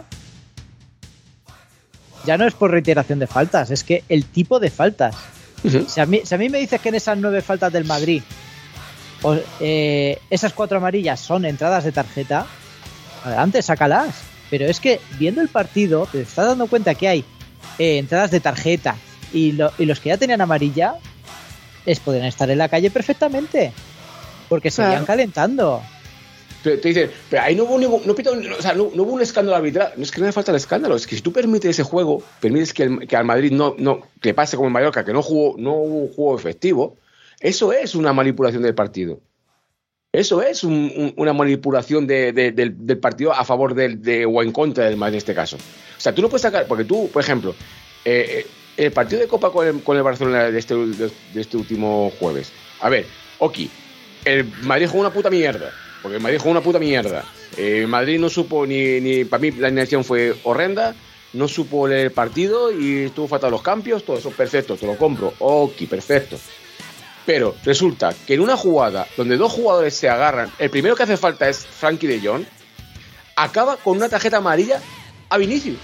ya no es por reiteración de faltas, es que el tipo de faltas. Uh-huh. Si, a mí, si a mí me dices que en esas nueve faltas del Madrid o, eh, esas cuatro amarillas son entradas de tarjeta, adelante, sácalas. Pero es que viendo el partido te estás dando cuenta que hay eh, entradas de tarjeta y, lo, y los que ya tenían amarilla es podrían estar en la calle perfectamente porque seguían claro. calentando. Te, te dicen, pero ahí no hubo ningún, no, no, o sea, no, no hubo un escándalo arbitral. No es que no hace falta el escándalo, es que si tú permites ese juego, permites que, el, que al Madrid no, no que pase como en Mallorca, que no jugó, no hubo un juego efectivo, eso es una manipulación del partido. Eso es un, un, una manipulación de, de, de, del partido a favor del, de, o en contra del Madrid en este caso. O sea, tú no puedes sacar, porque tú, por ejemplo, eh, el partido de Copa con el, con el Barcelona de este, de, de este último jueves. A ver, ok, el Madrid jugó una puta mierda. Porque el Madrid jugó una puta mierda. El eh, Madrid no supo ni, ni... Para mí la alineación fue horrenda. No supo leer el partido y estuvo fatal los cambios. Todo eso, perfecto, te lo compro. Ok, perfecto. Pero resulta que en una jugada donde dos jugadores se agarran, el primero que hace falta es Frenkie de Jong, acaba con una tarjeta amarilla a Vinicius.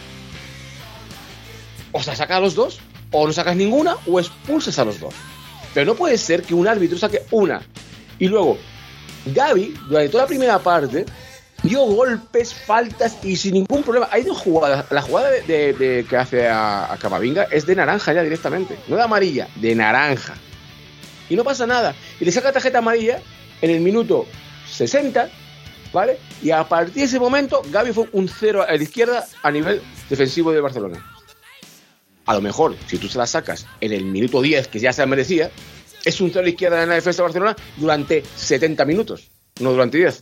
O sea, saca a los dos, o no sacas ninguna, o expulsas a los dos. Pero no puede ser que un árbitro saque una y luego... Gavi, durante toda la primera parte, dio golpes, faltas y sin ningún problema. Hay dos jugadas. La jugada de, de, de que hace a, a Camavinga es de naranja ya directamente. No de amarilla, de naranja. Y no pasa nada. Y le saca tarjeta amarilla en el minuto sesenta, ¿vale? Y a partir de ese momento, Gavi fue un cero a la izquierda a nivel defensivo de Barcelona. A lo mejor, si tú se la sacas en el minuto diez, que ya se la merecía, es un cero a la izquierda en la defensa de Barcelona durante setenta minutos, no durante diez.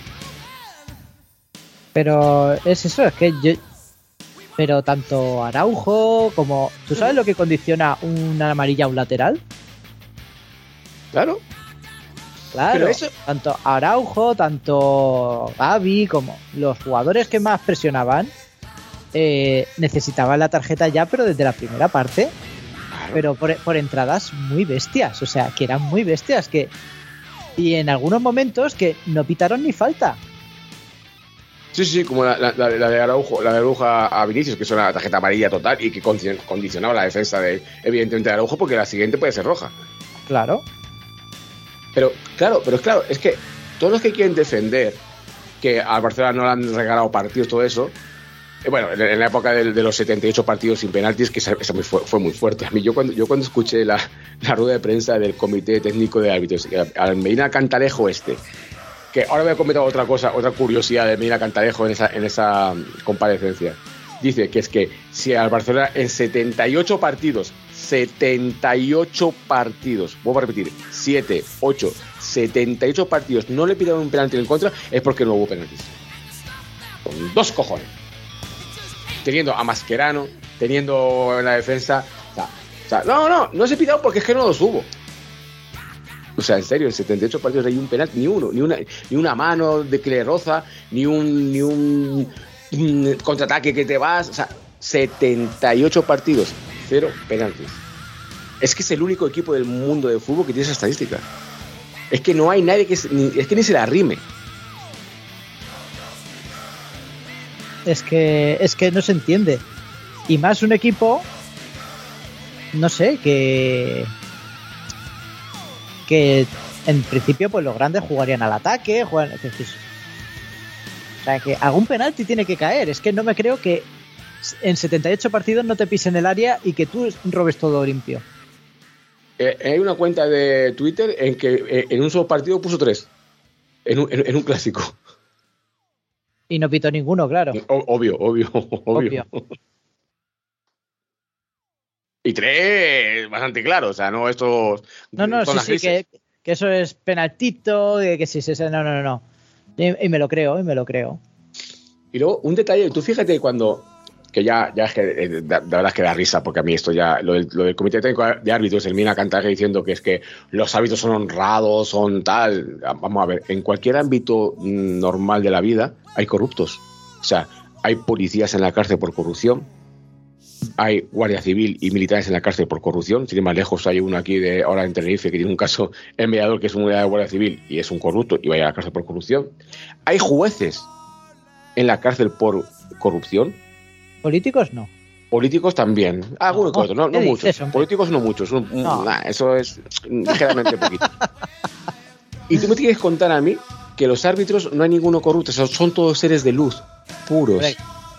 Pero es eso, es que yo... Pero tanto Araujo como... ¿Tú sabes lo que condiciona una amarilla a un lateral? Claro. Claro, pero eso... tanto Araujo, tanto Gavi, como los jugadores que más presionaban, eh, necesitaban la tarjeta ya, pero desde la primera parte... Pero por, por entradas muy bestias, o sea, que eran muy bestias, que y en algunos momentos que no pitaron ni falta. Sí, sí, como la, la, la de Araujo, la de Araujo a Vinicius, que es una tarjeta amarilla total y que condicionaba la defensa de, evidentemente, de Araujo, porque la siguiente puede ser roja. Claro. Pero, claro, pero es claro, es que todos los que quieren defender que al Barcelona no le han regalado partidos, todo eso, bueno, en la época de, de los setenta y ocho partidos sin penaltis, que esa, esa fue, fue muy fuerte. A mí, yo cuando, yo cuando escuché la, la rueda de prensa del Comité Técnico de Árbitros, al Medina Cantalejo este, que ahora voy a comentar otra cosa, otra curiosidad de Medina Cantalejo en esa, en esa comparecencia. Dice que es que si al Barcelona en setenta y ocho partidos, setenta y ocho partidos, vuelvo a repetir, siete, ocho, setenta y ocho partidos no le pidieron un penalti en contra, es porque no hubo penaltis. Con dos cojones. Teniendo a Mascherano, teniendo en la defensa. O sea, o sea, no, no, no se pidieron porque es que no los hubo. O sea, en serio, en setenta y ocho partidos hay un penalti, ni uno, ni una, ni una mano de que le roza, ni un, ni un, un contraataque que te vas. O sea, setenta y ocho partidos, cero penaltis. Es que es el único equipo del mundo del fútbol que tiene esa estadística. Es que no hay nadie que ni, es que ni se la rime. Es que es que no se entiende. Y más un equipo, no sé, que que en principio pues los grandes jugarían al ataque, juegan, es decir, o sea, que algún penalti tiene que caer. Es que no me creo que en setenta y ocho partidos no te pisen el área y que tú robes todo limpio. Eh, hay una cuenta de Twitter en que eh, en un solo partido puso tres. En un, en, en un clásico. Y no pitó ninguno, claro. O, obvio, obvio, obvio. obvio. Y tres, bastante claro. O sea, no estos... No, no, sí, sí, que, que eso es penaltito, que, que sí, sí, sí, no, no, no. no. Y, y me lo creo, y me lo creo. Y luego, un detalle, tú fíjate cuando... Que ya, ya es que, de, de verdad es que da risa, porque a mí esto ya, lo del, lo del Comité Técnico de Árbitros, el Mina Cantaje diciendo que es que los árbitros son honrados, son tal. Vamos a ver, en cualquier ámbito normal de la vida hay corruptos. O sea, hay policías en la cárcel por corrupción, hay guardia civil y militares en la cárcel por corrupción. Sin ir más lejos, hay uno aquí de ahora en Tenerife que tiene un caso, el mediador que es un unidad de guardia civil y es un corrupto y va a ir a la cárcel por corrupción. Hay jueces en la cárcel por corrupción. Políticos no. Políticos también. Algunos No, no, no, no ¿qué muchos. dices, hombre? Políticos no muchos. Un- un- No. nah, eso es ligeramente poquito. Y tú me tienes que contar a mí que los árbitros no hay ninguno corrupto. O sea, son todos seres de luz, puros. Hombre.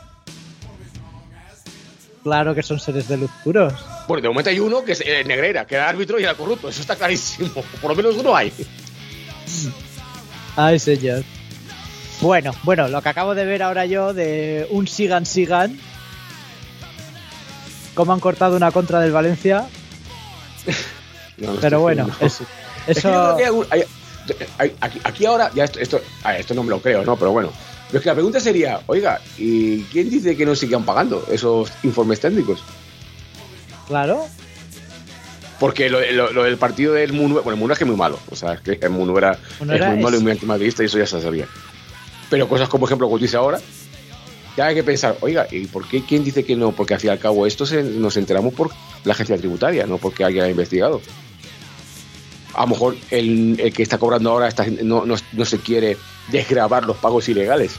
Claro que son seres de luz puros. Bueno, de momento hay uno que es eh, Negrera, que era árbitro y era corrupto. Eso está clarísimo. Por lo menos uno hay. Ay, señor. Bueno, bueno, lo que acabo de ver ahora yo de un sigan sigan. Cómo han cortado una contra del Valencia. No, no Pero estoy bueno, haciendo. eso. Es que yo creo eso que hay algún- hay- hay- aquí, aquí ahora, ya esto, esto, a ver, esto no me lo creo, ¿no? Pero bueno. Pero es que la pregunta sería, oiga, ¿y quién dice que no sigan pagando esos informes técnicos? claro. Porque lo, lo- lo del partido del Munu, bueno, el Munu es que es muy malo. O sea, es que el Munu era, Munera es muy malo es- y muy antimadridista y eso ya se sabía. Pero cosas como, por ejemplo, lo que dice ahora, ya hay que pensar, oiga, ¿y por qué quién dice que no? Porque al fin y al cabo esto se, nos enteramos por la agencia tributaria, no porque alguien ha investigado. A lo mejor el, el que está cobrando ahora está, no, no, no se quiere desgravar los pagos ilegales.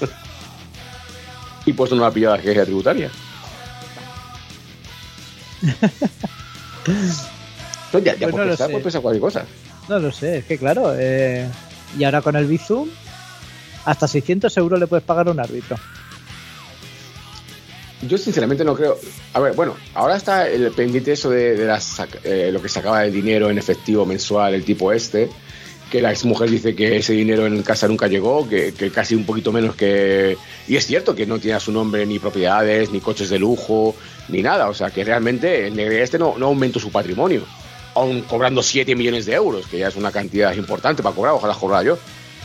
Y pues no lo ha pillado la agencia tributaria. Entonces ya, ya Pues por no lo pensar, sé. por pensar cualquier cosa. No lo sé, es que claro. eh, y ahora con el Bizum, hasta seiscientos euros le puedes pagar a un árbitro. Yo sinceramente no creo. A ver, bueno, ahora está el pendiente eso de, de las, sac- eh, lo que sacaba de dinero en efectivo mensual, el tipo este, que la exmujer dice que ese dinero en casa nunca llegó, que, que casi un poquito menos que... Y es cierto que no tiene a su nombre ni propiedades, ni coches de lujo, ni nada. O sea, que realmente el negro este no, no aumentó su patrimonio, aún cobrando siete millones de euros, que ya es una cantidad importante para cobrar, ojalá cobrara yo.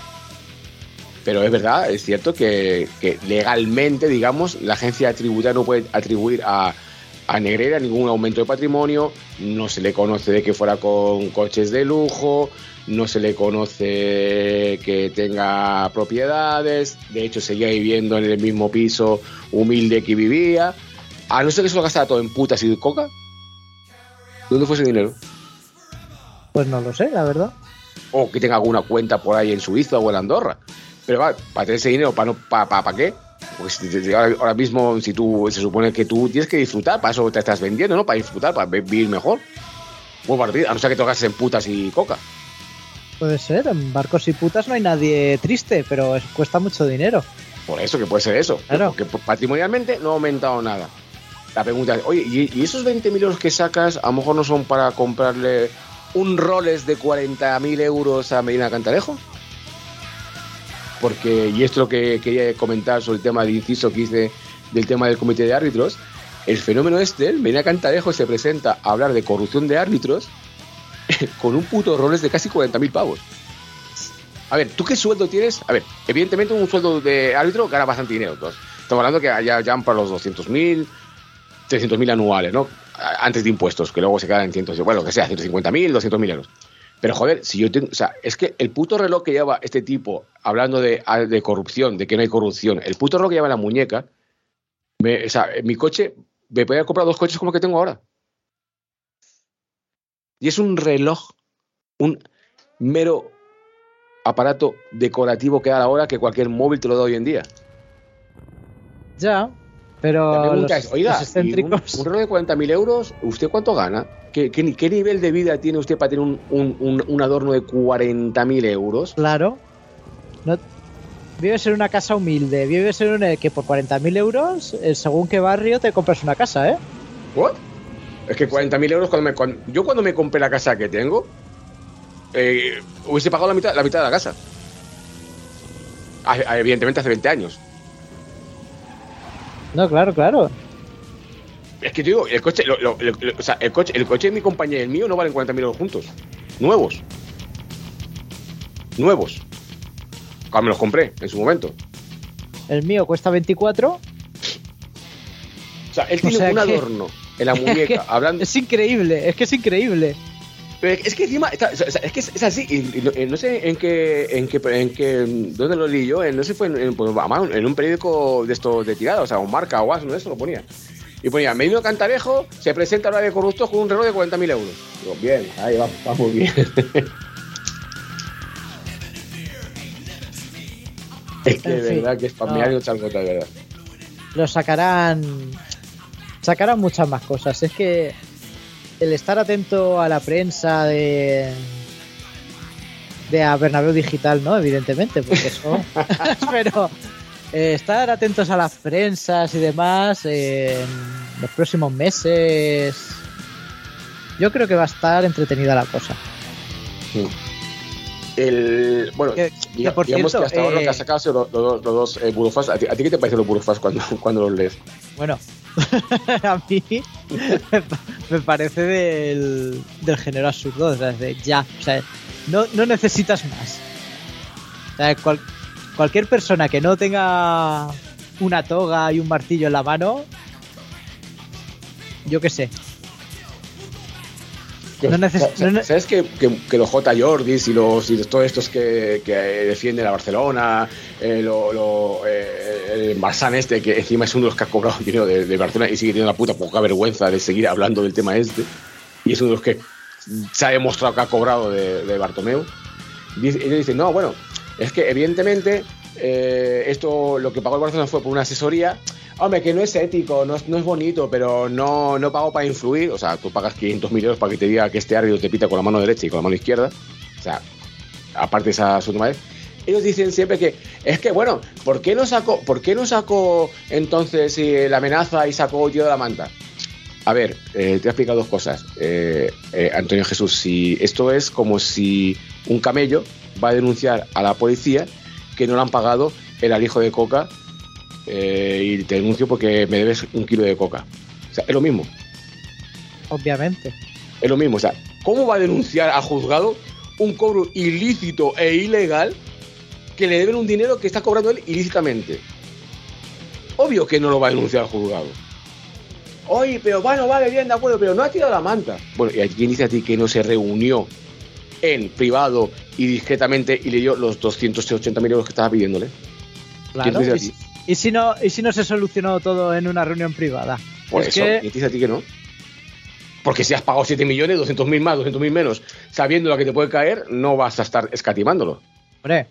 Pero es verdad, es cierto que, que legalmente, digamos, la agencia tributaria no puede atribuir a, a Negrera ningún aumento de patrimonio, no se le conoce de que fuera con coches de lujo, no se le conoce que tenga propiedades, de hecho seguía viviendo en el mismo piso humilde que vivía, a no ser que se lo gastara todo en putas y coca. ¿Dónde fue ese dinero? Pues no lo sé, la verdad. O que tenga alguna cuenta por ahí en Suiza o en Andorra. Pero va, para tener ese dinero, ¿para no, para, para, para qué? Porque si te- te- ahora, ahora mismo, si tú se supone que tú tienes que disfrutar, para eso te estás vendiendo, ¿no? Para disfrutar, para vi- vivir mejor. Bueno, para ti, a no ser que te lo gastes en putas y coca. Puede ser, en barcos y putas no hay nadie triste, pero es- cuesta mucho dinero. Por eso que puede ser eso. Claro. Porque patrimonialmente no ha aumentado nada. La pregunta es, oye, ¿y, y esos veinte mil euros que sacas a lo mejor no son para comprarle un Rolex de cuarenta mil euros a Medina Cantarejo? Porque, y esto es lo que quería comentar sobre el tema del inciso que hice del tema del comité de árbitros, el fenómeno este, el Medina Cantarejo se presenta a hablar de corrupción de árbitros con un puto Rolex de casi cuarenta mil pavos. A ver, ¿tú qué sueldo tienes? A ver, evidentemente un sueldo de árbitro gana bastante dinero. Entonces, estamos hablando que ya ya van para los doscientos mil, trescientos mil anuales, ¿no? A- Antes de impuestos, que luego se quedan en cientos, bueno, lo que sea, ciento cincuenta mil, doscientos mil euros. Pero joder, si yo tengo, o sea, es que el puto reloj que lleva este tipo, hablando de, de corrupción, de que no hay corrupción, el puto reloj que lleva en la muñeca, me, o sea, mi coche, me podría comprar dos coches como el que tengo ahora. Y es un reloj, un mero aparato decorativo que da la hora que cualquier móvil te lo da hoy en día. Ya, La pero pregunta los, es, oiga, los ¿y un, excéntricos... un reloj de cuarenta mil euros, ¿usted cuánto gana? ¿Qué, qué, qué nivel de vida tiene usted para tener un, un, un, un adorno de cuarenta mil euros? Claro. No, vives en una casa humilde, vives en una que por cuarenta mil euros, eh, según qué barrio te compras una casa, ¿eh? ¿What? Es que cuarenta mil euros, cuando me, cuando, yo cuando me compré la casa que tengo, eh, hubiese pagado la mitad, la mitad de la casa. Hace- Evidentemente hace veinte años. No, claro, claro. Es que te digo, el coche, lo- lo- lo- o sea, el coche, el coche de mi compañía y el mío no valen cuarenta mil euros juntos. Nuevos. Nuevos. Cuando me los compré en su momento. El mío cuesta veinticuatro. O sea, él tiene O sea un que- adorno en la Es muñeca, que hablando. es increíble, es que es increíble. Pero es que encima, está- o sea, es que es, es así, y, y no, y no sé en qué, en qué, en qué, dónde lo leí yo, en- no sé si fue en, en, pues, además, en un periódico de esto de tirada, o sea, o Marca o algo, no eso lo ponía. Y ponía, Merino Cantarejo se presenta ahora de corruptos con un reloj de cuarenta mil euros. Digo, bien, ahí va, va muy bien. Es que de verdad que es spamear y echar gota, de verdad. Lo sacarán. Sacarán muchas más cosas. Es que el estar atento a la prensa de. de a Bernabéu Digital, ¿no? Evidentemente, porque eso. Pero eh, estar atentos a las prensas y demás eh, en los próximos meses. Yo creo que va a estar entretenida la cosa. Sí. El, bueno, que, diga, que por digamos cierto, que hasta ahora eh, lo que has sacado son los, los, los dos eh, burofás. ¿A ti, ¿A ti qué te parecen los burofás cuando, cuando los lees? Bueno, a mí me parece del, del género absurdo, o sea, de ya, o sea, no, no necesitas más. O sea, cual, cualquier persona que no tenga una toga y un martillo en la mano, yo qué sé. No neces- ¿Sabes, no ¿sabes que, que, que los J. Jordis y los y todos estos que, que defienden a Barcelona, eh, lo, lo, eh, el Marsan este, que encima es uno de los que ha cobrado dinero de, de Barcelona y sigue teniendo la puta poca vergüenza de seguir hablando del tema este, y es uno de los que se ha demostrado que ha cobrado de, de Bartomeu, dice, ellos dicen, no, bueno, es que evidentemente eh, esto, lo que pagó el Barcelona fue por una asesoría. Hombre, que no es ético, no es, no es bonito, pero no, no pago para influir. O sea, tú pagas quinientos mil euros para que te diga que este árbitro te pita con la mano derecha y con la mano izquierda. O sea, aparte de esa segunda vez. Ellos dicen siempre que, es que bueno, ¿por qué no sacó, por qué no sacó entonces eh, la amenaza y sacó el tío de la manta? A ver, eh, te voy a explicar dos cosas. Eh, eh, Antonio Jesús, si esto es como si un camello va a denunciar a la policía que no le han pagado el alijo de coca. Eh, y te denuncio porque me debes un kilo de coca. O sea, es lo mismo. Obviamente. Es lo mismo. O sea, ¿cómo va a denunciar al juzgado un cobro ilícito e ilegal que le deben un dinero que está cobrando él ilícitamente? Obvio que no lo va a denunciar al juzgado. Oye, pero bueno, vale, bien, de acuerdo, pero no ha tirado la manta. Bueno, ¿y quién dice a ti que no se reunió en privado y discretamente y le dio los doscientos ochenta mil euros que estaba pidiéndole? Claro. ¿Quién dice a ti? ¿Y si no, y si no se solucionó todo en una reunión privada? Por es eso, que... ¿y dice a ti que no? Porque si has pagado siete millones, doscientos mil más, doscientos mil menos, sabiendo lo que te puede caer, no vas a estar escatimándolo. Hombre.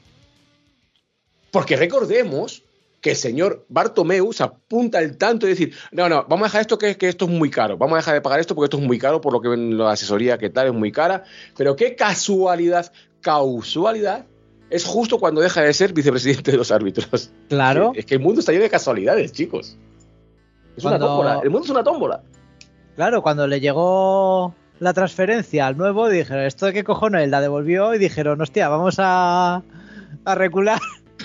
Porque recordemos que el señor Bartomeu se apunta al tanto de decir, no, no, vamos a dejar esto que, que esto es muy caro, vamos a dejar de pagar esto porque esto es muy caro, por lo que ven la asesoría que tal es muy cara, pero qué casualidad, causalidad, es justo cuando deja de ser vicepresidente de los árbitros. Claro. Es que el mundo está lleno de casualidades, chicos. Es Cuando... una tómbola. El mundo es una tómbola. Claro, cuando le llegó la transferencia al nuevo, dijeron, ¿esto de qué cojones? La devolvió y dijeron, hostia, vamos a, a recular.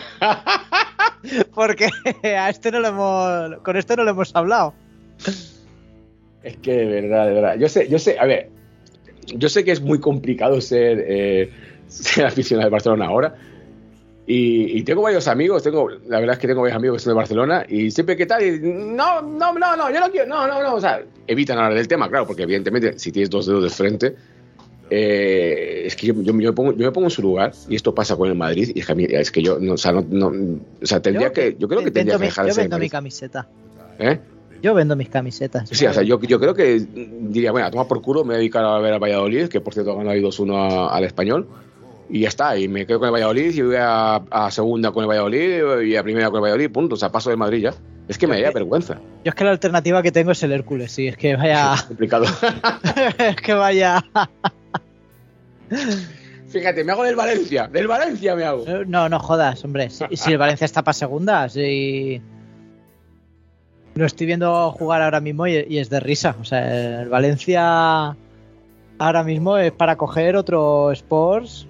Porque a este no le hemos, con este no le hemos hablado. Es que de verdad, de verdad. Yo sé, yo sé, a ver, yo sé que es muy complicado ser... Eh, ser aficionado de Barcelona ahora y, y tengo varios amigos, tengo la verdad es que tengo varios amigos que son de Barcelona y siempre que tal, y, no, no, no, no, yo no quiero, no, no, no, o sea, evitan hablar del tema, claro, porque evidentemente si tienes dos dedos de frente, eh, es que yo, yo, yo, me pongo, yo me pongo en su lugar y esto pasa con el Madrid y es que, a mí, es que yo, no, o sea, no, no, o sea, tendría yo, que, yo creo que tendría que dejar de Yo ser vendo mi camiseta. ¿Eh? Yo vendo mis camisetas. Sí, o sea, yo, yo creo que diría, bueno, a tomar por culo, me voy a dedicar a ver a Valladolid, que por cierto ha ganado ahí dos uno al Español. Y ya está, y me quedo con el Valladolid y voy a, a segunda con el Valladolid y a primera con el Valladolid, punto, o sea, paso de Madrid ya. Es que me daría vergüenza. Yo es que la alternativa que tengo es el Hércules, sí, es que vaya... Es complicado. Es que vaya... Fíjate, me hago del Valencia, del Valencia me hago. No, no jodas, hombre, si, si el Valencia está para segunda, si... Lo estoy viendo jugar ahora mismo y, y es de risa, o sea, el Valencia ahora mismo es para coger otro Sports...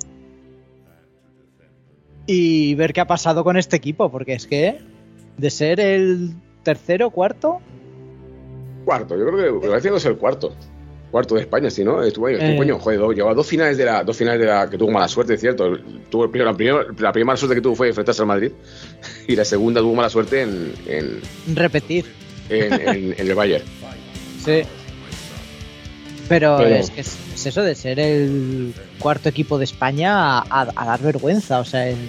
y ver qué ha pasado con este equipo, porque es que de ser el tercero, cuarto... Cuarto, yo creo que Valencia no es el cuarto. Cuarto de España, sí, ¿no? Estuvo ahí, estuvo, Eh. coño, joder, llevaba dos finales de la, dos finales de la que tuvo mala suerte, es cierto. Tuvo el primero, la, primera, la primera mala suerte que tuvo fue enfrentarse al Madrid y la segunda tuvo mala suerte en, en, Repetir. en, en, en el Bayern. Sí. Pero, Pero- es que es, es eso de ser el cuarto equipo de España a, a- a dar vergüenza. O sea, el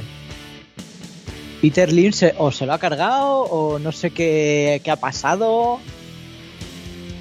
Peter Lim se, o se lo ha cargado o no sé qué, qué ha pasado.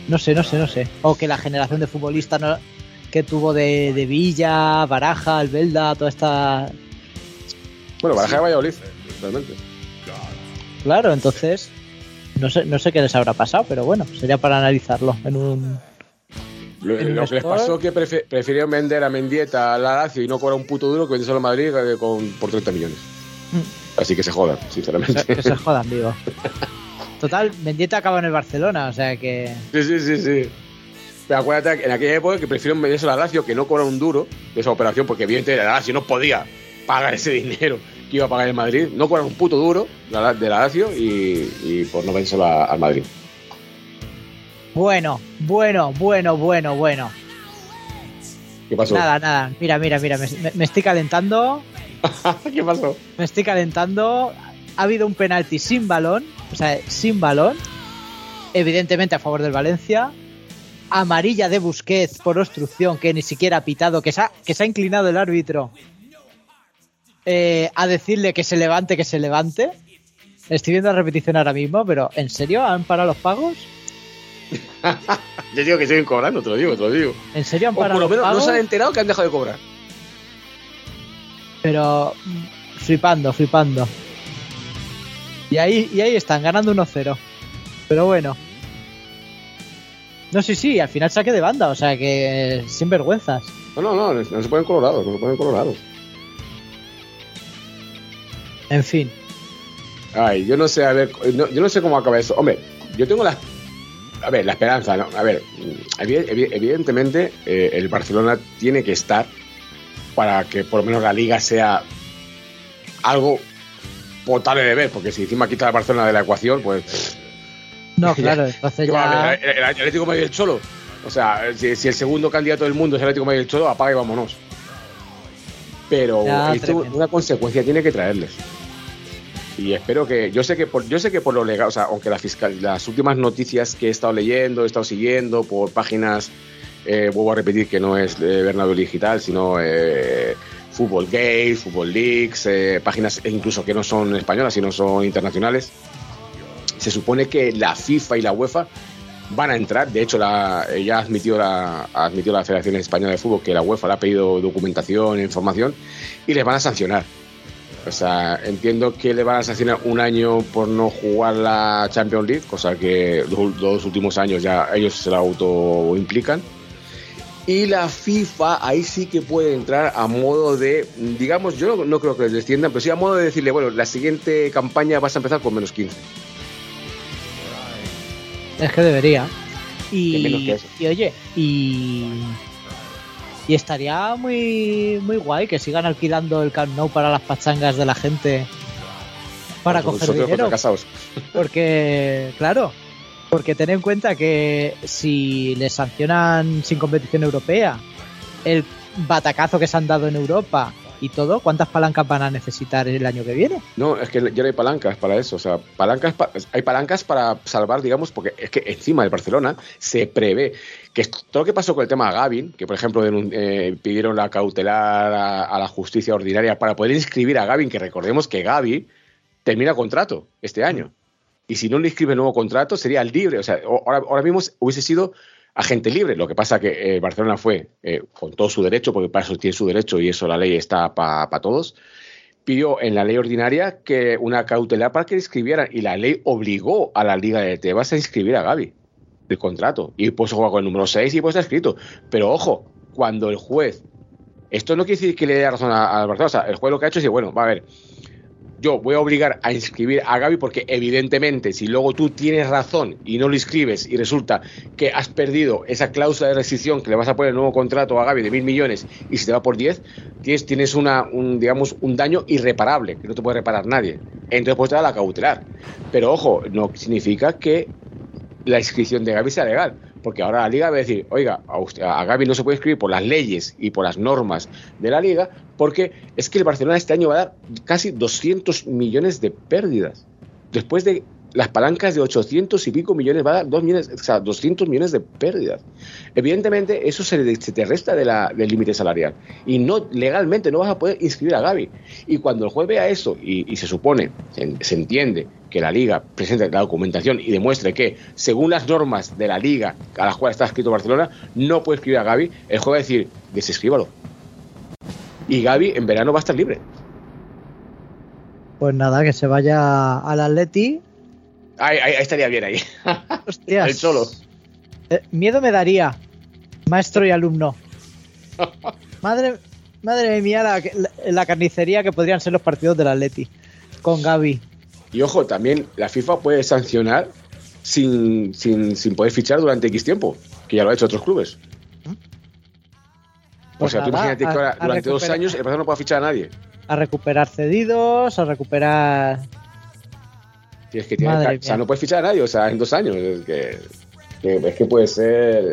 No sé, no sé, no sé. O que la generación de futbolistas no, que tuvo de, de Villa, Baraja, Albelda, toda esta... Bueno, Baraja de Valladolid, realmente. Claro, entonces no sé, no sé qué les habrá pasado, pero bueno, sería para analizarlo en un... Lo, en un lo que les pasó es que prefe- prefirieron vender a Mendieta a la Lazio y no cobrar un puto duro que vendérselo a Madrid eh, con, por treinta millones. Mm. Así que se jodan, sinceramente. Que, que se jodan, digo. Total, Mendieta acaba en el Barcelona, o sea que... Sí, sí, sí, sí. Pero acuérdate, en aquella época que prefirieron vendérselo a la Lazio que no cobrar un duro de esa operación, porque evidentemente la Lazio no podía pagar ese dinero que iba a pagar el Madrid, no cobrar un puto duro de la Lazio y, y por no vendérselo al Madrid. Bueno, bueno, bueno, bueno, bueno. ¿Qué pasó? Nada, nada. Mira, mira, mira. Me, me estoy calentando. ¿Qué pasó? Me estoy calentando. Ha habido un penalti sin balón. O sea, sin balón. Evidentemente a favor del Valencia. Amarilla de Busquets por obstrucción que ni siquiera ha pitado. Que se ha, que se ha inclinado el árbitro eh, a decirle que se levante, que se levante. Estoy viendo la repetición ahora mismo, pero ¿en serio han parado los pagos? Yo digo que siguen cobrando, te lo digo, te lo digo. ¿En serio han o parado por lo menos los pagos? no se han enterado que han dejado de cobrar. Pero flipando, flipando. Y ahí, y ahí están, ganando uno cero. Pero bueno. No, sí, sí, al final saque de banda, o sea que sin vergüenzas. No, no, no, no se ponen colorados, no se ponen colorados. En fin. Ay, yo no sé, a ver, no, yo no sé cómo acaba eso. Hombre, yo tengo la... A ver, la esperanza, ¿no? A ver, evidentemente eh, el Barcelona tiene que estar para que por lo menos la Liga sea algo potable de ver, porque si encima quita al Barcelona de la ecuación, pues... No, claro, entonces ya... Va, el, el Atlético de Madrid y el Cholo. O sea, si, si el segundo candidato del mundo es el Atlético de Madrid y el Cholo, apaga y vámonos. Pero Ya, esto una consecuencia tiene que traerles. Y espero que, yo sé que por, yo sé que por lo legal, o sea, aunque la fiscal, las últimas noticias que he estado leyendo, he estado siguiendo por páginas, eh, vuelvo a repetir que no es eh, Bernabéu Digital, sino eh, Fútbol Gate, Fútbol Leaks, eh, páginas incluso que no son españolas, sino son internacionales. Se supone que la FIFA y la UEFA van a entrar. De hecho, la, ya ha admitido la, ha admitido la Federación Española de Fútbol que la UEFA le ha pedido documentación e información y les van a sancionar. O sea, entiendo que le van a sancionar un año por no jugar la Champions League, cosa que los dos últimos años ya ellos se la autoimplican. Y la FIFA ahí sí que puede entrar a modo de, digamos, yo no, no creo que les desciendan, pero sí a modo de decirle, bueno, la siguiente campaña vas a empezar con menos quince. Es que debería. Y, menos que eso. y oye, y... Y estaría muy muy guay que sigan alquilando el Camp Nou para las pachangas de la gente para Nosotros, coger dinero. fracasados. Porque, claro, porque ten en cuenta que si les sancionan sin competición europea, el batacazo que se han dado en Europa y todo, ¿cuántas palancas van a necesitar el año que viene? No, es que ya no hay palancas para eso. O sea, palancas pa- hay palancas para salvar, digamos, porque es que encima del Barcelona se prevé que todo lo que pasó con el tema Gavin, que por ejemplo denun- eh, pidieron la cautelar a, a la justicia ordinaria para poder inscribir a Gavin, que recordemos que Gavi termina contrato este año. Y si no le inscribe nuevo contrato, sería libre. O sea, ahora, ahora mismo hubiese sido agente libre. Lo que pasa que eh, Barcelona fue, eh, con todo su derecho, porque para eso tiene su derecho y eso la ley está para pa todos, pidió en la ley ordinaria que una cautelar para que le inscribieran y la ley obligó a la Liga de Tebas a inscribir a Gavi de contrato. Y pues juega con el número seis y pues está escrito. Pero ojo, cuando el juez... Esto no quiere decir que le dé razón al Barcelona. O sea, el juez lo que ha hecho es decir, bueno, va a ver, yo voy a obligar a inscribir a Gavi porque evidentemente si luego tú tienes razón y no lo inscribes y resulta que has perdido esa cláusula de rescisión que le vas a poner el nuevo contrato a Gavi de mil millones y se te va por diez, tienes, tienes una, un, digamos, un daño irreparable que no te puede reparar nadie. Entonces pues te da la cautelar. Pero ojo, no significa que la inscripción de Gavi sea legal, porque ahora la Liga va a decir, oiga, a, usted, a Gavi no se puede inscribir por las leyes y por las normas de la Liga, porque es que el Barcelona este año va a dar casi doscientos millones de pérdidas. Después de las palancas de ochocientos y pico millones, va a dar dos millones, o sea, doscientos millones de pérdidas. Evidentemente, eso se, se te resta de la, del límite salarial. Y no legalmente no vas a poder inscribir a Gavi. Y cuando el juez vea eso, y, y se supone, se, se entiende que la Liga presente la documentación y demuestre que, según las normas de la Liga a la cual está escrito Barcelona, no puede escribir a Gavi, el juez va a decir, desescríbalo. Y Gavi en verano va a estar libre. Pues nada, que se vaya al Atleti. Ahí, ahí, ahí estaría bien ahí. Hostias. El solo. Eh, miedo me daría, maestro y alumno. Madre, madre mía, la, la, la carnicería que podrían ser los partidos del Atleti con Gavi. Y ojo, también la FIFA puede sancionar sin, sin, sin poder fichar durante X tiempo, que ya lo ha hecho otros clubes. Pues o sea, nada, tú imagínate que ahora, a, a durante dos años el Barça no puede fichar a nadie. A recuperar cedidos, a recuperar... Sí, es que tiene, o sea, no puedes fichar a nadie, o sea, en dos años. Es que, que, es que puede ser.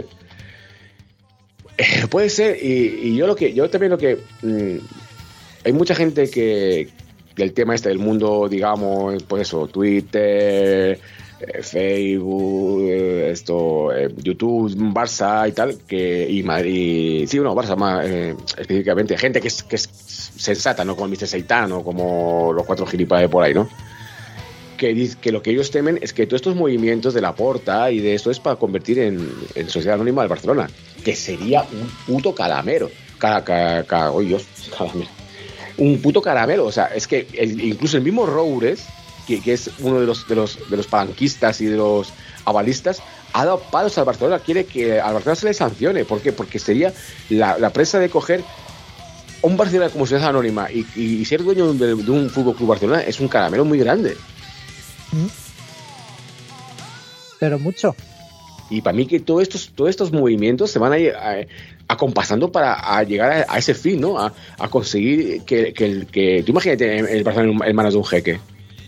Eh, puede ser, y, y yo lo que, yo también lo que. Mmm, hay mucha gente que. El tema este del mundo, digamos, pues eso, Twitter, eh, Facebook, eh, esto, eh, YouTube, Barça y tal, que. Y Madrid. Sí, bueno, Barça más eh, específicamente. Gente que es, que es sensata, ¿no? Como el mister Seitan o como los cuatro gilipollas por ahí, ¿no? Que, que lo que ellos temen es que todos estos movimientos de Laporta y de esto es para convertir en, en sociedad anónima del Barcelona, que sería un puto calamero. Cara, cara, cara, oh Dios, calamero. Un puto caramelo, o sea, es que el, incluso el mismo Roures, que, que es uno de los, de los de los palanquistas y de los avalistas, ha dado palos al Barcelona, quiere que al Barcelona se le sancione. ¿Por qué? Porque sería la, la presa de coger un Barcelona como sociedad anónima y, y ser dueño de, de un Fútbol Club Barcelona es un caramelo muy grande. Pero mucho. Y para mí que todos estos, todos estos movimientos se van a ir acompasando para a llegar a, a ese fin, ¿no? A, a conseguir que, que, el, que... Tú imagínate el Barcelona en manos de un jeque.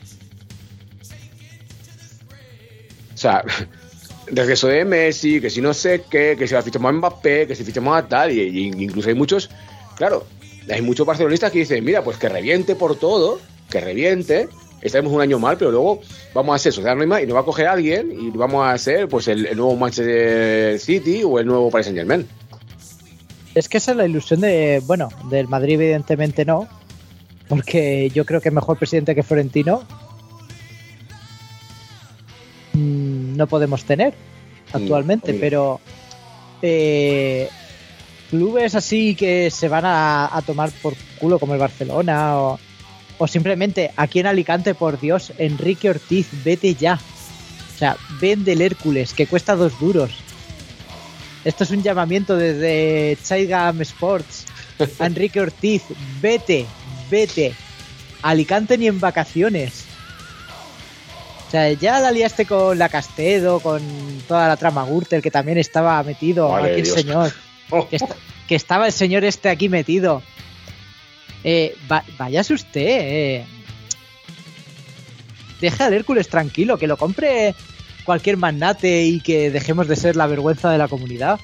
O sea, regreso de Messi, que si no sé qué, que si la fichamos a Mbappé, que si fichamos a tal, y, y incluso hay muchos, claro, hay muchos barcelonistas que dicen, mira, pues que reviente por todo, que reviente, estaremos un año mal, pero luego vamos a ser sociedad anónima y nos va a coger alguien y vamos a ser pues el, el nuevo Manchester City o el nuevo Paris Saint-Germain. Es que esa es la ilusión de, bueno, del Madrid evidentemente no, porque yo creo que mejor presidente que Florentino mmm, no podemos tener actualmente, mm, pero eh, clubes así que se van a, a tomar por culo como el Barcelona o O simplemente, aquí en Alicante, por Dios, Enrique Ortiz, vete ya. O sea, vende el Hércules, que cuesta dos duros. Esto es un llamamiento desde Chaigam Sports a Enrique Ortiz, vete, vete. Alicante ni en vacaciones. O sea, ya la liaste con la Castedo, con toda la trama Gürtel, que también estaba metido. Vale, aquí el Dios. señor. Que, est- que estaba el señor este aquí metido. Eh, va, váyase usted, eh. Deja al Hércules tranquilo, que lo compre cualquier magnate y que dejemos de ser la vergüenza de la comunidad.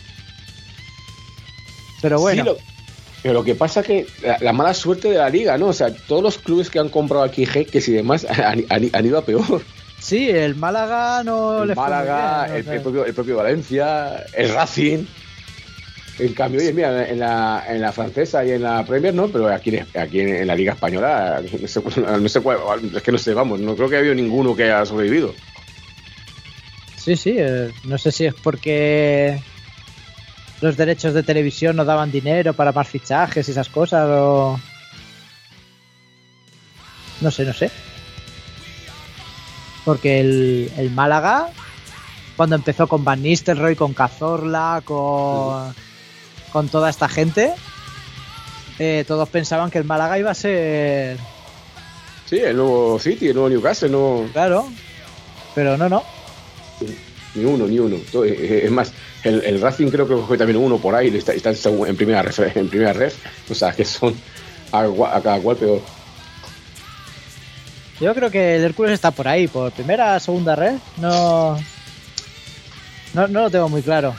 Pero bueno. Sí, lo, pero lo que pasa es que la, la mala suerte de la liga, ¿no? O sea, todos los clubes que han comprado aquí jeques y demás han, han, han ido a peor. Sí, el Málaga no el le Málaga, fue muy bien, el, no sé. el, propio, el propio Valencia, el Racing. En cambio, oye, mira, en la, en la francesa y en la Premier no, pero aquí, aquí en, en la Liga Española, no sé, no sé cuál, es que no sé, vamos, no creo que haya habido ninguno que haya sobrevivido. Sí, sí, eh, no sé si es porque los derechos de televisión no daban dinero para más fichajes y esas cosas o... No sé, no sé. Porque el, el Málaga, cuando empezó con Van Nistelrooy, con Cazorla, con... Sí. con toda esta gente, eh, todos pensaban que el Málaga iba a ser... Sí, el nuevo City, el nuevo Newcastle, no... Claro, pero no, no. Ni uno, ni uno. Es más, el, el Racing creo que fue también uno por ahí, está, está en primera ref, en primera ref, o sea, que son a, a cada cual peor. Yo creo que el Hércules está por ahí, por primera, segunda ref, no... No, no lo tengo muy claro.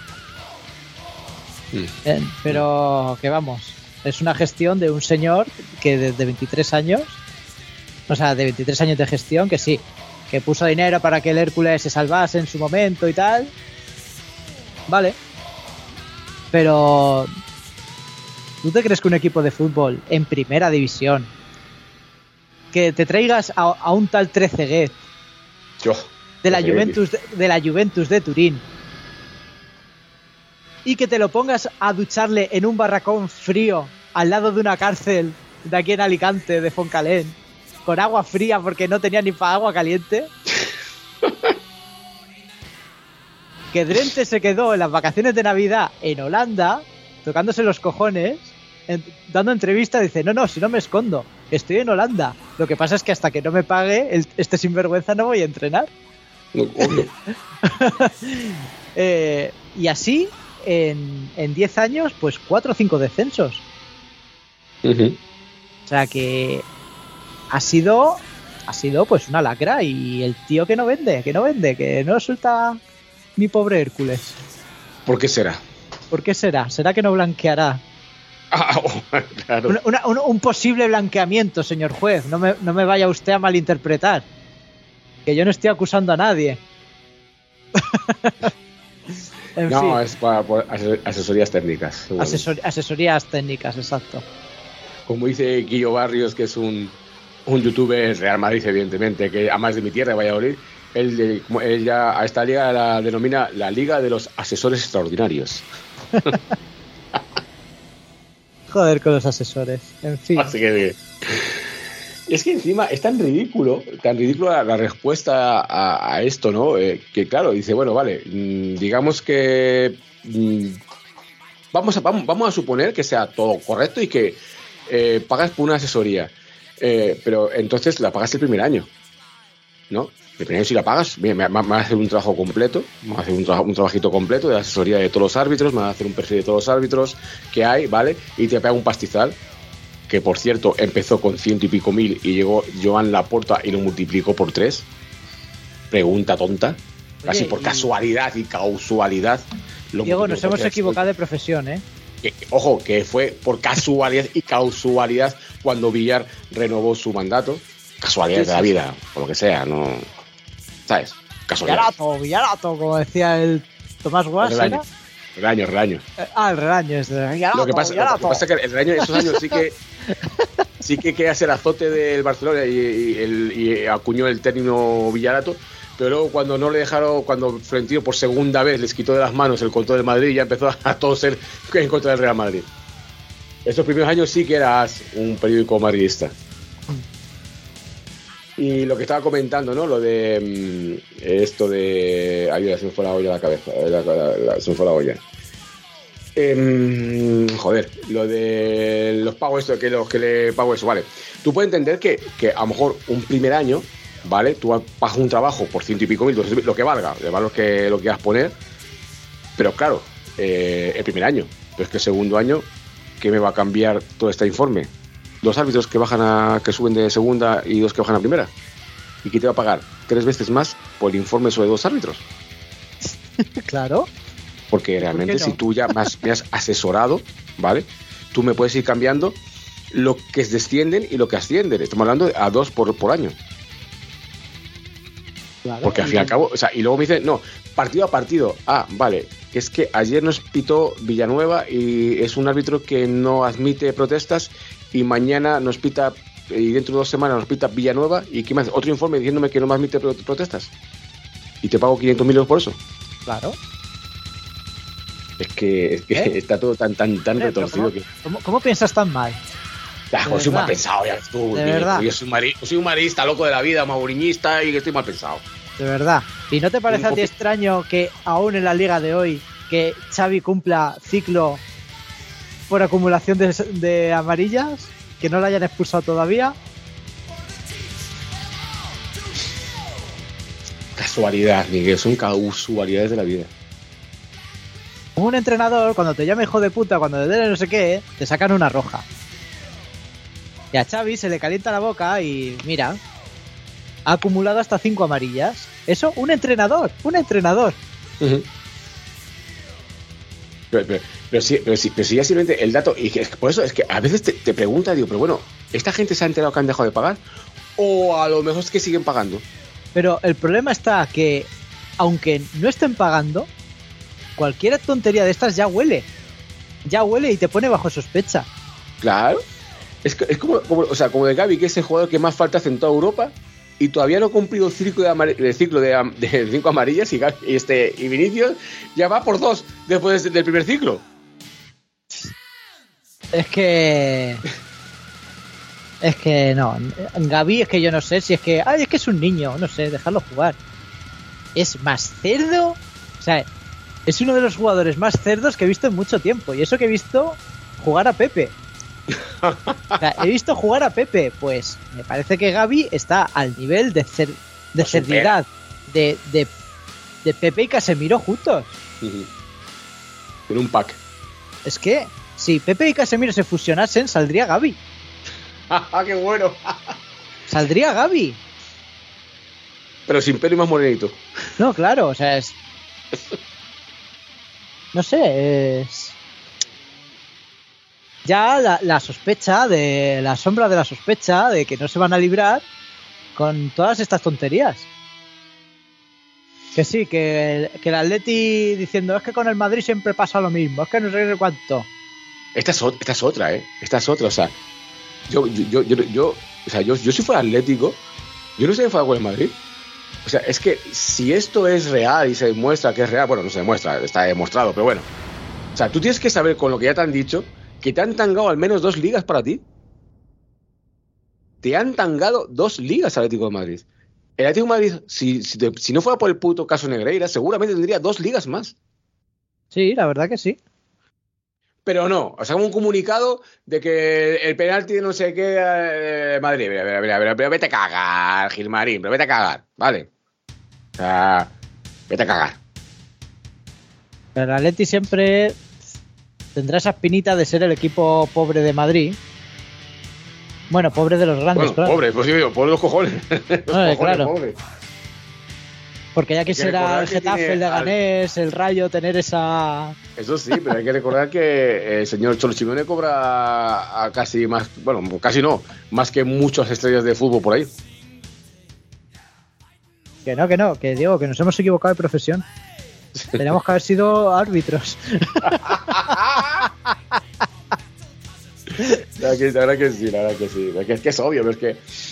Eh, pero que vamos, es una gestión de un señor que desde veintitrés años, o sea, de veintitrés años de gestión, que sí, que puso dinero para que el Hércules se salvase en su momento y tal. Vale. Pero ¿tú te crees que un equipo de fútbol en primera división, que te traigas a, a un tal Trezeguet Yo. de la Juventus de, de la Juventus de Turín y que te lo pongas a ducharle en un barracón frío al lado de una cárcel de aquí en Alicante, de Foncalén, con agua fría porque no tenía ni para agua caliente? Que Drenthe se quedó en las vacaciones de Navidad en Holanda, tocándose los cojones, en, dando entrevistas, dice, no, no, si no me escondo, estoy en Holanda. Lo que pasa es que hasta que no me pague el, este sinvergüenza no voy a entrenar. No, obvio. eh, y así, en diez años, pues cuatro o cinco descensos. Uh-huh. O sea que ha sido, ha sido pues una lacra, y el tío que no vende, que no vende, que no suelta mi pobre Hércules. ¿Por qué será? ¿Por qué será? ¿Será que no blanqueará? Ah, oh, claro. Una, una, un, un posible blanqueamiento, señor juez. No me, no me vaya usted a malinterpretar. Que yo no estoy acusando a nadie. En no, fin. es para, por asesorías técnicas. Asesor, asesorías técnicas, exacto. Como dice Guillo Barrios, que es un, un youtuber Real Madrid, evidentemente, que además de mi tierra, de Valladolid, él, él ya a esta liga la denomina la Liga de los Asesores Extraordinarios. Joder con los asesores, en fin. Así que es que encima es tan ridículo, tan ridículo la, la respuesta a, a esto, ¿no? Eh, que claro, dice, bueno, vale, mmm, digamos que mmm, vamos, a, vamos, vamos a suponer que sea todo correcto y que eh, pagas por una asesoría, eh, pero entonces la pagas el primer año, ¿no? El primer año si la pagas, bien, me, me, me vas a hacer un trabajo completo, me vas a hacer un, tra un trabajito completo de asesoría de todos los árbitros, me vas a hacer un perfil de todos los árbitros que hay, ¿vale? Y te pega un pastizal, que por cierto empezó con ciento y pico mil y llegó Joan Laporta y lo multiplicó por tres. Pregunta tonta, casi Oye, por y... casualidad y causalidad. Diego, nos hemos equivocado de profesión, ¿eh? Que, ojo, que fue por casualidad y causalidad cuando Villar renovó su mandato. Casualidad sí, sí, de la vida, o lo que sea, no... ¿Sabes? Casualidad. Villarato, Villarato, como decía el Tomás Guas. El relaño, relaño, relaño. Eh, ah, el relaño es de Villarato, lo que pasa, lo que pasa es que el relaño de esos años sí que sí que quería ser azote del Barcelona y, y, el, y acuñó el término Villarato, pero luego cuando no le dejaron, cuando Florentino por segunda vez les quitó de las manos el control del Madrid, ya empezó a todo ser en contra del Real Madrid. Esos primeros años sí que eras un periódico madridista. Y lo que estaba comentando, ¿no? Lo de mmm, esto de... Ayuda, se me fue la olla a la cabeza. La, la, la, se me fue la olla. Eh, joder, lo de los pagos, esto, que los que le pago eso, vale. Tú puedes entender que, que a lo mejor un primer año, ¿vale? Tú pagas un trabajo por ciento y pico mil, lo que valga, de valor que lo quieras poner. Pero claro, eh, el primer año. Pero es que el segundo año, ¿qué me va a cambiar todo este informe? Dos árbitros que bajan a que suben de segunda y dos que bajan a primera. ¿Y quién te va a pagar tres veces más por el informe sobre dos árbitros? Claro. Porque realmente ¿por no? Si tú ya me has, me has asesorado, ¿vale? Tú me puedes ir cambiando lo que descienden y lo que ascienden. Estamos hablando de a dos por, por año. Claro, porque al fin y al cabo, o sea, y luego me dicen, no, partido a partido. Ah, vale, que es que ayer nos pitó Villanueva y es un árbitro que no admite protestas. Y mañana nos pita, y dentro de dos semanas nos pita Villanueva, y ¿qué más? Otro informe diciéndome que no me admite protestas. Y te pago quinientos mil euros por eso. Claro. Es que, es que ¿Eh? está todo tan tan tan eh, retorcido. ¿cómo, que... ¿cómo, ¿Cómo piensas tan mal? Ya, como soy mal pensado, ya tú. De verdad. Yo soy un, mari, soy un marista loco de la vida, mauriñista, y que estoy mal pensado. De verdad. ¿Y no te parece a ti extraño que aún en la liga de hoy, que Xavi cumpla ciclo por acumulación de, de amarillas, que no la hayan expulsado todavía? Casualidad, Miguel, son casualidades de la vida. Un entrenador, cuando te llama hijo de puta, cuando te den no sé qué, te sacan una roja. Y a Xavi se le calienta la boca y mira, ha acumulado hasta cinco amarillas. Eso, un entrenador, un entrenador. Uh-huh. Pero, pero, pero, sí, pero, sí, pero sí ya simplemente el dato, y que, por eso es que a veces te, te preguntas, digo, pero bueno, ¿esta gente se ha enterado que han dejado de pagar? O a lo mejor es que siguen pagando. Pero el problema está que, aunque no estén pagando, cualquier tontería de estas ya huele. Ya huele y te pone bajo sospecha. Claro. Es, que, es como, como, o sea, como de Gavi, que es el jugador que más falta hace en toda Europa y todavía no ha cumplido el ciclo de, amar- el ciclo de, de cinco amarillas y, Gavi, y, este, y Vinicius ya va por dos después del primer ciclo. Es que... Es que no. Gavi es que yo no sé si es que... Ay, es que es un niño. No sé, dejarlo jugar. Es más cerdo. O sea, es uno de los jugadores más cerdos que he visto en mucho tiempo. Y eso que he visto jugar a Pepe. O sea, he visto jugar a Pepe. Pues me parece que Gavi está al nivel de, cer- de cerdidad de, de, de Pepe y Casemiro juntos. En un pack. Es que si Pepe y Casemiro se fusionasen, saldría Gavi. ¡Qué bueno! Saldría Gavi. Pero sin pelo y más morenito. No, claro, o sea, es... No sé, es... Ya la, la sospecha, de la sombra de la sospecha de que no se van a librar con todas estas tonterías. Que sí, que, que el Atleti diciendo es que con el Madrid siempre pasa lo mismo, es que no sé cuánto. Esta es, esta es otra, ¿eh? Esta es otra, o sea... Yo, yo, yo, yo, yo, o sea, yo, yo si fuera Atlético, yo no sé enfadado con el Madrid. O sea, es que si esto es real y se demuestra que es real, bueno, no se demuestra, está demostrado, pero bueno. O sea, tú tienes que saber con lo que ya te han dicho que te han tangado al menos dos ligas para ti. Te han tangado dos ligas al Atlético de Madrid. El Atlético de Madrid, si, si, te, si no fuera por el puto caso Negreira, seguramente tendría dos ligas más. Sí, la verdad que sí. Pero no, o sea, un comunicado de que el penalti de no sé qué eh, Madrid, mira, mira, mira, mira, pero vete a cagar, Gilmarín, pero vete a cagar, ¿vale? O sea, vete a cagar. Pero el Atleti siempre tendrá esa espinita de ser el equipo pobre de Madrid. Bueno, pobre de los grandes, Bueno, claro. pobre, pues digo, pobre los cojones. los Vale, cojones, claro. pobre. Porque ya quisiera el Getafe, el Leganés, el Rayo tener esa... Eso sí, pero hay que recordar que el señor Cholo Simeone cobra a casi más, bueno, casi no, más que muchas estrellas de fútbol por ahí. Que no, que no, que digo, que nos hemos equivocado de profesión. Tenemos que haber sido árbitros. La, que, la verdad que sí, la verdad que sí. Es que es, que es obvio, pero es que...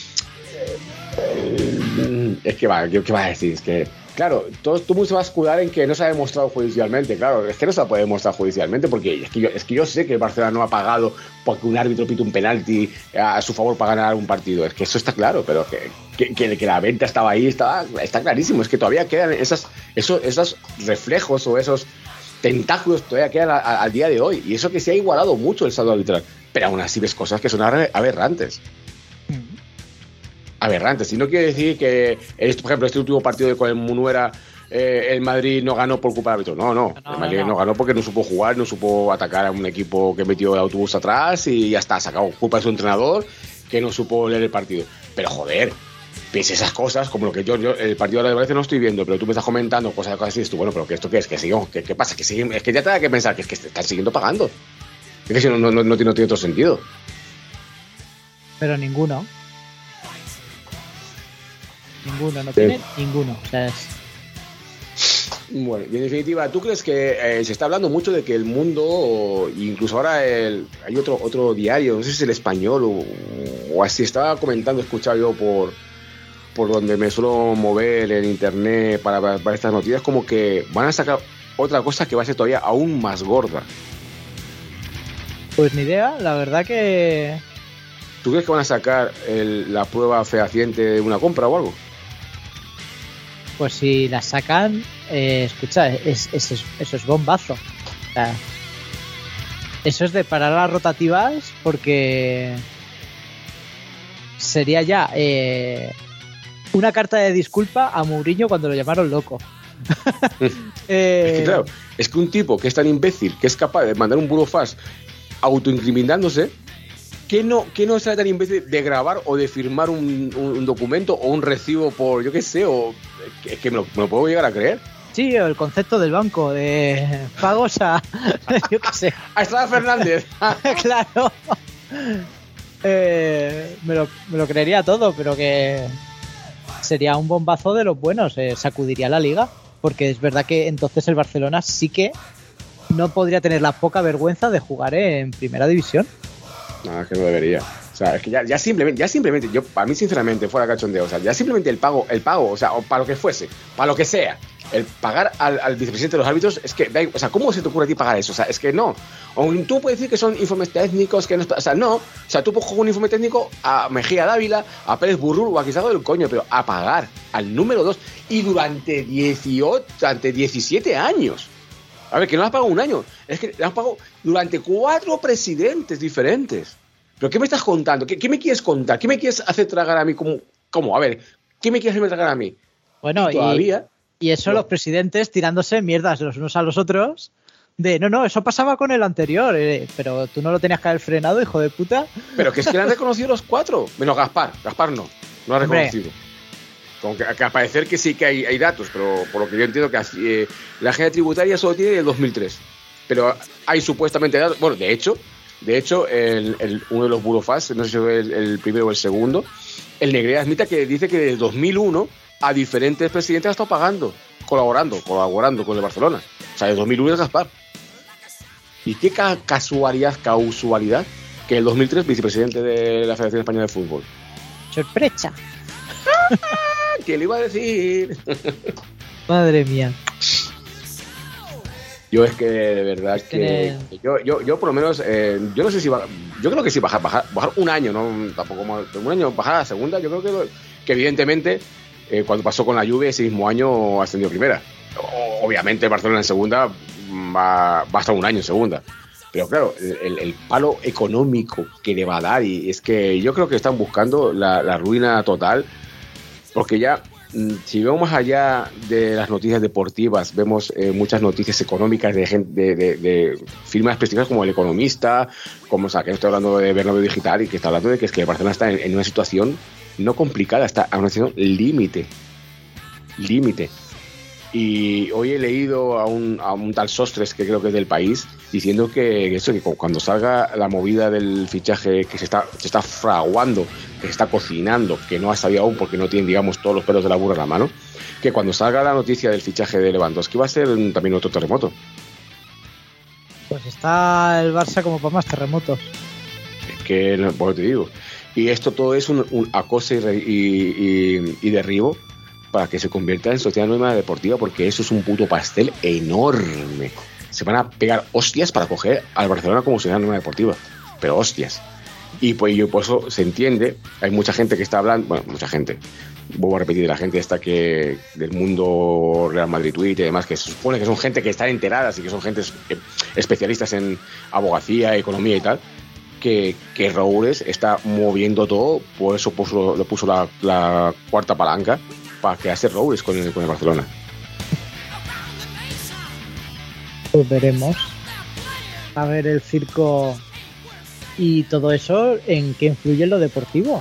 Eh, es que va, ¿qué, qué va a decir? Es que, claro, todo, todo el mundo se va a escudar en que no se ha demostrado judicialmente. Claro, es que no se puede demostrar judicialmente porque es que yo, es que yo sé que el Barcelona no ha pagado porque un árbitro pite un penalti a su favor para ganar un partido. Es que eso está claro, pero que, que, que, que la venta estaba ahí, estaba, está clarísimo. Es que todavía quedan esas, esos, esos reflejos o esos tentáculos todavía quedan a, a, al día de hoy. Y eso que se ha igualado mucho el saldo arbitral. Pero aún así ves cosas que son aberrantes. Aberrantes. Y no quiere decir que, este, por ejemplo, este último partido con el Munuera, eh, el Madrid no ganó por culpa del árbitro. No, no. No, el Madrid no. no ganó porque no supo jugar, no supo atacar a un equipo que metió el autobús atrás y ya está, sacado culpa de su entrenador que no supo leer el partido. Pero joder, piensa esas cosas, como lo que yo, yo el partido de Valencia no estoy viendo, pero tú me estás comentando cosas, cosas así, y dices tú, bueno, pero ¿qué esto qué es? ¿Qué, sigo? ¿Qué, qué pasa? ¿Qué siguen? Es que ya te da que pensar que es que te están siguiendo pagando. Es que si no, no, no, no tiene, no tiene otro sentido. Pero ninguno. Ninguno, no tiene ninguno. O sea, es... Bueno, y en definitiva, ¿tú crees que eh, se está hablando mucho de que el mundo, o incluso ahora el, hay otro otro diario, no sé si es el Español o, o así, estaba comentando, escuchado yo por, por donde me suelo mover en internet para, para, para estas noticias, como que van a sacar otra cosa que va a ser todavía aún más gorda? Pues ni idea, la verdad que... ¿Tú crees que van a sacar el, la prueba fehaciente de una compra o algo? Pues si la sacan, eh, escucha, es, es, es, eso es bombazo. O sea, eso es de parar las rotativas porque sería ya eh, una carta de disculpa a Mourinho cuando lo llamaron loco. eh, Es que claro, es que un tipo que es tan imbécil, que es capaz de mandar un burofax autoincriminándose, ¿qué no, qué no será tan imbécil de grabar o de firmar un, un, un documento o un recibo por, yo qué sé, o es que me lo, me lo puedo llegar a creer? Sí, el concepto del banco, de pagos a... yo qué sé. A Estrada Fernández. Claro. Eh, me, lo, me lo creería todo, pero que... sería un bombazo de los buenos, eh, sacudiría la liga, porque es verdad que entonces el Barcelona sí que no podría tener la poca vergüenza de jugar en primera división. No, es que no debería. O sea, es que ya, ya simplemente, ya simplemente, yo, para mí sinceramente, fuera cachondeo, o sea, ya simplemente el pago, el pago, o sea, o para lo que fuese, para lo que sea, el pagar al, al vicepresidente de los árbitros, es que, o sea, ¿cómo se te ocurre a ti pagar eso? O sea, es que no. O tú puedes decir que son informes técnicos, que no, o sea, no. O sea, tú puedes jugar un informe técnico a Mejía Dávila, a Pérez Burrul o a Quizado del coño, pero a pagar al número dos y durante dieciocho, durante diecisiete años. A ver, que no lo has pagado un año, es que lo has pagado durante cuatro presidentes diferentes. ¿Pero qué me estás contando? ¿Qué, qué me quieres contar? ¿Qué me quieres hacer tragar a mí? ¿Cómo? ¿Cómo? A ver, ¿qué me quieres hacer tragar a mí? Bueno, y todavía... Y, y eso no. Los presidentes tirándose mierdas los unos a los otros de, no, no, eso pasaba con el anterior, eh, pero tú no lo tenías que haber frenado, hijo de puta. Pero que es que le han reconocido los cuatro. Menos Gaspar. Gaspar no. No ha reconocido. Como que, que al parecer que sí que hay, hay datos, pero por lo que yo entiendo que eh, la agencia tributaria solo tiene el dos mil tres. Pero hay supuestamente datos. Bueno, de hecho... De hecho, el, el, uno de los burofás, no sé si fue el, el primero o el segundo, el Negrea admite que dice que desde dos mil uno a diferentes presidentes ha estado pagando, colaborando, colaborando con el Barcelona. O sea, desde dos mil uno es Gaspar. ¿Y qué ca casualidad, causalidad que el dos mil tres vicepresidente de la Federación Española de Fútbol? ¡Sorpresa! ¿Qué le iba a decir? Madre mía. Yo es que de verdad que, que yo, yo, yo por lo menos, eh, yo no sé si va, yo creo que sí bajar, bajar, bajar un año, no tampoco más, un año bajar a la segunda, yo creo que, que evidentemente eh, cuando pasó con la Juve ese mismo año ascendió primera. O, obviamente el Barcelona en segunda va, va a estar un año en segunda. Pero claro, el, el palo económico que le va a dar, y es que yo creo que están buscando la, la ruina total, porque ya... Si vemos más allá de las noticias deportivas, vemos eh, muchas noticias económicas de, gente, de, de, de firmas prestigiosas como El Economista, como o sea, que estoy hablando de Bernabéu Digital y que está hablando de que es que el Barcelona está en, en una situación no complicada, está en una situación límite, límite. Y hoy he leído a un, a un tal Sostres, que creo que es del País, diciendo que eso, que cuando salga la movida del fichaje que se está, se está fraguando, que se está cocinando, que no ha salido aún porque no tienen, digamos, todos los pelos de la burra en la mano, que cuando salga la noticia del fichaje de Lewandowski va a ser un, también otro terremoto. Pues está el Barça como para más terremotos. Es que, por lo que te digo. Y esto todo es un, un acose y, y, y, y derribo para que se convierta en sociedad anónima deportiva, porque eso es un puto pastel enorme. Se van a pegar hostias para coger al Barcelona como sociedad anónima deportiva, pero hostias. Y pues yo, por eso se entiende, hay mucha gente que está hablando, bueno, mucha gente, vuelvo a repetir, la gente esta que del mundo Real Madrid, Twitter y demás, que se supone que son gente que están enteradas y que son gente especialistas en abogacía, economía y tal, que, que Raúles está moviendo todo, por eso puso, le puso la, la cuarta palanca para que hace Raúles con el, con el Barcelona. Pues veremos. A ver el circo y todo eso, ¿en qué influye en lo deportivo?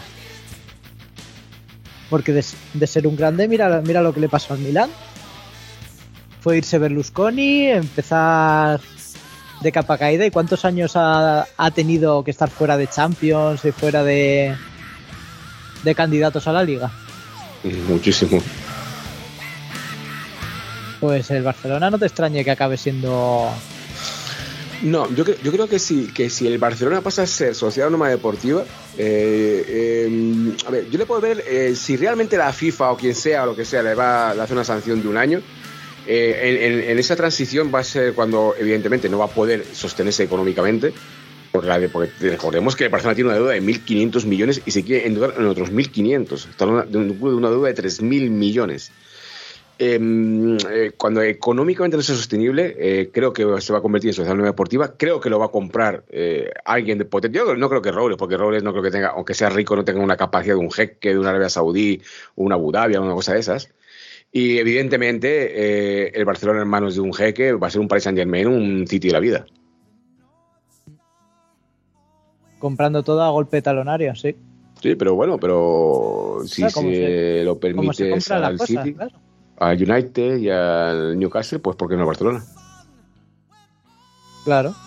Porque de, de ser un grande, mira, mira lo que le pasó al Milán. Fue irse Berlusconi, empezar de capa caída. ¿Y cuántos años ha, ha tenido que estar fuera de Champions y fuera de, de candidatos a la Liga? Muchísimo. Pues el Barcelona no te extrañe que acabe siendo... No, yo, yo creo que sí, que si el Barcelona pasa a ser sociedad anónima deportiva, eh, eh, a ver, yo le puedo ver eh, si realmente la FIFA o quien sea o lo que sea le va a hacer una sanción de un año. Eh, en, en, en esa transición va a ser cuando evidentemente no va a poder sostenerse económicamente, porque, la de, porque recordemos que el Barcelona tiene una deuda de mil quinientos millones y se quiere endeudar en otros mil quinientos. Está de una deuda de tres mil millones. Eh, eh, cuando económicamente no sea sostenible, eh, creo que se va a convertir en sociedad anónima deportiva. Creo que lo va a comprar eh, alguien de potente. Yo no creo que Robles, porque Robles no creo que tenga, aunque sea rico, no tenga una capacidad de un jeque de una Arabia Saudí o una Abu Dhabi o una cosa de esas. Y evidentemente eh, el Barcelona en manos de un jeque va a ser un Paris Saint-Germain, un City de la vida. Comprando todo a golpe talonario, sí. Sí, pero bueno, pero si o sea, se, se lo permite al cosas, City, claro. al United y al Newcastle, pues ¿por qué no al Barcelona? Claro.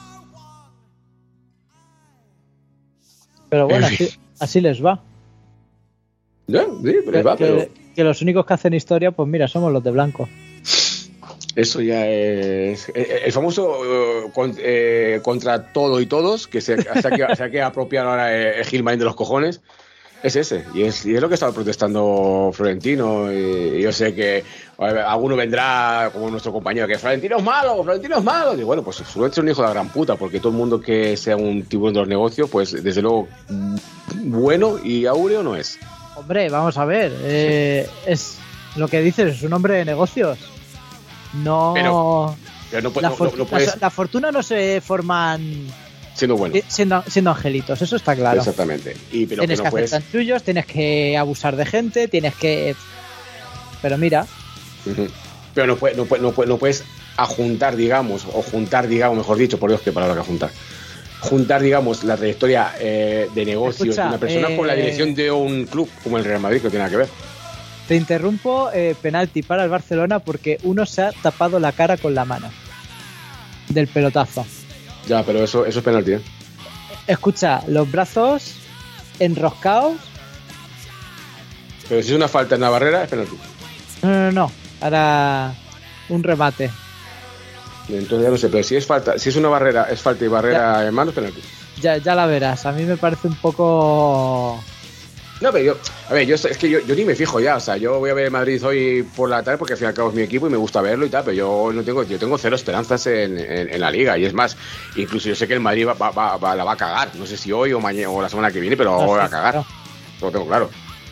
Pero bueno, así, así les va. Ya, sí, les va, que, pero... que los únicos que hacen historia, pues mira, somos los de blanco. Eso ya es el famoso uh, con, eh, contra todo y todos, que se, se, ha, que, se ha que apropiar ahora el Gilmarín de los cojones. Es ese, y es, y es lo que estaba protestando Florentino. Y, y yo sé que ver, alguno vendrá, como nuestro compañero, que Florentino es malo, Florentino es malo. Y bueno, pues Florentino es un hijo de la gran puta, porque todo el mundo que sea un tiburón de los negocios, pues desde luego bueno y áureo no es. Hombre, vamos a ver, eh, es lo que dices, es un hombre de negocios. No, pero, pero no, la, no, for- no, no puedes... la, la fortuna no se forman siendo bueno, siendo, siendo angelitos, eso está claro. Exactamente. Y, pero tienes que, que, no hacer puedes... tan tuyos, tienes que abusar de gente, tienes que... Pero mira... Uh-huh. Pero no, puede, no, puede, no, puede, no puedes ajuntar, digamos, o juntar, digamos, mejor dicho, por Dios, qué palabra que juntar. Juntar, digamos, la trayectoria eh, de negocios Escucha, de una persona eh... con la dirección de un club como el Real Madrid, que no tiene nada que ver. Te interrumpo, eh, penalti para el Barcelona porque uno se ha tapado la cara con la mano del pelotazo. Ya, pero eso, eso es penalti, ¿eh? Escucha, los brazos enroscados. Pero si es una falta en la barrera, es penalti. No, no, no. Ahora un remate. Entonces ya no sé, pero si es falta, si es una barrera, es falta y barrera ya, en mano, es penalti. Ya, ya la verás. A mí me parece un poco... No, pero yo, a ver, yo es que yo, yo ni me fijo ya, o sea, yo voy a ver Madrid hoy por la tarde porque al fin y al cabo es mi equipo y me gusta verlo y tal, pero yo no tengo, yo tengo cero esperanzas en, en, en la liga, y es más, incluso yo sé que el Madrid va, va, va, la va a cagar, no sé si hoy o mañana o la semana que viene, pero no, va sí, a cagar, no. Lo tengo claro.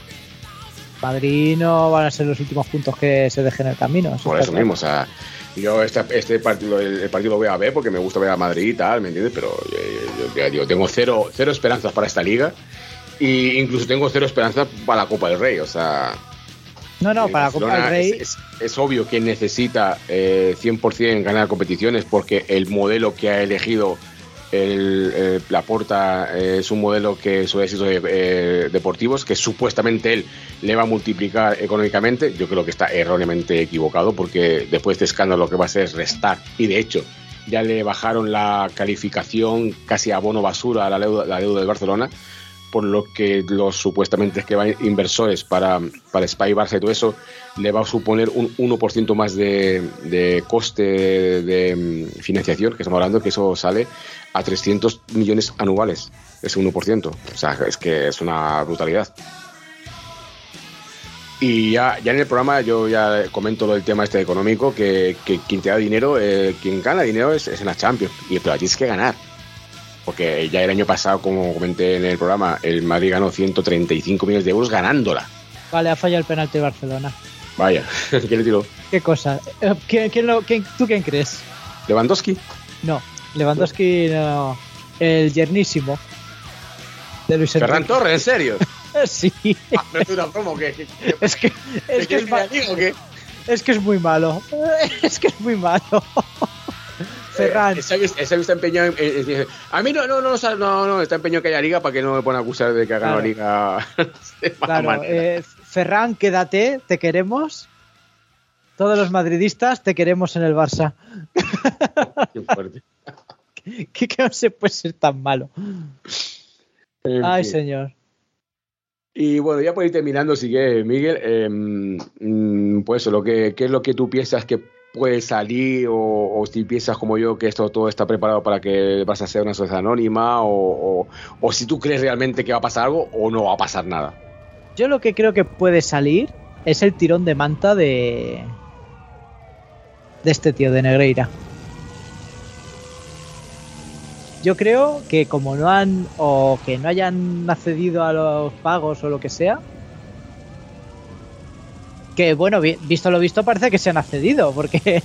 Madrid no van a ser los últimos puntos que se dejen en el camino. Eso por eso claro. mismo, o sea, yo este, este partido, el, el partido lo voy a ver porque me gusta ver a Madrid y tal, ¿me entiendes? Pero yo, yo, yo, yo tengo cero, cero esperanzas para esta liga. Y incluso tengo cero esperanza para la Copa del Rey, o sea... No, no, para la Copa del Rey... Es, es, es obvio que necesita eh, cien por ciento ganar competiciones porque el modelo que ha elegido el, el Laporta eh, es un modelo que sobre éxitos eh, deportivos que supuestamente él le va a multiplicar económicamente. Yo creo que está erróneamente equivocado porque después de este escándalo lo que va a hacer es restar, y de hecho ya le bajaron la calificación casi a bono basura a la deuda, la deuda del Barcelona, por lo que los supuestamente que van inversores para, para Spy Barça y todo eso le va a suponer un uno por ciento más de, de coste de, de financiación, que estamos hablando que eso sale a trescientos millones anuales, ese uno por ciento, o sea, es que es una brutalidad. Y ya, ya en el programa yo ya comento lo del tema este económico, que, que quien te da dinero, eh, quien gana dinero es, es en la Champions, y pero tienes que ganar. Porque ya el año pasado, como comenté en el programa, el Madrid ganó ciento treinta y cinco millones de euros ganándola. Vale, ha fallado el penalti de Barcelona. Vaya, ¿quién le tiró? ¿Qué cosa? ¿Quién, quién lo, quién, ¿Tú quién crees? ¿Lewandowski? No, Lewandowski no. El yernísimo de Luis Enrique. ¿Ferran Torres, en serio? Sí. Ah, no es una broma, ¿qué? ¿Qué, qué, es que, es, que es, ma- digo, ¿qué? es que es muy malo. Es que es muy malo. Ferran. Eh, ese, ese está empeñado en, en, en, a mí no, no, no, no, no, está empeñado que haya liga para que no me pongan a acusar de que ha ganado claro. la liga. De claro, eh, Ferran, quédate, te queremos. Todos los madridistas te queremos en el Barça. Qué fuerte. ¿Qué, qué no se puede ser tan malo? En Ay, fin. señor. Y bueno, ya por ir terminando, sigue Miguel, eh, pues lo que, ¿qué es lo que tú piensas que puede salir, o, o si piensas como yo que esto todo está preparado para que vas a ser una sociedad anónima, o, o, o si tú crees realmente que va a pasar algo o no va a pasar nada? Yo lo que creo que puede salir es el tirón de manta de de este tío de Negreira. Yo creo que como no han o que no hayan accedido a los pagos o lo que sea, que bueno, visto lo visto parece que se han accedido, porque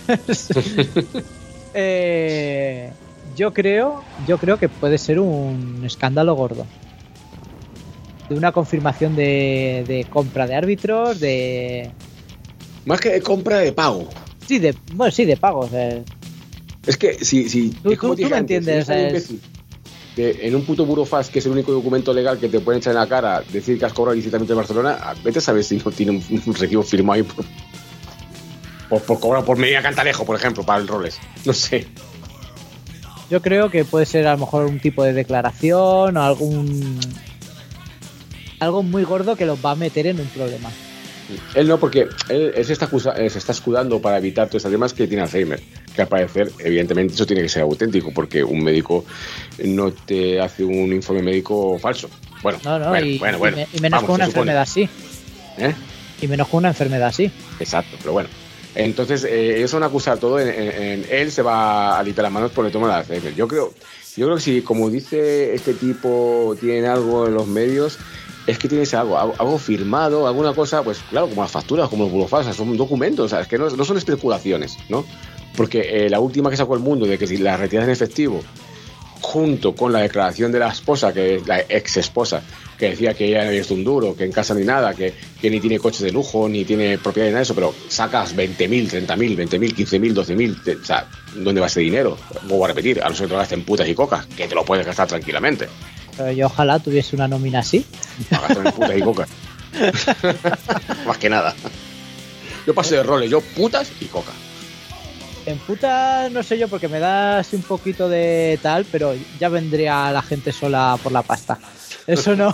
eh, yo creo, yo creo que puede ser un escándalo gordo, de una confirmación de, de compra de árbitros, de más que de compra, de pago. Sí, de bueno, sí, de pagos. Eh. Es que si, si tú, es como tú, tú me antes, entiendes. si es imbécil, que en un puto burofax, que es el único documento legal que te pueden echar en la cara, decir que has cobrado ilícitamente en Barcelona, vete a saber si no tiene un, un recibo firmado ahí por, por, por cobrar por Medina Cantalejo, por ejemplo, para el Rolex. No sé. Yo creo que puede ser a lo mejor un tipo de declaración o algún algo muy gordo que los va a meter en un problema. Él no, porque él, él se, está acusa, se está escudando para evitar todos estos temas que tiene Alzheimer. Que al parecer, evidentemente, eso tiene que ser auténtico, porque un médico no te hace un informe médico falso. Bueno, no, no, bueno, y, bueno, bueno. y, y menos Vamos, con una se supone. enfermedad así. ¿Eh? Y menos con una enfermedad así. Exacto, pero bueno. Entonces, eh, ellos van a acusar todo. En, en, en él se va a limpiar las manos por el tema de Alzheimer. Yo creo, yo creo que si, como dice este tipo, tienen algo en los medios, es que tienes algo, algo, algo firmado, alguna cosa, pues claro, como las facturas, como los burofax, son documentos, o sea, es que no, no son especulaciones, ¿no? Porque eh, la última que sacó el mundo de que si la retiras en efectivo, junto con la declaración de la esposa, que es la ex esposa, que decía que ella no había visto un duro, que en casa ni nada, que, que ni tiene coches de lujo, ni tiene propiedad ni nada de eso, pero sacas veinte mil, treinta mil, veinte mil, quince mil, doce mil, o sea, ¿dónde va ese dinero? Vuelvo a repetir, a no ser que te lo gastes en putas y cocas, que te lo puedes gastar tranquilamente. Pero yo ojalá tuviese una nómina así. A gastar en putas y cocas. Más que nada. Yo paso de roles, yo putas y coca. En puta no sé yo, porque me da así un poquito de tal, pero ya vendría la gente sola por la pasta. Eso no.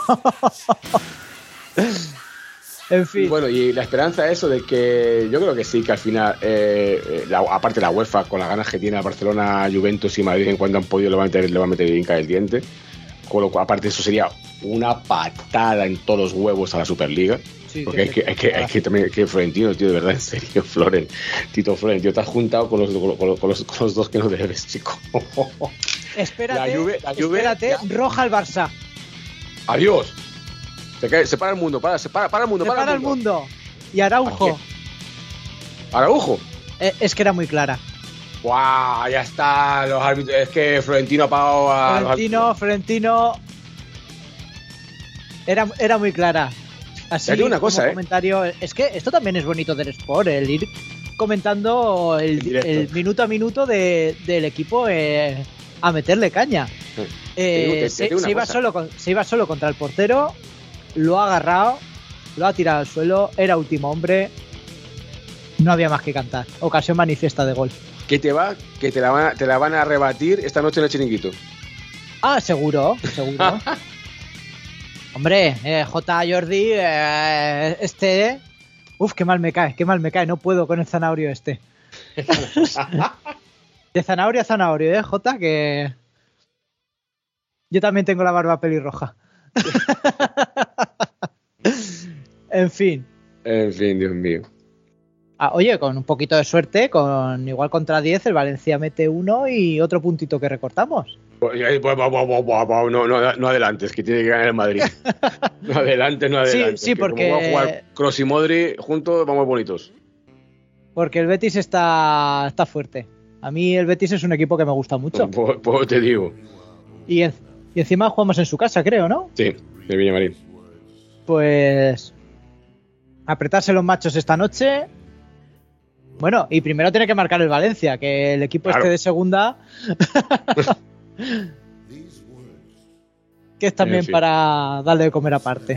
En fin. Bueno, y la esperanza es eso de que yo creo que sí, que al final, eh, la, aparte la UEFA, con las ganas que tiene a Barcelona, Juventus y Madrid en cuanto han podido, le va a meter, le va a meter el Inca del diente. Con lo cual, aparte eso sería una patada en todos los huevos a la Superliga. Sí, porque hay que, hay que, hay que también, que Florentino, tío, de verdad, en serio, Floren, Tito Floren, tío, te has juntado con los, con los, con los, con los dos que no debes, chico. Espérate, la Juve, la Juve, espérate, ya. Roja al Barça. Adiós. Se, cae, se para el mundo, para, se para, para el mundo, se para, para el mundo. mundo. Y Araujo. ¿Araujo? Eh, es que era muy clara. ¡Guau! Ya está, los árbitros. Es que Florentino ha pagado a. Florentino, los Florentino. Era, era muy clara. Así una cosa, como ¿eh? Comentario. Es que esto también es bonito del Sport, el ir comentando el, el minuto a minuto de, del equipo eh, a meterle caña. Sí. Eh, te, te se, se, iba solo con, se iba solo contra el portero, lo ha agarrado, lo ha tirado al suelo, era último hombre, no había más que cantar. Ocasión manifiesta de gol. ¿Qué te va? Que te la van a, te la van a rebatir esta noche en el Chiringuito. Ah, seguro, seguro. Hombre, eh, J. Jordi, eh, este... Uf, qué mal me cae, qué mal me cae. No puedo con el zanahorio este. De zanahorio a zanahorio, ¿eh, J? Que... Yo también tengo la barba pelirroja. En fin. En fin, Dios mío. Ah, oye, con un poquito de suerte, con igual contra diez, el Valencia mete uno y otro puntito que recortamos. No, no, no adelantes, que tiene que ganar el Madrid. No adelantes, no adelantes. Sí, sí, porque... Como va a jugar Kroos y Modri juntos, vamos bonitos. Porque el Betis está, está fuerte. A mí el Betis es un equipo que me gusta mucho. Pues, pues te digo. Y, en, y encima jugamos en su casa, creo, ¿no? Sí, de Villamarín. Pues... apretarse los machos esta noche... Bueno, y primero tiene que marcar el Valencia, que el equipo claro. este de segunda... que es también sí. para darle de comer aparte.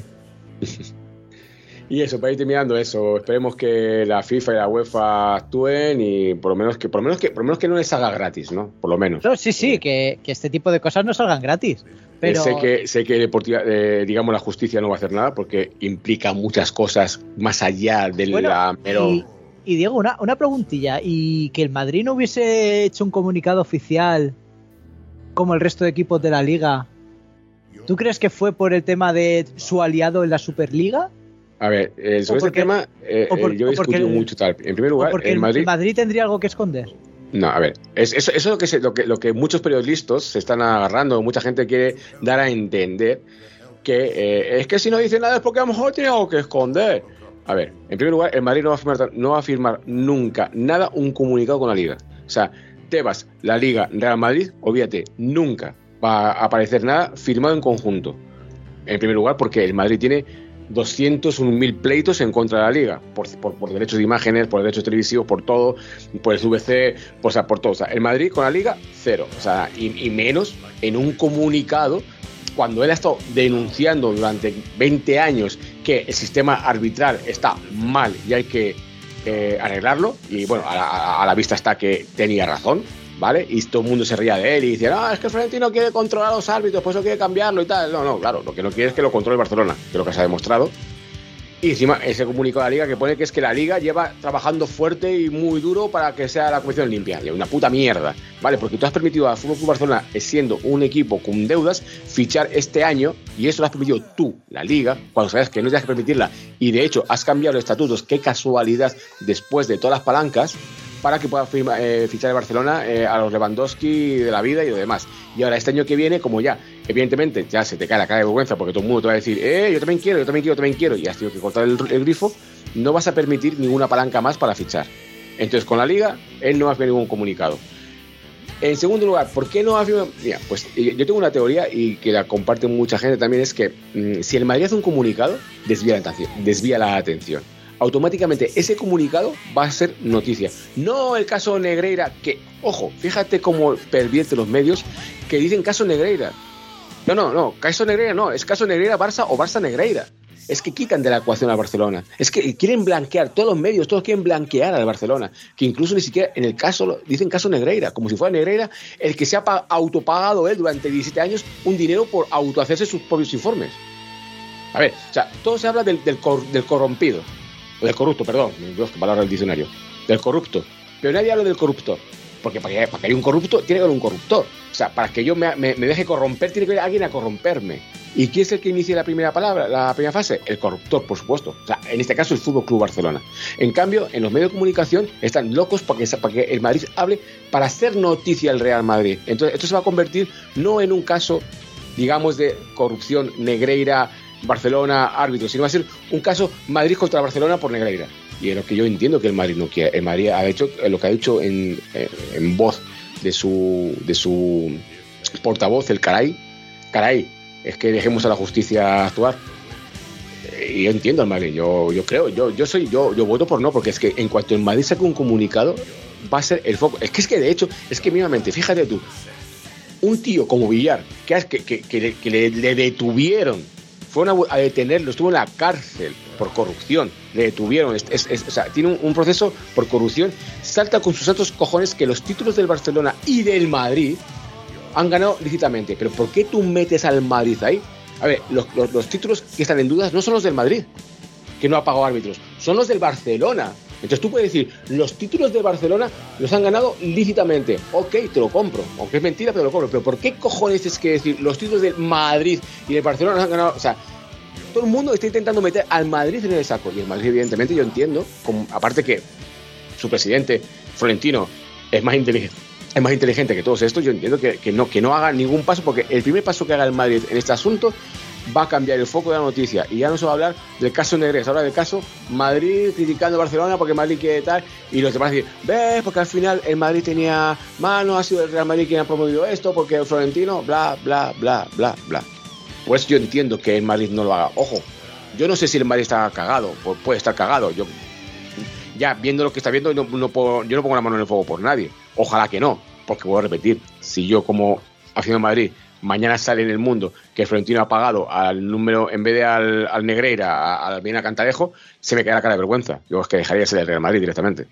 Y eso, para ir terminando eso, esperemos que la FIFA y la UEFA actúen y por lo menos que por lo menos que por lo menos que no les salga gratis, ¿no? Por lo menos. No, sí, sí, que, que este tipo de cosas no salgan gratis. Pero... Sé que sé que deportiva, eh, digamos la justicia no va a hacer nada porque implica muchas cosas más allá de bueno, la mero. Y, y Diego, una, una preguntilla, y que el Madrid no hubiese hecho un comunicado oficial como el resto de equipos de la liga. ¿Tú crees que fue por el tema de su aliado en la Superliga? A ver, eh, sobre porque, este tema eh, por, eh, yo he discutido mucho tal. En primer lugar, porque el Madrid... ¿el Madrid tendría algo que esconder? No, a ver, es, eso, eso es lo que, se, lo, que, lo que muchos periodistas se están agarrando, mucha gente quiere dar a entender que eh, es que si no dice nada es porque a lo mejor tiene algo que esconder. A ver, en primer lugar, el Madrid no va a firmar, no va a firmar nunca nada un comunicado con la Liga. O sea, Tebas, la Liga, Real Madrid, olvídate, nunca va a aparecer nada firmado en conjunto. En primer lugar, porque el Madrid tiene doscientos un mil pleitos en contra de la Liga, por, por, por derechos de imágenes, por derechos televisivos, por todo, por el V C, o sea, por todo. O sea, el Madrid con la Liga, cero. O sea, y, y menos en un comunicado, cuando él ha estado denunciando durante veinte años que el sistema arbitral está mal y hay que eh, arreglarlo, y bueno, a la, a la vista está que tenía razón, ¿vale? Y todo el mundo se ría de él y dice, ah, es que Florentino quiere controlar a los árbitros, por eso quiere cambiarlo y tal. No, no, claro, lo que no quiere es que lo controle Barcelona, que es lo que se ha demostrado. Y encima ese comunicado de la Liga que pone que es que la Liga lleva trabajando fuerte y muy duro para que sea la competición limpia. Una puta mierda, ¿vale? Porque tú has permitido al F C Barcelona, siendo un equipo con deudas, fichar este año, y eso lo has permitido tú, la Liga, cuando sabes que no tienes que permitirla, y de hecho has cambiado los estatutos, qué casualidad, después de todas las palancas, para que pueda firma, eh, fichar el Barcelona eh, a los Lewandowski de la vida y lo demás. Y ahora este año que viene, como ya, evidentemente, ya se te cae la cara de vergüenza porque todo el mundo te va a decir, eh, yo también quiero, yo también quiero, yo también quiero, y has tenido que cortar el, el grifo, no vas a permitir ninguna palanca más para fichar. Entonces, con la Liga, él no ha hecho ningún comunicado. En segundo lugar, ¿por qué no ha firmado? Mira, pues yo tengo una teoría y que la comparte mucha gente también, es que mmm, si el Madrid hace un comunicado, desvía la atención, desvía la atención. Automáticamente ese comunicado va a ser noticia. No el caso Negreira, que, ojo, fíjate cómo pervierte los medios que dicen caso Negreira. No, no, no, caso Negreira no, es caso Negreira-Barça o Barça-Negreira. Es que quitan de la ecuación al Barcelona. Es que quieren blanquear, todos los medios, todos quieren blanquear al Barcelona. Que incluso ni siquiera en el caso, dicen caso Negreira, como si fuera Negreira el que se ha autopagado él durante diecisiete años un dinero por autohacerse sus propios informes. A ver, o sea, todo se habla del, del, cor, del corrompido. O del corrupto, perdón, Dios, qué palabra del diccionario. Del corrupto. Pero nadie habla del corruptor. Porque para que, para que haya un corrupto, tiene que haber un corruptor. O sea, para que yo me, me, me deje corromper, tiene que haber alguien a corromperme. ¿Y quién es el que inicia la primera palabra, la primera fase? El corruptor, por supuesto. O sea, en este caso, el F C Barcelona. En cambio, en los medios de comunicación están locos para que, para que el Madrid hable, para hacer noticia al Real Madrid. Entonces, esto se va a convertir no en un caso, digamos, de corrupción Negreira, Barcelona, árbitro, sino va a ser un caso Madrid contra Barcelona por Negreira. Y es lo que yo entiendo que el Madrid no quiere. El Madrid ha hecho lo que ha dicho en, en voz de su, de su portavoz, el Caray. Caray, es que dejemos a la justicia actuar. Y yo entiendo al Madrid, yo, yo creo, yo, yo soy, yo, yo voto por no, porque es que en cuanto el Madrid saque un comunicado, va a ser el foco. Es que es que de hecho, es que mínimamente, fíjate tú, un tío como Villar, que, que, que, que, que le, le detuvieron, fueron a, a detenerlo, estuvo en la cárcel por corrupción, le detuvieron, es, es, es, o sea, tiene un, un proceso por corrupción, salta con sus santos cojones que los títulos del Barcelona y del Madrid han ganado lícitamente. Pero ¿por qué tú metes al Madrid ahí? A ver, los, los, los títulos que están en dudas no son los del Madrid, que no ha pagado árbitros, son los del Barcelona. Entonces tú puedes decir, los títulos de Barcelona los han ganado lícitamente. Ok, te lo compro, aunque es mentira, pero lo compro. Pero ¿por qué cojones es que decir los títulos del Madrid y del Barcelona los han ganado? O sea, todo el mundo está intentando meter al Madrid en el saco. Y el Madrid, evidentemente, yo entiendo, como, aparte que su presidente, Florentino, es más inteligente, es más inteligente que todos estos, yo entiendo que, que, no, que no haga ningún paso, porque el primer paso que haga el Madrid en este asunto va a cambiar el foco de la noticia, y ya no se va a hablar del caso Negreira, se habla del caso Madrid criticando a Barcelona porque Madrid quiere tal, y los demás decir, ves, porque al final el Madrid tenía mano, ha sido el Real Madrid quien ha promovido esto, porque el Florentino, bla, bla, bla, bla, bla. Pues yo entiendo que el Madrid no lo haga. Ojo, yo no sé si el Madrid está cagado, pues puede estar cagado, yo ya viendo lo que está viendo, no, no puedo, yo no pongo la mano en el fuego por nadie, ojalá que no, porque voy a repetir, si yo como aficionado a Madrid mañana sale en El Mundo que Florentino ha pagado al número, en vez de al, al Negreira, al Almina Cantalejo, se me cae la cara de vergüenza. Yo es que dejaría de ser el Real Madrid directamente.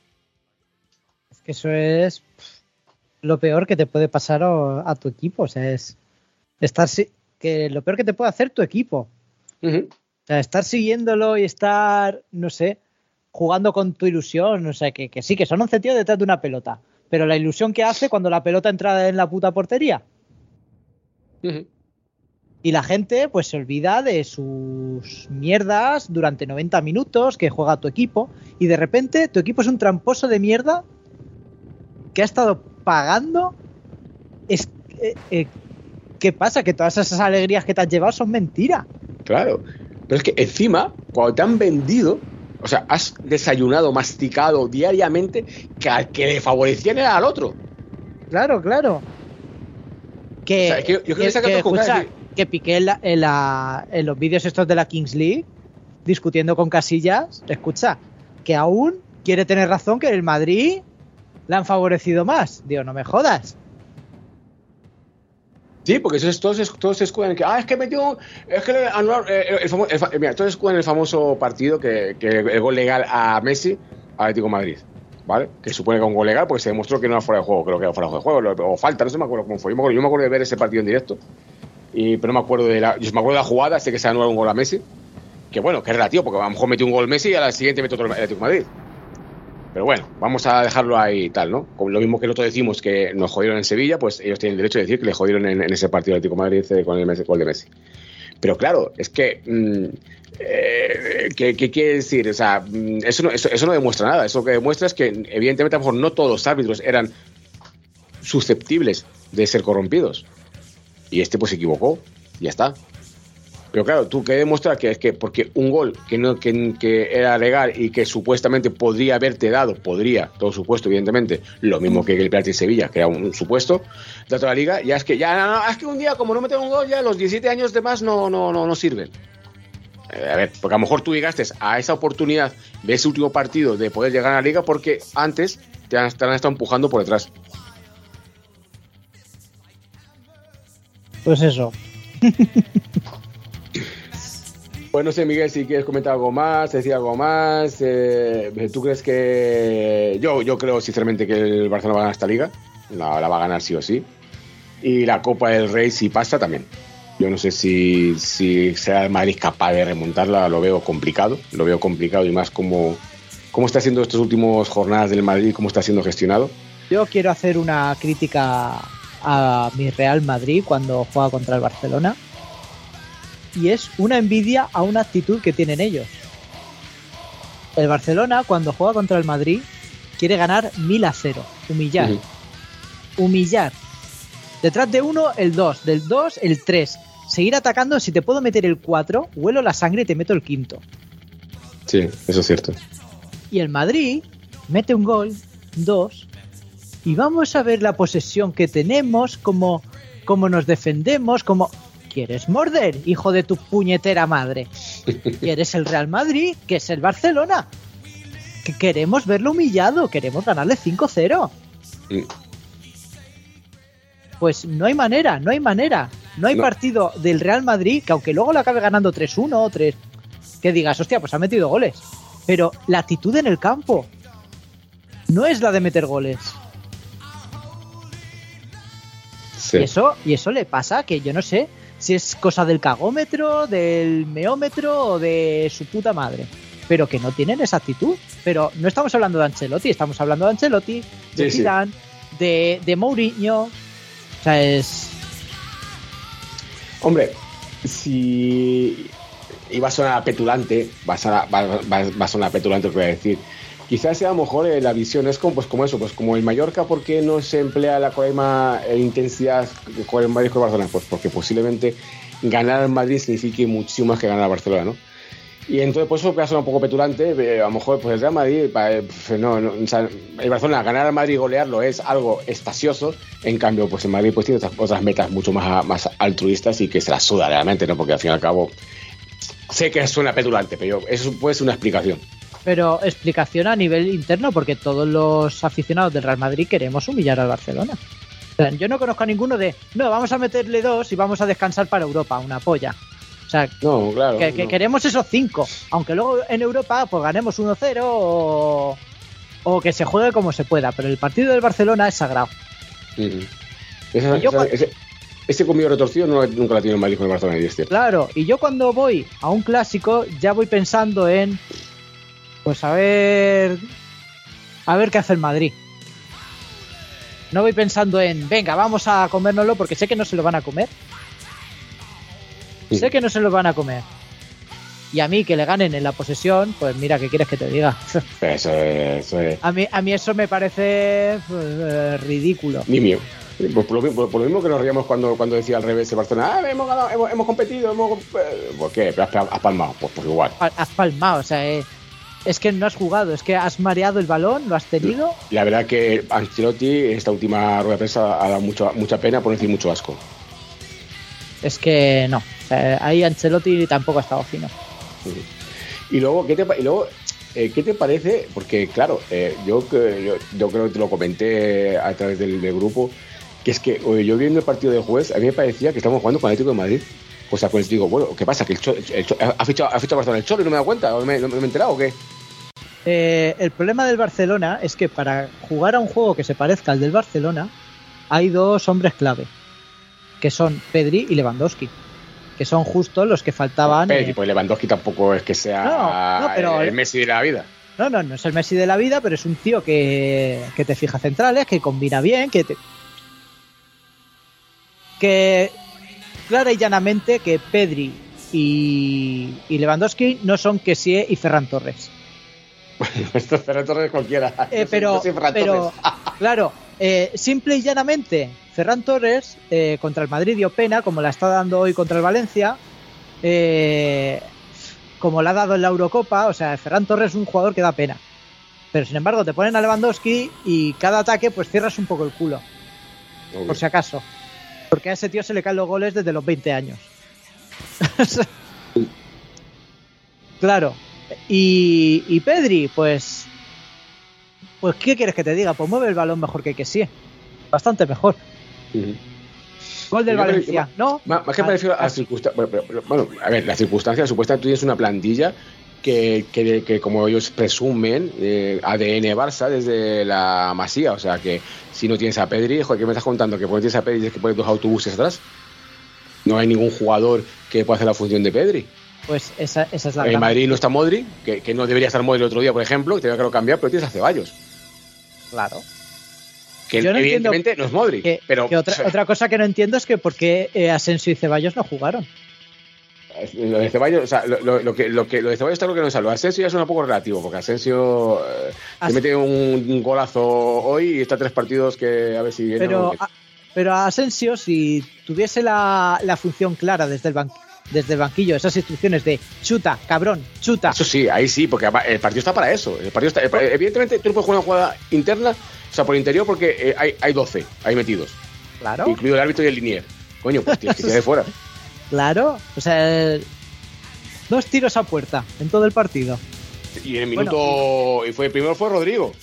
Es que eso es lo peor que te puede pasar a, a tu equipo. O sea, es estar que lo peor que te puede hacer tu equipo. Uh-huh. O sea, estar siguiéndolo y estar, no sé, jugando con tu ilusión. O sea, que, que sí, que son once tíos detrás de una pelota. Pero la ilusión que hace cuando la pelota entra en la puta portería. Uh-huh. Y la gente pues se olvida de sus mierdas durante noventa minutos que juega tu equipo, y de repente tu equipo es un tramposo de mierda que ha estado pagando. Es, eh, eh, ¿qué pasa? Que todas esas alegrías que te has llevado son mentira. Claro, pero es que encima cuando te han vendido, o sea, has desayunado, masticado diariamente que al que le favorecían era al otro. Claro, claro. Que, o sea, que, yo creo que, que, que, escucha, que Piqué en, la, en, la, en los vídeos estos de la Kings League discutiendo con Casillas, escucha, que aún quiere tener razón, que el Madrid le han favorecido más. Digo, no me jodas. Sí, porque eso es, todos, todos se escudan en que, ah, es que metió, es que anular, eh, el, el, famo, el, mira, todos se escudan en el famoso partido que, que el gol legal a Messi, a Atlético de Madrid. ¿Vale? Que supone que un gol legal, pues se demostró que no era fuera de juego, creo que era fuera de juego, o falta, no sé, me acuerdo cómo fue. Yo me acuerdo, yo me acuerdo de ver ese partido en directo, y, pero no me acuerdo de la, yo me acuerdo de la jugada, sé que se anuló un gol a Messi, que bueno, que es relativo, porque a lo mejor metió un gol Messi y a la siguiente metió otro el Atlético de Madrid. Pero bueno, vamos a dejarlo ahí y tal, ¿no? Como lo mismo que nosotros decimos que nos jodieron en Sevilla, pues ellos tienen derecho a decir que le jodieron en, en ese partido del Atlético de Madrid con el gol de Messi. Pero claro, es que mmm, eh, ¿qué, ¿qué quiere decir? O sea, eso no, eso, eso no demuestra nada. Eso lo que demuestra es que evidentemente a lo mejor no todos los árbitros eran susceptibles de ser corrompidos. Y este pues se equivocó, y ya está. Pero claro, tú que demuestras que es que porque un gol que no que, que era legal y que supuestamente podría haberte dado, podría, todo supuesto, evidentemente, lo mismo que el penalti en Sevilla, que era un, un supuesto, de toda la liga, ya es que ya no, no, es que un día como no metes un gol, ya los diecisiete años de más no, no, no, no sirven. Eh, a ver, porque a lo mejor tú llegaste a esa oportunidad de ese último partido de poder llegar a la liga porque antes te han, te han estado empujando por detrás. Pues eso. Pues no sé, Miguel, si quieres comentar algo más, decir algo más. Eh, ¿Tú crees que...? Yo, yo creo sinceramente que el Barcelona va a ganar esta liga. La, la va a ganar sí o sí. Y la Copa del Rey, si pasa, también. Yo no sé si, si será el Madrid capaz de remontarla. Lo veo complicado. Lo veo complicado y más como... ¿Cómo está siendo estas últimas jornadas del Madrid? ¿Cómo está siendo gestionado? Yo quiero hacer una crítica a mi Real Madrid cuando juega contra el Barcelona. Y es una envidia a una actitud que tienen ellos. El Barcelona, cuando juega contra el Madrid, quiere ganar mil a cero. Humillar. Uh-huh. Humillar. Detrás de uno, el dos. Del dos, el tres. Seguir atacando. Si te puedo meter el cuatro, huelo la sangre y te meto el quinto. Sí, eso es cierto. Y el Madrid mete un gol, dos. Y vamos a ver la posesión que tenemos, cómo, cómo nos defendemos, cómo... ¿Quieres morder, hijo de tu puñetera madre? Y eres el Real Madrid, que es el Barcelona. Que queremos verlo humillado, queremos ganarle cinco cero. Sí. Pues no hay manera, no hay manera. No hay no. partido del Real Madrid que aunque luego lo acabe ganando tres uno o tres, que digas, hostia, pues ha metido goles. Pero la actitud en el campo no es la de meter goles. Sí. Y eso, y eso le pasa que yo no sé si es cosa del cagómetro, del meómetro o de su puta madre. Pero que no tienen esa actitud. Pero no estamos hablando de Ancelotti, estamos hablando de Ancelotti, de sí, Zidane, sí. de, de Mourinho. O sea, es... Hombre, si... Y va a sonar petulante, va a sonar, va, va, va a sonar petulante lo que voy a decir. Quizás sea a lo mejor eh, la visión es como, pues, como eso, pues como el Mallorca, ¿por qué no se emplea la misma eh, intensidad con el Madrid con el Barcelona? Pues porque posiblemente ganar al Madrid signifique muchísimo más que ganar al Barcelona, ¿no? Y entonces, pues eso puede sonar un poco petulante, eh, a lo mejor pues el Real Madrid, eh, no, no, o sea, el Barcelona, ganar al Madrid y golearlo es algo extasioso, en cambio, pues el Madrid pues tiene otras, otras metas mucho más, más altruistas y que se las suda realmente, ¿no? Porque al fin y al cabo, sé que suena petulante, pero eso puede ser una explicación. Pero explicación a nivel interno, porque todos los aficionados del Real Madrid queremos humillar al Barcelona. O sea, yo no conozco a ninguno de, no, vamos a meterle dos y vamos a descansar para Europa, una polla. O sea, no, claro, que, que no. queremos esos cinco, aunque luego en Europa pues ganemos uno cero o, o que se juegue como se pueda, pero el partido del Barcelona es sagrado. Uh-huh. Esa, yo, esa, ese, ese comillo retorcido no, nunca la tiene el Madrid con el Barcelona, y es cierto. Claro, y yo cuando voy a un clásico ya voy pensando en... Pues a ver... A ver qué hace el Madrid. No voy pensando en... Venga, vamos a comérnoslo porque sé que no se lo van a comer. Sí. Sé que no se lo van a comer. Y a mí que le ganen en la posesión, pues mira, ¿qué quieres que te diga? Eso es... Eso es. A, mí, a mí eso me parece pues, eh, ridículo. Nimio. Por, por, lo, por lo mismo que nos reíamos cuando, cuando decía al revés el Barcelona, ah, hemos ganado, hemos, hemos competido, hemos... ¿Por qué? ¿Has palmado? Pues, pues igual. Has palmado, o sea... Eh, Es que no has jugado, es que has mareado el balón, lo has tenido. La verdad que Ancelotti en esta última rueda de prensa ha dado mucho, mucha pena, por no decir mucho asco. Es que no, o sea, ahí Ancelotti tampoco ha estado fino. Y luego, ¿qué te, y luego, eh, ¿qué te parece? Porque claro, eh, yo, yo, yo creo que te lo comenté a través del, del grupo, que es que oye, yo viendo el partido del jueves, a mí me parecía que estamos jugando con el Atlético de Madrid. O sea, pues digo, bueno, ¿qué pasa? ¿Que el Cholo, el Cholo, ha fichado ha fichado Barcelona el Cholo y no me he dado cuenta? ¿No me, no me he enterado o qué? Eh, el problema del Barcelona es que para jugar a un juego que se parezca al del Barcelona hay dos hombres clave, que son Pedri y Lewandowski. que son justos los que faltaban. Pero, eh. pues Lewandowski tampoco es que sea no, no, pero, el Messi de la vida. No, no, no es el Messi de la vida, pero es un tío que, que te fija centrales, que combina bien, que te... que clara y llanamente que Pedri y, y Lewandowski no son Kessie y Ferran Torres. Esto es Ferran Torres cualquiera. Eh, pero, yo soy Ferran pero Torres. claro, eh, simple y llanamente, Ferran Torres eh, contra el Madrid dio pena, como la está dando hoy contra el Valencia, eh, como la ha dado en la Eurocopa. O sea, Ferran Torres es un jugador que da pena. Pero sin embargo, te ponen a Lewandowski y cada ataque pues cierras un poco el culo. Okay. Por si acaso. Porque a ese tío se le caen los goles desde los veinte años. Claro. Y, y Pedri, pues... Pues, ¿qué quieres que te diga? Pues mueve el balón mejor que que sí. Bastante mejor. Uh-huh. Gol del Valencia, ¿no? Más, más que parecido a las circunstancias... Bueno, bueno, a ver, las circunstancias, supuestamente tú tienes una plantilla que, que, que como ellos presumen, eh, A D N Barça desde la Masía. O sea, que si no tienes a Pedri, joder, ¿qué me estás contando? Que porque tienes a Pedri es que pones dos autobuses atrás. No hay ningún jugador que pueda hacer la función de Pedri. Pues esa, esa es la En Madrid no está Modri, que, que no debería estar Modri el otro día, por ejemplo, que tenía que cambiar, pero tienes a Ceballos. Claro. Que no evidentemente no es Modri. Que, pero que otra, otra cosa que no entiendo es que por qué eh, Asensio y Ceballos no jugaron. Lo de Ceballos, o sea, lo, lo, lo, que, lo, que, lo de Ceballos está lo que no es algo. Asensio ya es un poco relativo, porque Asensio eh, As... se mete un, un golazo hoy y está tres partidos que a ver si viene. Pero, a, pero a Asensio, si tuviese la, la función clara desde el banquillo, desde el banquillo, esas instrucciones de chuta, cabrón, chuta. Eso sí, ahí sí, porque el partido está para eso. El partido está, evidentemente, tú no puedes jugar una jugada interna, o sea, por interior, porque eh, hay, hay doce ahí metidos. Claro. Incluido el árbitro y el linier. Coño, pues tienes que quedar de fuera. Claro, o sea, dos tiros a puerta en todo el partido. Y en el minuto. Bueno, y fue el primero fue Rodrigo.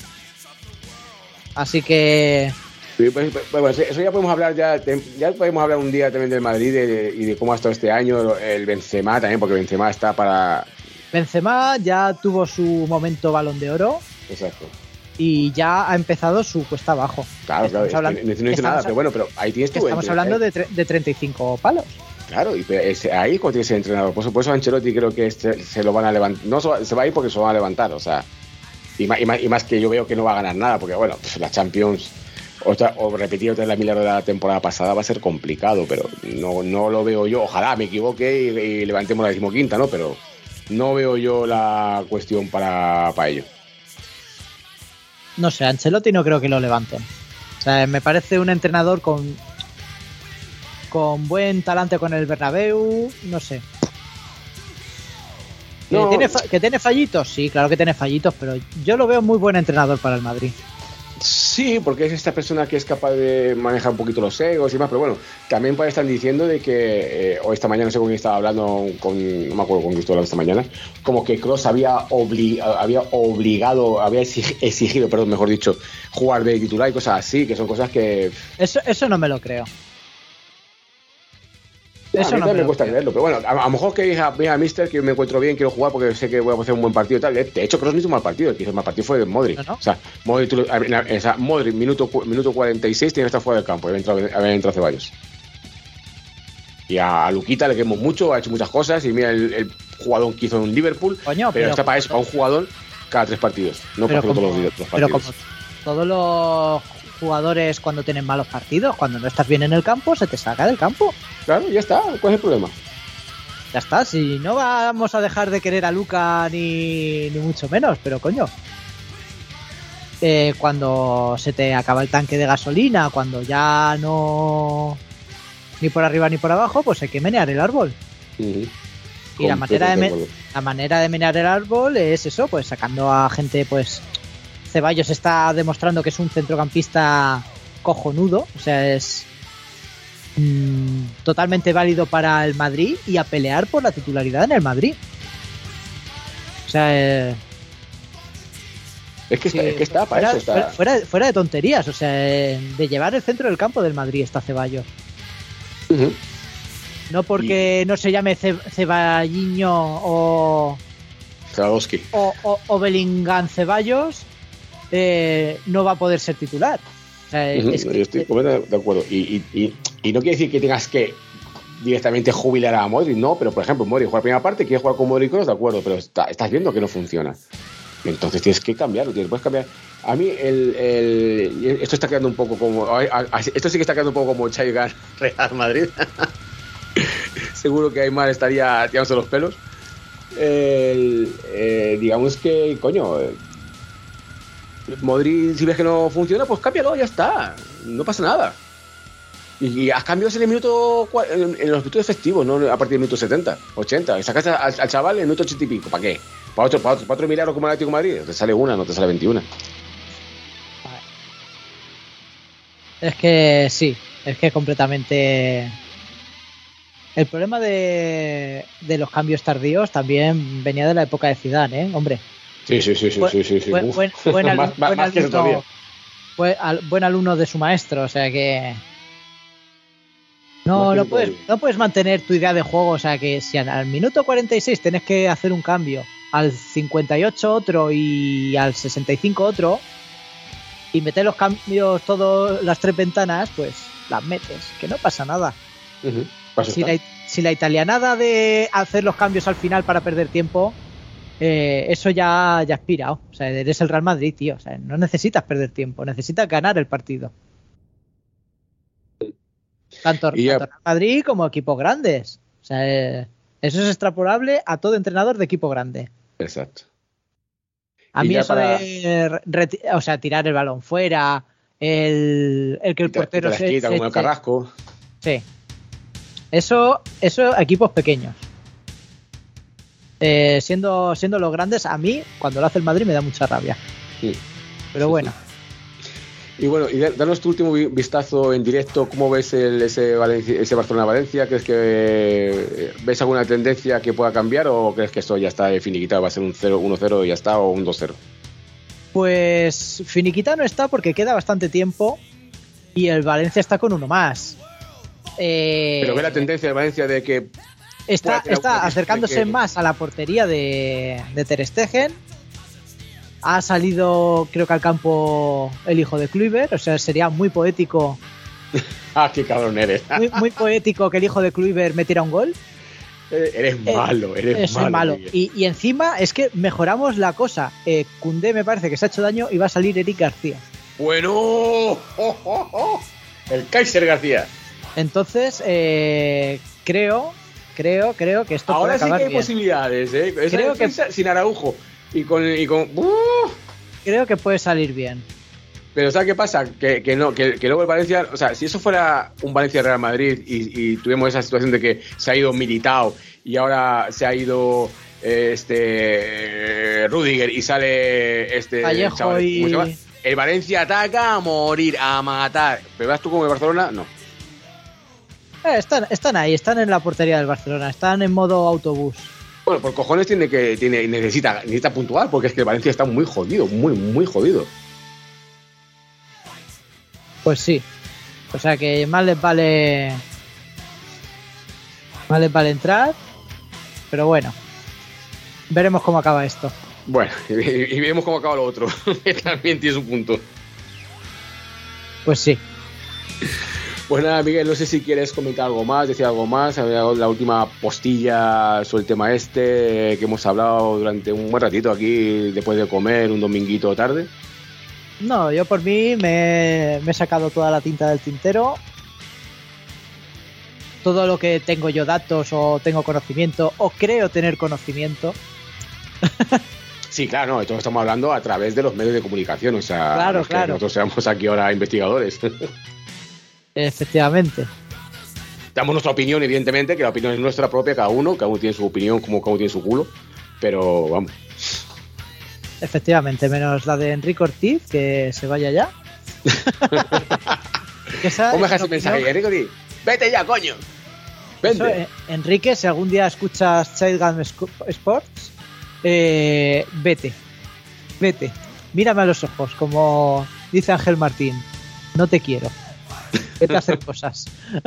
Así que. Bueno, eso ya podemos hablar ya, ya podemos hablar un día también del Madrid de, de, y de cómo ha estado este año, el Benzema también, porque Benzema está para... Benzema ya tuvo su momento Balón de Oro. Exacto. Y ya ha empezado su cuesta abajo. Claro, estamos claro, hablando, es que no dice nada, pero bueno, pero ahí tienes tú... Estamos entre, hablando de, de treinta y cinco palos. Claro, y es ahí cuando tienes el entrenador. Por eso, por eso Ancelotti creo que este, se lo van a levantar. No se va a ir porque se lo van a levantar, o sea... Y más, y más, y más que yo veo que no va a ganar nada, porque bueno, pues la Champions... Otra, o repetir otra vez la milagro de la temporada pasada va a ser complicado, pero no, no lo veo yo. Ojalá me equivoque y, y levantemos la decimoquinta, ¿no? Pero no veo yo la cuestión para, para ello. No sé, Ancelotti no creo que lo levanten. O sea, me parece un entrenador con con buen talante con el Bernabéu, no sé. No. ¿Que, tiene, ¿Que tiene fallitos? Sí, claro que tiene fallitos, pero yo lo veo muy buen entrenador para el Madrid. Sí, porque es esta persona que es capaz de manejar un poquito los egos y más, pero bueno, también pues están diciendo de que, eh, o esta mañana no sé con quién estaba hablando, con, no me acuerdo con quién estuve hablando esta mañana, como que Kroos había, obli, había obligado, había exigido, perdón, mejor dicho, jugar de titular y cosas así, que son cosas que... Eso, eso no me lo creo. Eso a mí no me, me cuesta creerlo, pero bueno, a, a lo mejor que diga, mira, mister, que me encuentro bien, quiero jugar porque sé que voy a hacer un buen partido y tal. De hecho, Kroos no hizo un mal partido, el que hizo un mal partido fue Modric. ¿No, no? O sea, Modric, tú, o sea, Modric minuto, minuto cuarenta y seis, tiene que estar fuera del campo, había entrado, había entrado Ceballos. Y a, a Luquita le queremos mucho, ha hecho muchas cosas, y mira el, el jugador que hizo en Liverpool, Coño, pero, pero está para eso, para un jugador cada tres partidos, no para hacer todos los, los partidos. Pero como todos los jugadores cuando tienen malos partidos, cuando no estás bien en el campo, se te saca del campo. Claro, ya está, ¿cuál es el problema? Ya está, si no vamos a dejar de querer a Luka ni, ni mucho menos, pero coño, eh, cuando se te acaba el tanque de gasolina, cuando ya no ni por arriba ni por abajo, pues hay que menear el árbol. Uh-huh. Y la manera, de me, la manera de menear el árbol es eso, pues sacando a gente, pues Ceballos está demostrando que es un centrocampista cojonudo, o sea, es mmm, totalmente válido para el Madrid y a pelear por la titularidad en el Madrid. O sea, eh, es que está, sí, es que está para fuera, eso está. Fuera, fuera de tonterías, o sea, de llevar el centro del campo del Madrid está Ceballos. Uh-huh. No porque y... no se llame Ce- Ceballiño o Lewandowski o, o, o Bellingham Ceballos, eh, no va a poder ser titular. O sea, uh-huh. es que, Yo estoy completamente de acuerdo. Y, y, y, y no quiere decir que tengas que directamente jubilar a Modric, no, pero por ejemplo, Modric juega la primera parte, quiere jugar con Modric Kroos, de acuerdo, pero está, estás viendo que no funciona. Entonces tienes que cambiarlo, tienes, puedes cambiar. A mí el, el, esto está quedando un poco como, a, a, esto sí que está quedando un poco como Chaigan Real Madrid. Seguro que Aymar estaría tirándose los pelos. El, eh, digamos que, coño, eh, Modric, si ves que no funciona, pues cámbialo, ya está, no pasa nada. Y, y haz cambios en el minuto en, en los minutos efectivos, no a partir del minuto setenta, ochenta. Y sacas al, al chaval en el minuto ochenta y pico, ¿para qué? Para otro, para otro, para otro milagro como el Atlético de Madrid, te sale una, no te sale veintiuna. Es que sí, es que completamente. El problema de, de los cambios tardíos también venía de la época de Zidane, ¿eh? Hombre. Sí, sí, sí, sí, buen, sí, sí, sí. Buen, buen, buen, alumno, más, más, buen, más alumno, buen, al, buen alumno de su maestro, o sea que no, no puedes, no puedes mantener tu idea de juego, o sea que si al, al minuto cuarenta y seis tenés que hacer un cambio, al cincuenta y ocho otro y al sesenta y cinco otro, y meter los cambios todas las tres ventanas, pues las metes, que no pasa nada. Uh-huh. Si la, si la italianada de hacer los cambios al final para perder tiempo, eh, eso ya, ya expira. O sea, eres el Real Madrid, tío. O sea, no necesitas perder tiempo, necesitas ganar el partido. Tanto, tanto Real Madrid como equipos grandes. O sea, eh, eso es extrapolable a todo entrenador de equipo grande. Exacto. A mí eso para... de reti- o sea, tirar el balón fuera, el, el que el portero se, quita, se como el Carrasco. Sí. Eso, eso equipos pequeños. Eh, siendo, siendo los grandes, a mí, cuando lo hace el Madrid, me da mucha rabia. Sí. Pero sí, bueno. Sí. Y bueno, y danos tu último vistazo en directo. ¿Cómo ves el, ese, Valencia, ese Barcelona-Valencia? ¿Crees que ves alguna tendencia que pueda cambiar o crees que esto ya está finiquitado? ¿Va a ser un cero uno cero y ya está o un dos cero? Pues finiquitado no está porque queda bastante tiempo y el Valencia está con uno más. Eh, Pero ve la tendencia de Valencia de que está, está acercándose que... más a la portería de, de Ter Stegen. Ha salido, creo que al campo el hijo de Kluivert, o sea, sería muy poético. Ah, qué cabrón eres. muy, muy poético que el hijo de Kluivert metiera un gol. Eh, eres malo, eres eh, malo. malo. Y, y encima es que mejoramos la cosa. Eh, Koundé me parece que se ha hecho daño y va a salir Eric García. Bueno, oh, oh, oh. El Kaiser García. Entonces, eh, creo, creo, creo que esto ahora puede acabar sí que hay bien. Posibilidades, ¿eh? Esa creo que sin Araujo y con, y con uh. creo que puede salir bien. Pero ¿sabes qué pasa? Que, que no, que, que luego el Valencia, o sea, si eso fuera un Valencia Real Madrid y, y tuvimos esa situación de que se ha ido Militao y ahora se ha ido este Rudiger y sale este Vallejo chaval, y ¿cómo se llama? El Valencia ataca a morir, a matar. ¿Pero vas tú como el Barcelona? No. Eh, están, están ahí, están en la portería del Barcelona, están en modo autobús. Bueno, por cojones tiene que tiene necesita necesita puntuar porque es que el Valencia está muy jodido, muy muy jodido. Pues sí. O sea que más les vale más les vale entrar, pero bueno. Veremos cómo acaba esto. Bueno, y, y veremos cómo acaba lo otro, que también tiene su punto. Pues sí. Pues nada, Miguel, no sé si quieres comentar algo más, decir algo más, la última postilla sobre el tema este que hemos hablado durante un buen ratito aquí después de comer un dominguito tarde. No, yo por mí me, me he sacado toda la tinta del tintero. Todo lo que tengo yo datos o tengo conocimiento o creo tener conocimiento. Sí, claro, no, esto estamos hablando a través de los medios de comunicación, o sea, claro, no es que claro. nosotros seamos aquí ahora investigadores. Efectivamente. Damos nuestra opinión, evidentemente, que la opinión es nuestra propia, cada uno, cada uno tiene su opinión como cada uno tiene su culo, pero vamos. Efectivamente, menos la de Enrique Ortiz, que se vaya ya. ¿Cómo dejas ese mensaje, Enrique Ortiz? ¡Vete ya, coño! ¡Vente! Eso, eh, Enrique, si algún día escuchas Childgun Sports, eh, vete. Vete. Mírame a los ojos, como dice Ángel Martín. No te quiero. Vete a hacer cosas.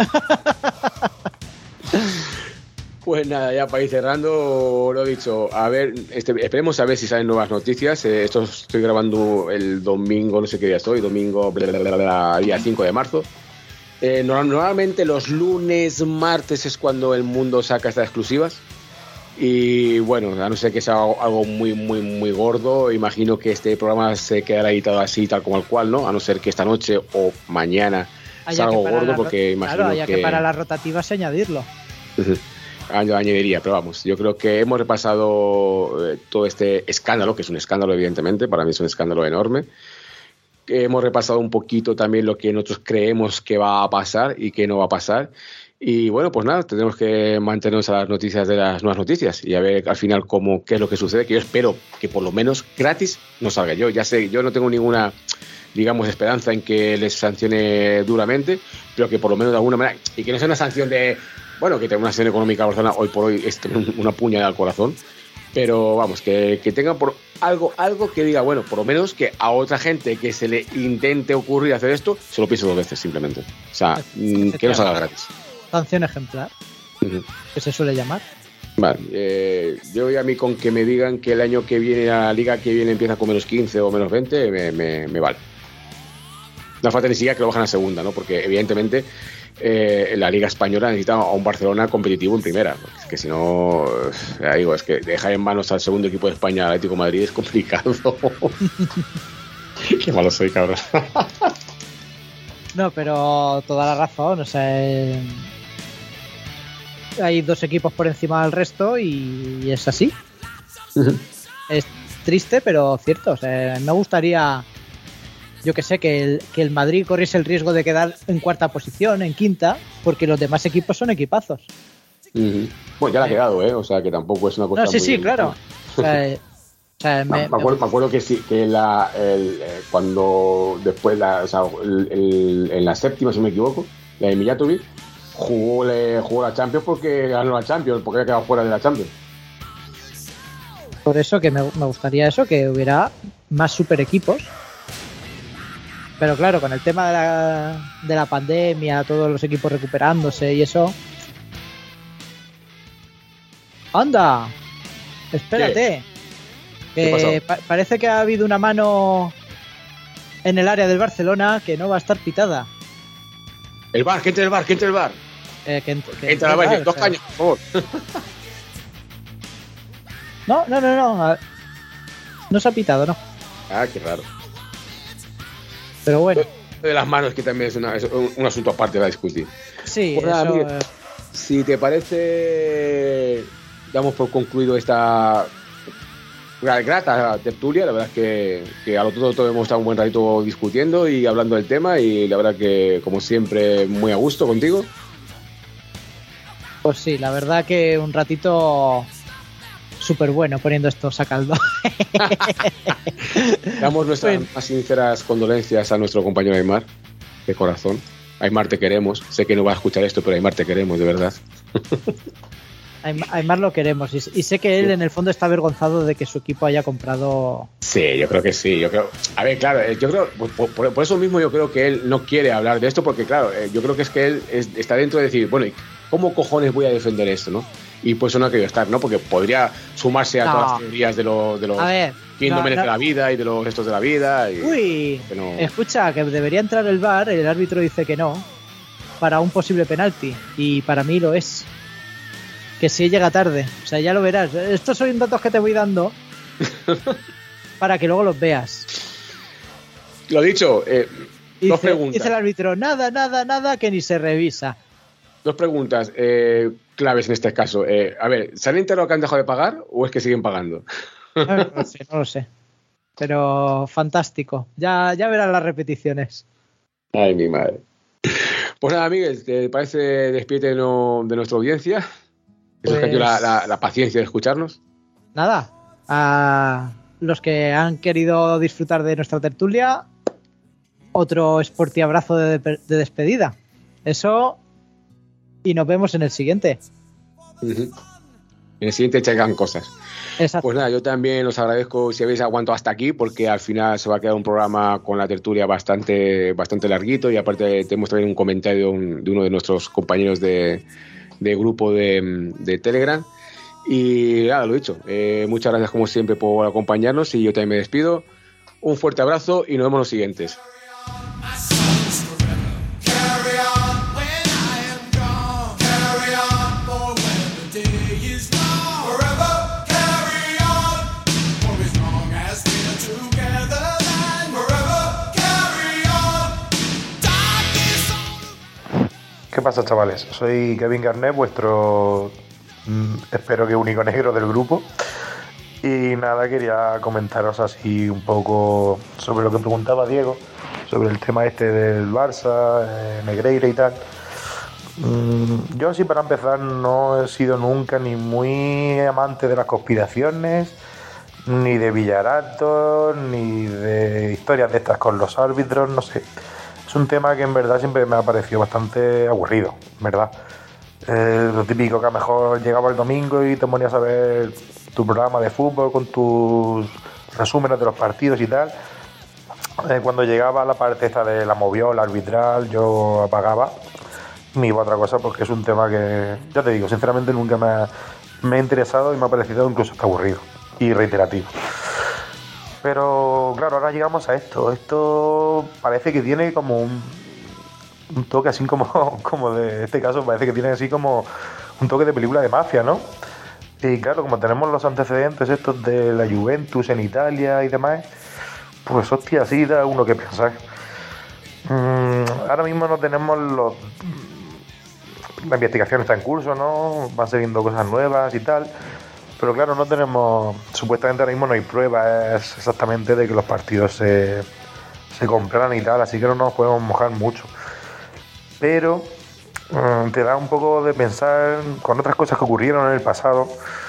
Pues nada, ya para ir cerrando, lo he dicho, a ver, este, esperemos a ver si salen nuevas noticias. Eh, esto estoy grabando el domingo, no sé qué día estoy, domingo, bla, bla, bla, bla, día cinco de marzo. Eh, no, normalmente los lunes, martes es cuando el mundo saca estas exclusivas. Y bueno, a no ser que sea algo muy, muy, muy gordo, imagino que este programa se quedará editado así, tal como el cual, ¿no? A no ser que esta noche o mañana sea algo gordo, porque imagino claro, haya que... que para las rotativas añadirlo. añadiría, pero vamos, yo creo que hemos repasado eh, todo este escándalo, que es un escándalo evidentemente, para mí es un escándalo enorme. Hemos repasado un poquito también lo que nosotros creemos que va a pasar y que no va a pasar. Y bueno, pues nada, tenemos que mantenernos a las noticias de las nuevas noticias y a ver al final cómo, qué es lo que sucede, que yo espero que por lo menos gratis no salga. Yo ya sé, yo no tengo ninguna, digamos, esperanza en que les sancione duramente, pero que por lo menos de alguna manera, y que no sea una sanción de, bueno, que tenga una sanción económica a Barcelona hoy por hoy es una puñalada al corazón, pero vamos, que, que tengan por algo, algo que diga, bueno, por lo menos que a otra gente que se le intente ocurrir hacer esto, se lo piense dos veces simplemente. O sea, que no salga gratis. Sanción ejemplar, uh-huh. que se suele llamar. Vale, eh, yo y a mí con que me digan que el año que viene, la liga que viene empieza con menos quince o menos veinte, me, me, me vale. No falta ni siquiera que lo bajen a segunda, ¿no? Porque evidentemente eh, la liga española necesita a un Barcelona competitivo en primera. Es que si no, ya digo, es que dejar en manos al segundo equipo de España, Atlético de Madrid, es complicado. Qué malo soy, cabrón. No, pero toda la razón, o sea, eh, hay dos equipos por encima del resto y, y es así. Es triste, pero cierto. O sea, me gustaría, yo que sé, que el, que el Madrid corriese el riesgo de quedar en cuarta posición, en quinta, porque los demás equipos son equipazos. Uh-huh. Bueno, ya la ha quedado, ¿eh? O sea, que tampoco es una cosa. No, sí, muy sí, claro. O sea, eh, o sea, me, me, acuerdo, me acuerdo que sí, que la, el, eh, cuando después, la, o sea, el, el, en la séptima, si no me equivoco, la de Mijatovic, jugó, le, jugó la Champions porque ganó la Champions, porque había quedado fuera de la Champions. Por eso que me, me gustaría eso, que hubiera más super equipos. Pero claro, con el tema de la, de la pandemia, todos los equipos recuperándose y eso. ¡Anda! Espérate. Eh, pa- parece que ha habido una mano en el área del Barcelona que no va a estar pitada. El bar, que entre el bar, que entre el bar. Eh, que, ent- que entra el bar, bar dos o sea... cañas, por favor. No, no, no, no. No se ha pitado, no. Ah, qué raro. Pero bueno. Lo de las manos, que también es, una, es un, un asunto aparte para discutir. Sí, pues nada, eso... Miguel, si te parece, damos por concluido esta grata tertulia. La verdad es que, que a lo todo, todo hemos estado un buen ratito discutiendo y hablando del tema, y la verdad que, como siempre, muy a gusto contigo. Pues sí, la verdad que un ratito súper bueno poniendo estos a caldo. Damos nuestras bueno. más sinceras condolencias a nuestro compañero Aymar, de corazón. Aymar, te queremos. Sé que no va a escuchar esto, pero Aymar, te queremos, de verdad. Aymar lo queremos, y, y sé que él sí. En el fondo está avergonzado de que su equipo haya comprado. Sí, yo creo que sí. Yo creo. A ver, claro, yo creo por, por, por eso mismo yo creo que él no quiere hablar de esto, porque claro, yo creo que es que él es, está dentro de decir, bueno, ¿cómo cojones voy a defender esto, no? Y pues eso no ha querido estar, ¿no? Porque podría sumarse a no. todas las teorías de, lo, de los síndromes no, no. de la vida y de los gestos de la vida. Y Uy, que no... escucha, que debería entrar el V A R, el árbitro dice que no, para un posible penalti, y para mí lo es. Que si llega tarde, o sea, ya lo verás. Estos son datos que te voy dando para que luego los veas. Lo dicho, eh, dice, dos preguntas. Dice el árbitro, nada, nada, nada, que ni se revisa. Dos preguntas eh, claves en este caso. Eh, a ver, ¿se han enterado que han dejado de pagar o es que siguen pagando? No, no lo sé, no lo sé. Pero fantástico. Ya, ya verás las repeticiones. Ay, mi madre. Pues nada, Miguel, ¿te parece despídete de, no, de nuestra audiencia? Eso pues, es que la, la, la paciencia de escucharnos. Nada. A los que han querido disfrutar de nuestra tertulia, otro sporty abrazo de, de despedida. Eso... Y nos vemos en el siguiente. Uh-huh. En el siguiente checan cosas. Exacto. Pues nada, yo también os agradezco si habéis aguantado hasta aquí, porque al final se va a quedar un programa con la tertulia bastante, bastante larguito, y aparte tenemos también un comentario de, un, de uno de nuestros compañeros de, de grupo de, de Telegram. Y nada, lo dicho. Eh, muchas gracias como siempre por acompañarnos, y yo también me despido. Un fuerte abrazo y nos vemos en los siguientes. Carry on. ¿Qué pasa, chavales? Soy Kevin Garnett, vuestro mmm, espero que único negro del grupo. Y nada, quería comentaros así un poco sobre lo que preguntaba Diego, sobre el tema este del Barça, eh, Negreira y tal. Mm, yo así para empezar no he sido nunca ni muy amante de las conspiraciones, ni de Villarato, ni de historias de estas con los árbitros, no sé. Es un tema que en verdad siempre me ha parecido bastante aburrido, ¿verdad? Eh, lo típico que a lo mejor llegaba el domingo y te ponías a ver tu programa de fútbol con tus resúmenes de los partidos y tal. Eh, cuando llegaba la parte esta de la moviola arbitral, yo apagaba, me iba a otra cosa porque es un tema que, ya te digo, sinceramente nunca me ha, me ha interesado y me ha parecido incluso hasta aburrido y reiterativo. Pero claro, ahora llegamos a esto. Esto parece que tiene como un, un toque así como, como de este caso, parece que tiene así como un toque de película de mafia, ¿no? Y claro, como tenemos los antecedentes estos de la Juventus en Italia y demás, pues hostia, así da uno que pensar. Mm, ahora mismo no tenemos los... La investigación está en curso, ¿no? Van saliendo cosas nuevas y tal. Pero claro, no tenemos... Supuestamente ahora mismo no hay pruebas exactamente de que los partidos se, se compraran y tal, así que no nos podemos mojar mucho. Pero um, te da un poco de pensar con otras cosas que ocurrieron en el pasado,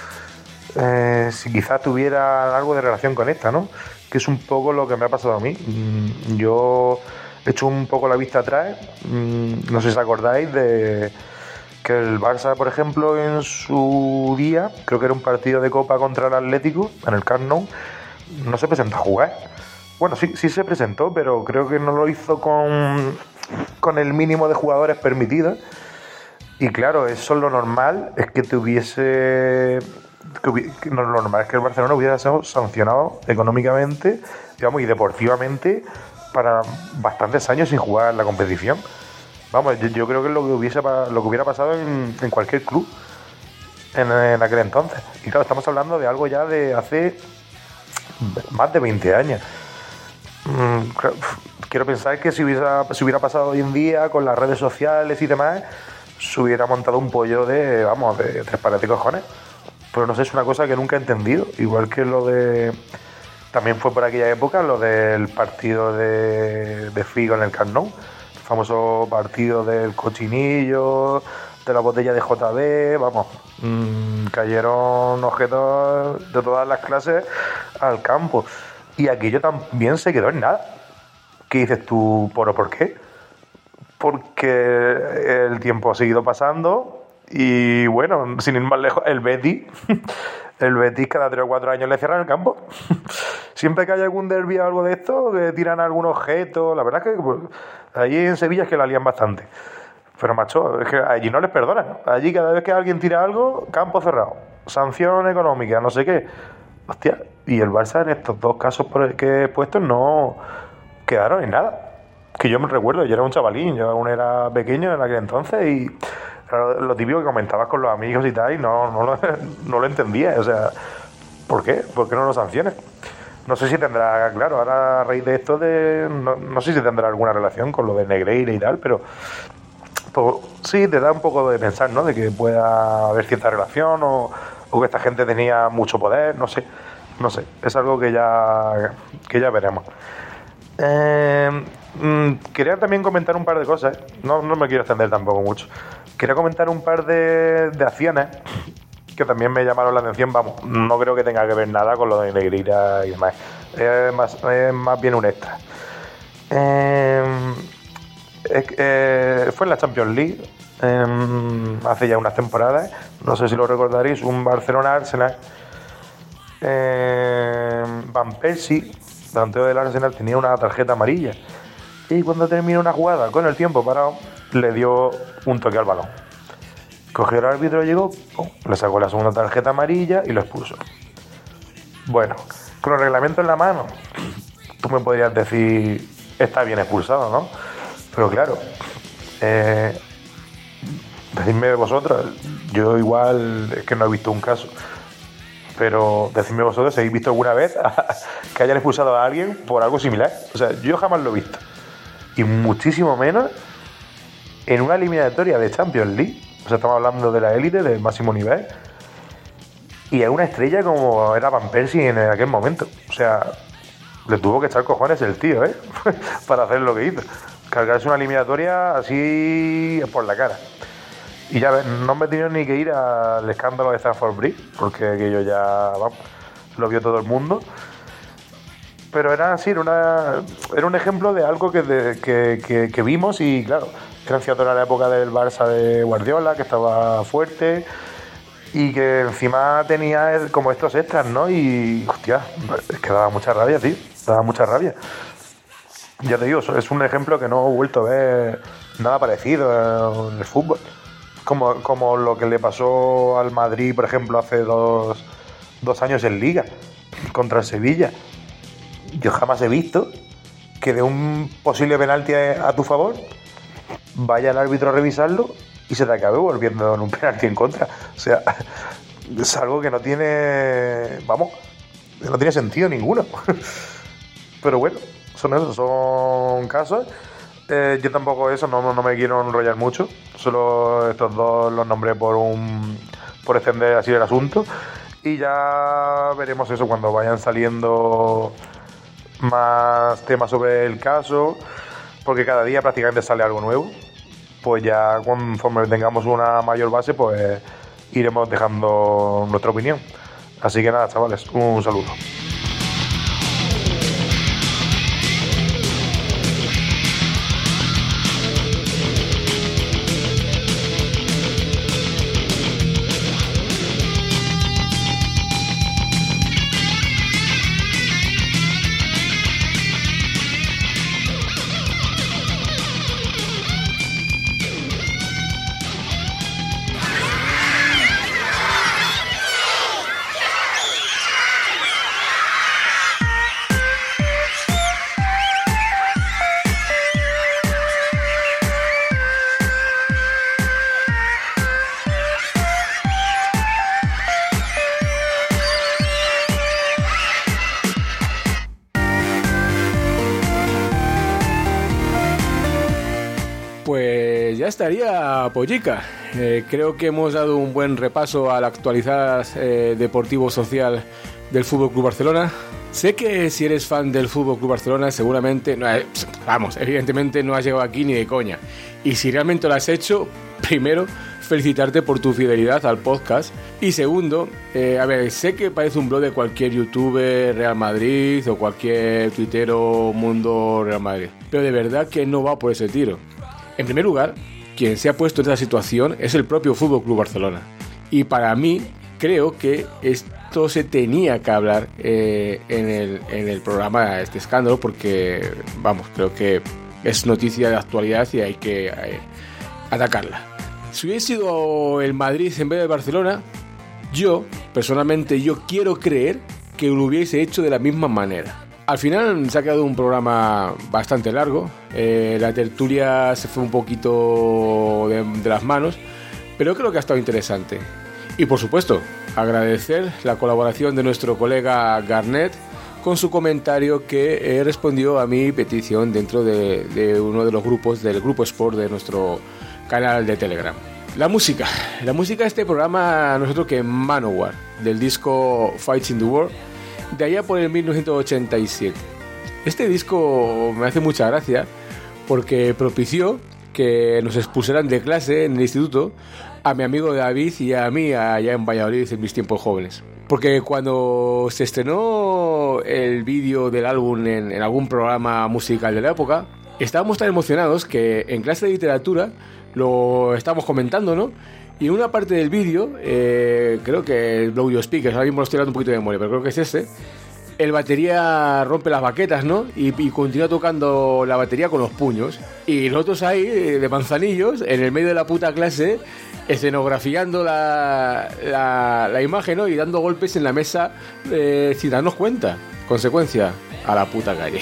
eh, si quizás tuviera algo de relación con esta, ¿no? Que es un poco lo que me ha pasado a mí. Mm, yo he hecho un poco la vista atrás, mm, no sé si os acordáis de... que el Barça, por ejemplo, en su día, creo que era un partido de Copa contra el Atlético, en el Camp Nou, no se presentó a jugar. Bueno, sí, sí se presentó, pero creo que no lo hizo con, con el mínimo de jugadores permitidos. Y claro, eso lo normal es que tuviese... Que hubi, que no, lo normal es que el Barcelona hubiera sido sancionado económicamente, digamos, y deportivamente para bastantes años sin jugar la competición. Vamos, yo, yo creo que es lo que hubiese lo que hubiera pasado en, en cualquier club en, en aquel entonces. Y claro, estamos hablando de algo ya de hace más de veinte años. Mm, quiero pensar que si hubiera, si hubiera pasado hoy en día con las redes sociales y demás, se hubiera montado un pollo de, vamos, de tres pares de cojones. Pero no sé, es una cosa que nunca he entendido. Igual que lo de... También fue por aquella época lo del partido de, de Figo en el Camp Nou. Famoso partido del cochinillo, de la botella de J B, vamos, mmm, cayeron objetos de todas las clases al campo. Y aquello también se quedó en nada. ¿Qué dices tú? ¿Por, ¿por qué? Porque el tiempo ha seguido pasando y bueno, sin ir más lejos, el Betis, el Betis cada tres o cuatro años le cierran el campo. Siempre que hay algún derbi o algo de esto, que tiran algún objeto, la verdad es que pues, allí en Sevilla es que la lían bastante. Pero macho, es que allí no les perdonan. Allí cada vez que alguien tira algo, campo cerrado, sanción económica, no sé qué. Hostia, y el Barça en estos dos casos que he puesto no quedaron en nada. Que yo me recuerdo, yo era un chavalín, yo aún era pequeño en aquel entonces y era lo típico que comentabas con los amigos y tal y no, no, lo, no lo entendía. O sea, ¿por qué? ¿Por qué no lo sanciones? No sé si tendrá, claro, ahora a raíz de esto, de no, no sé si tendrá alguna relación con lo de Negreira y tal, pero pues, sí, te da un poco de pensar, ¿no? De que pueda haber cierta relación o, o que esta gente tenía mucho poder, no sé, no sé, es algo que ya, que ya veremos. Eh, mmm, quería también comentar un par de cosas, no, no me quiero extender tampoco mucho. Quería comentar un par de, de acciones que también me llamaron la atención. Vamos, no creo que tenga que ver nada con lo de Negreira y demás. Es más, es más bien un extra. Eh, eh, fue en la Champions League eh, hace ya unas temporadas. No sé si lo recordaréis, un Barcelona-Arsenal. Eh, Van Persie, delantero del Arsenal, tenía una tarjeta amarilla. Y cuando terminó una jugada con el tiempo parado, le dio un toque al balón. Cogió el árbitro, llegó, pum, le sacó la segunda tarjeta amarilla y lo expulsó. Bueno, con el reglamento en la mano, tú me podrías decir, está bien expulsado, ¿no? Pero claro, eh, decidme vosotros, yo igual es que no he visto un caso, pero decidme vosotros si habéis visto alguna vez que hayan expulsado a alguien por algo similar. O sea, yo jamás lo he visto. Y muchísimo menos en una eliminatoria de Champions League, o sea, estamos hablando de la élite, del máximo nivel, y a una estrella como era Van Persie en aquel momento. O sea, le tuvo que echar cojones el tío, ¿eh? Para hacer lo que hizo. Cargarse una eliminatoria así por la cara. Y ya ves, no me he tenido ni que ir al escándalo de Stamford Bridge, porque aquello ya, vamos, lo vio todo el mundo. Pero era así, era, una, era un ejemplo de algo que, de, que, que, que vimos y, claro, era cierto, era la época del Barça de Guardiola, que estaba fuerte y que encima tenía como estos extras, ¿no? Y, hostia, es que daba mucha rabia, tío, daba mucha rabia. Ya te digo, es un ejemplo que no he vuelto a ver nada parecido en el fútbol. Como, como lo que le pasó al Madrid, por ejemplo, hace dos, dos años en Liga, contra el Sevilla. Yo jamás he visto que de un posible penalti a, a tu favor vaya el árbitro a revisarlo y se te acabe volviendo en un penalti en contra. O sea, es algo que no tiene, vamos, no tiene sentido ninguno. Pero bueno, son esos, son casos. Eh, yo tampoco eso, no, no me quiero enrollar mucho. Solo estos dos los nombré por un por extender así el asunto. Y ya veremos eso cuando vayan saliendo más temas sobre el caso, porque cada día prácticamente sale algo nuevo. Pues ya conforme tengamos una mayor base, pues iremos dejando nuestra opinión. Así que nada, chavales, un saludo. Pues ya estaría, Pollica. Eh, creo que hemos dado un buen repaso a la actualidad eh, deportivo-social del F C Barcelona. Sé que si eres fan del F C Barcelona seguramente, no, eh, vamos, evidentemente no has llegado aquí ni de coña. Y si realmente lo has hecho, primero, felicitarte por tu fidelidad al podcast. Y segundo, eh, a ver, sé que parece un blog de cualquier youtuber Real Madrid o cualquier tuitero mundo Real Madrid, pero de verdad que no va por ese tiro. En primer lugar, quien se ha puesto en esta situación es el propio F C Barcelona. Y para mí, creo que esto se tenía que hablar eh, en, el, en el programa, este escándalo, porque, vamos, creo que es noticia de actualidad y hay que eh, atacarla. Si hubiese sido el Madrid en vez del Barcelona, yo, personalmente, yo quiero creer que lo hubiese hecho de la misma manera. Al final se ha quedado un programa bastante largo, eh, la tertulia se fue un poquito de, de las manos, pero creo que ha estado interesante. Y por supuesto, agradecer la colaboración de nuestro colega Garnet con su comentario que eh, respondió a mi petición dentro de, de uno de los grupos del Grupo Sport de nuestro canal de Telegram. La música, la música de este programa, nosotros que Manowar, del disco Fights in the World, de allá por el mil novecientos ochenta y siete. Este disco me hace mucha gracia porque propició que nos expulsaran de clase en el instituto a mi amigo David y a mí allá en Valladolid en mis tiempos jóvenes. Porque cuando se estrenó el vídeo del álbum en, en algún programa musical de la época, estábamos tan emocionados que en clase de literatura lo estábamos comentando, ¿no? Y en una parte del vídeo, eh, creo que el Blow Your Speakers, ahora mismo lo estoy dando un poquito de memoria, pero creo que es este, el batería rompe las baquetas, ¿no? Y, y continúa tocando la batería con los puños. Y nosotros ahí, de manzanillos, en el medio de la puta clase, escenografiando la, la, la imagen, ¿no? Y dando golpes en la mesa eh, sin darnos cuenta. Consecuencia, a la puta calle.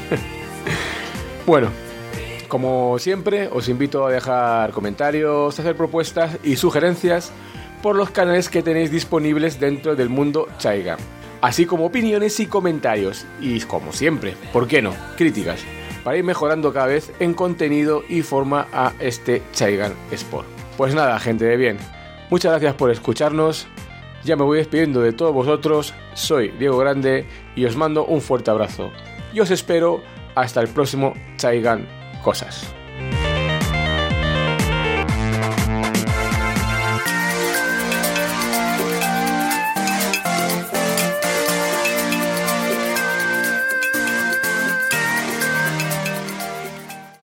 Bueno, como siempre, os invito a dejar comentarios, hacer propuestas y sugerencias por los canales que tenéis disponibles dentro del mundo Chaigan, así como opiniones y comentarios, y como siempre, ¿por qué no?, críticas, para ir mejorando cada vez en contenido y forma a este Chaigan Sport. Pues nada, gente de bien, muchas gracias por escucharnos, ya me voy despidiendo de todos vosotros, soy Diego Grande y os mando un fuerte abrazo y os espero hasta el próximo Chaigan Cosas.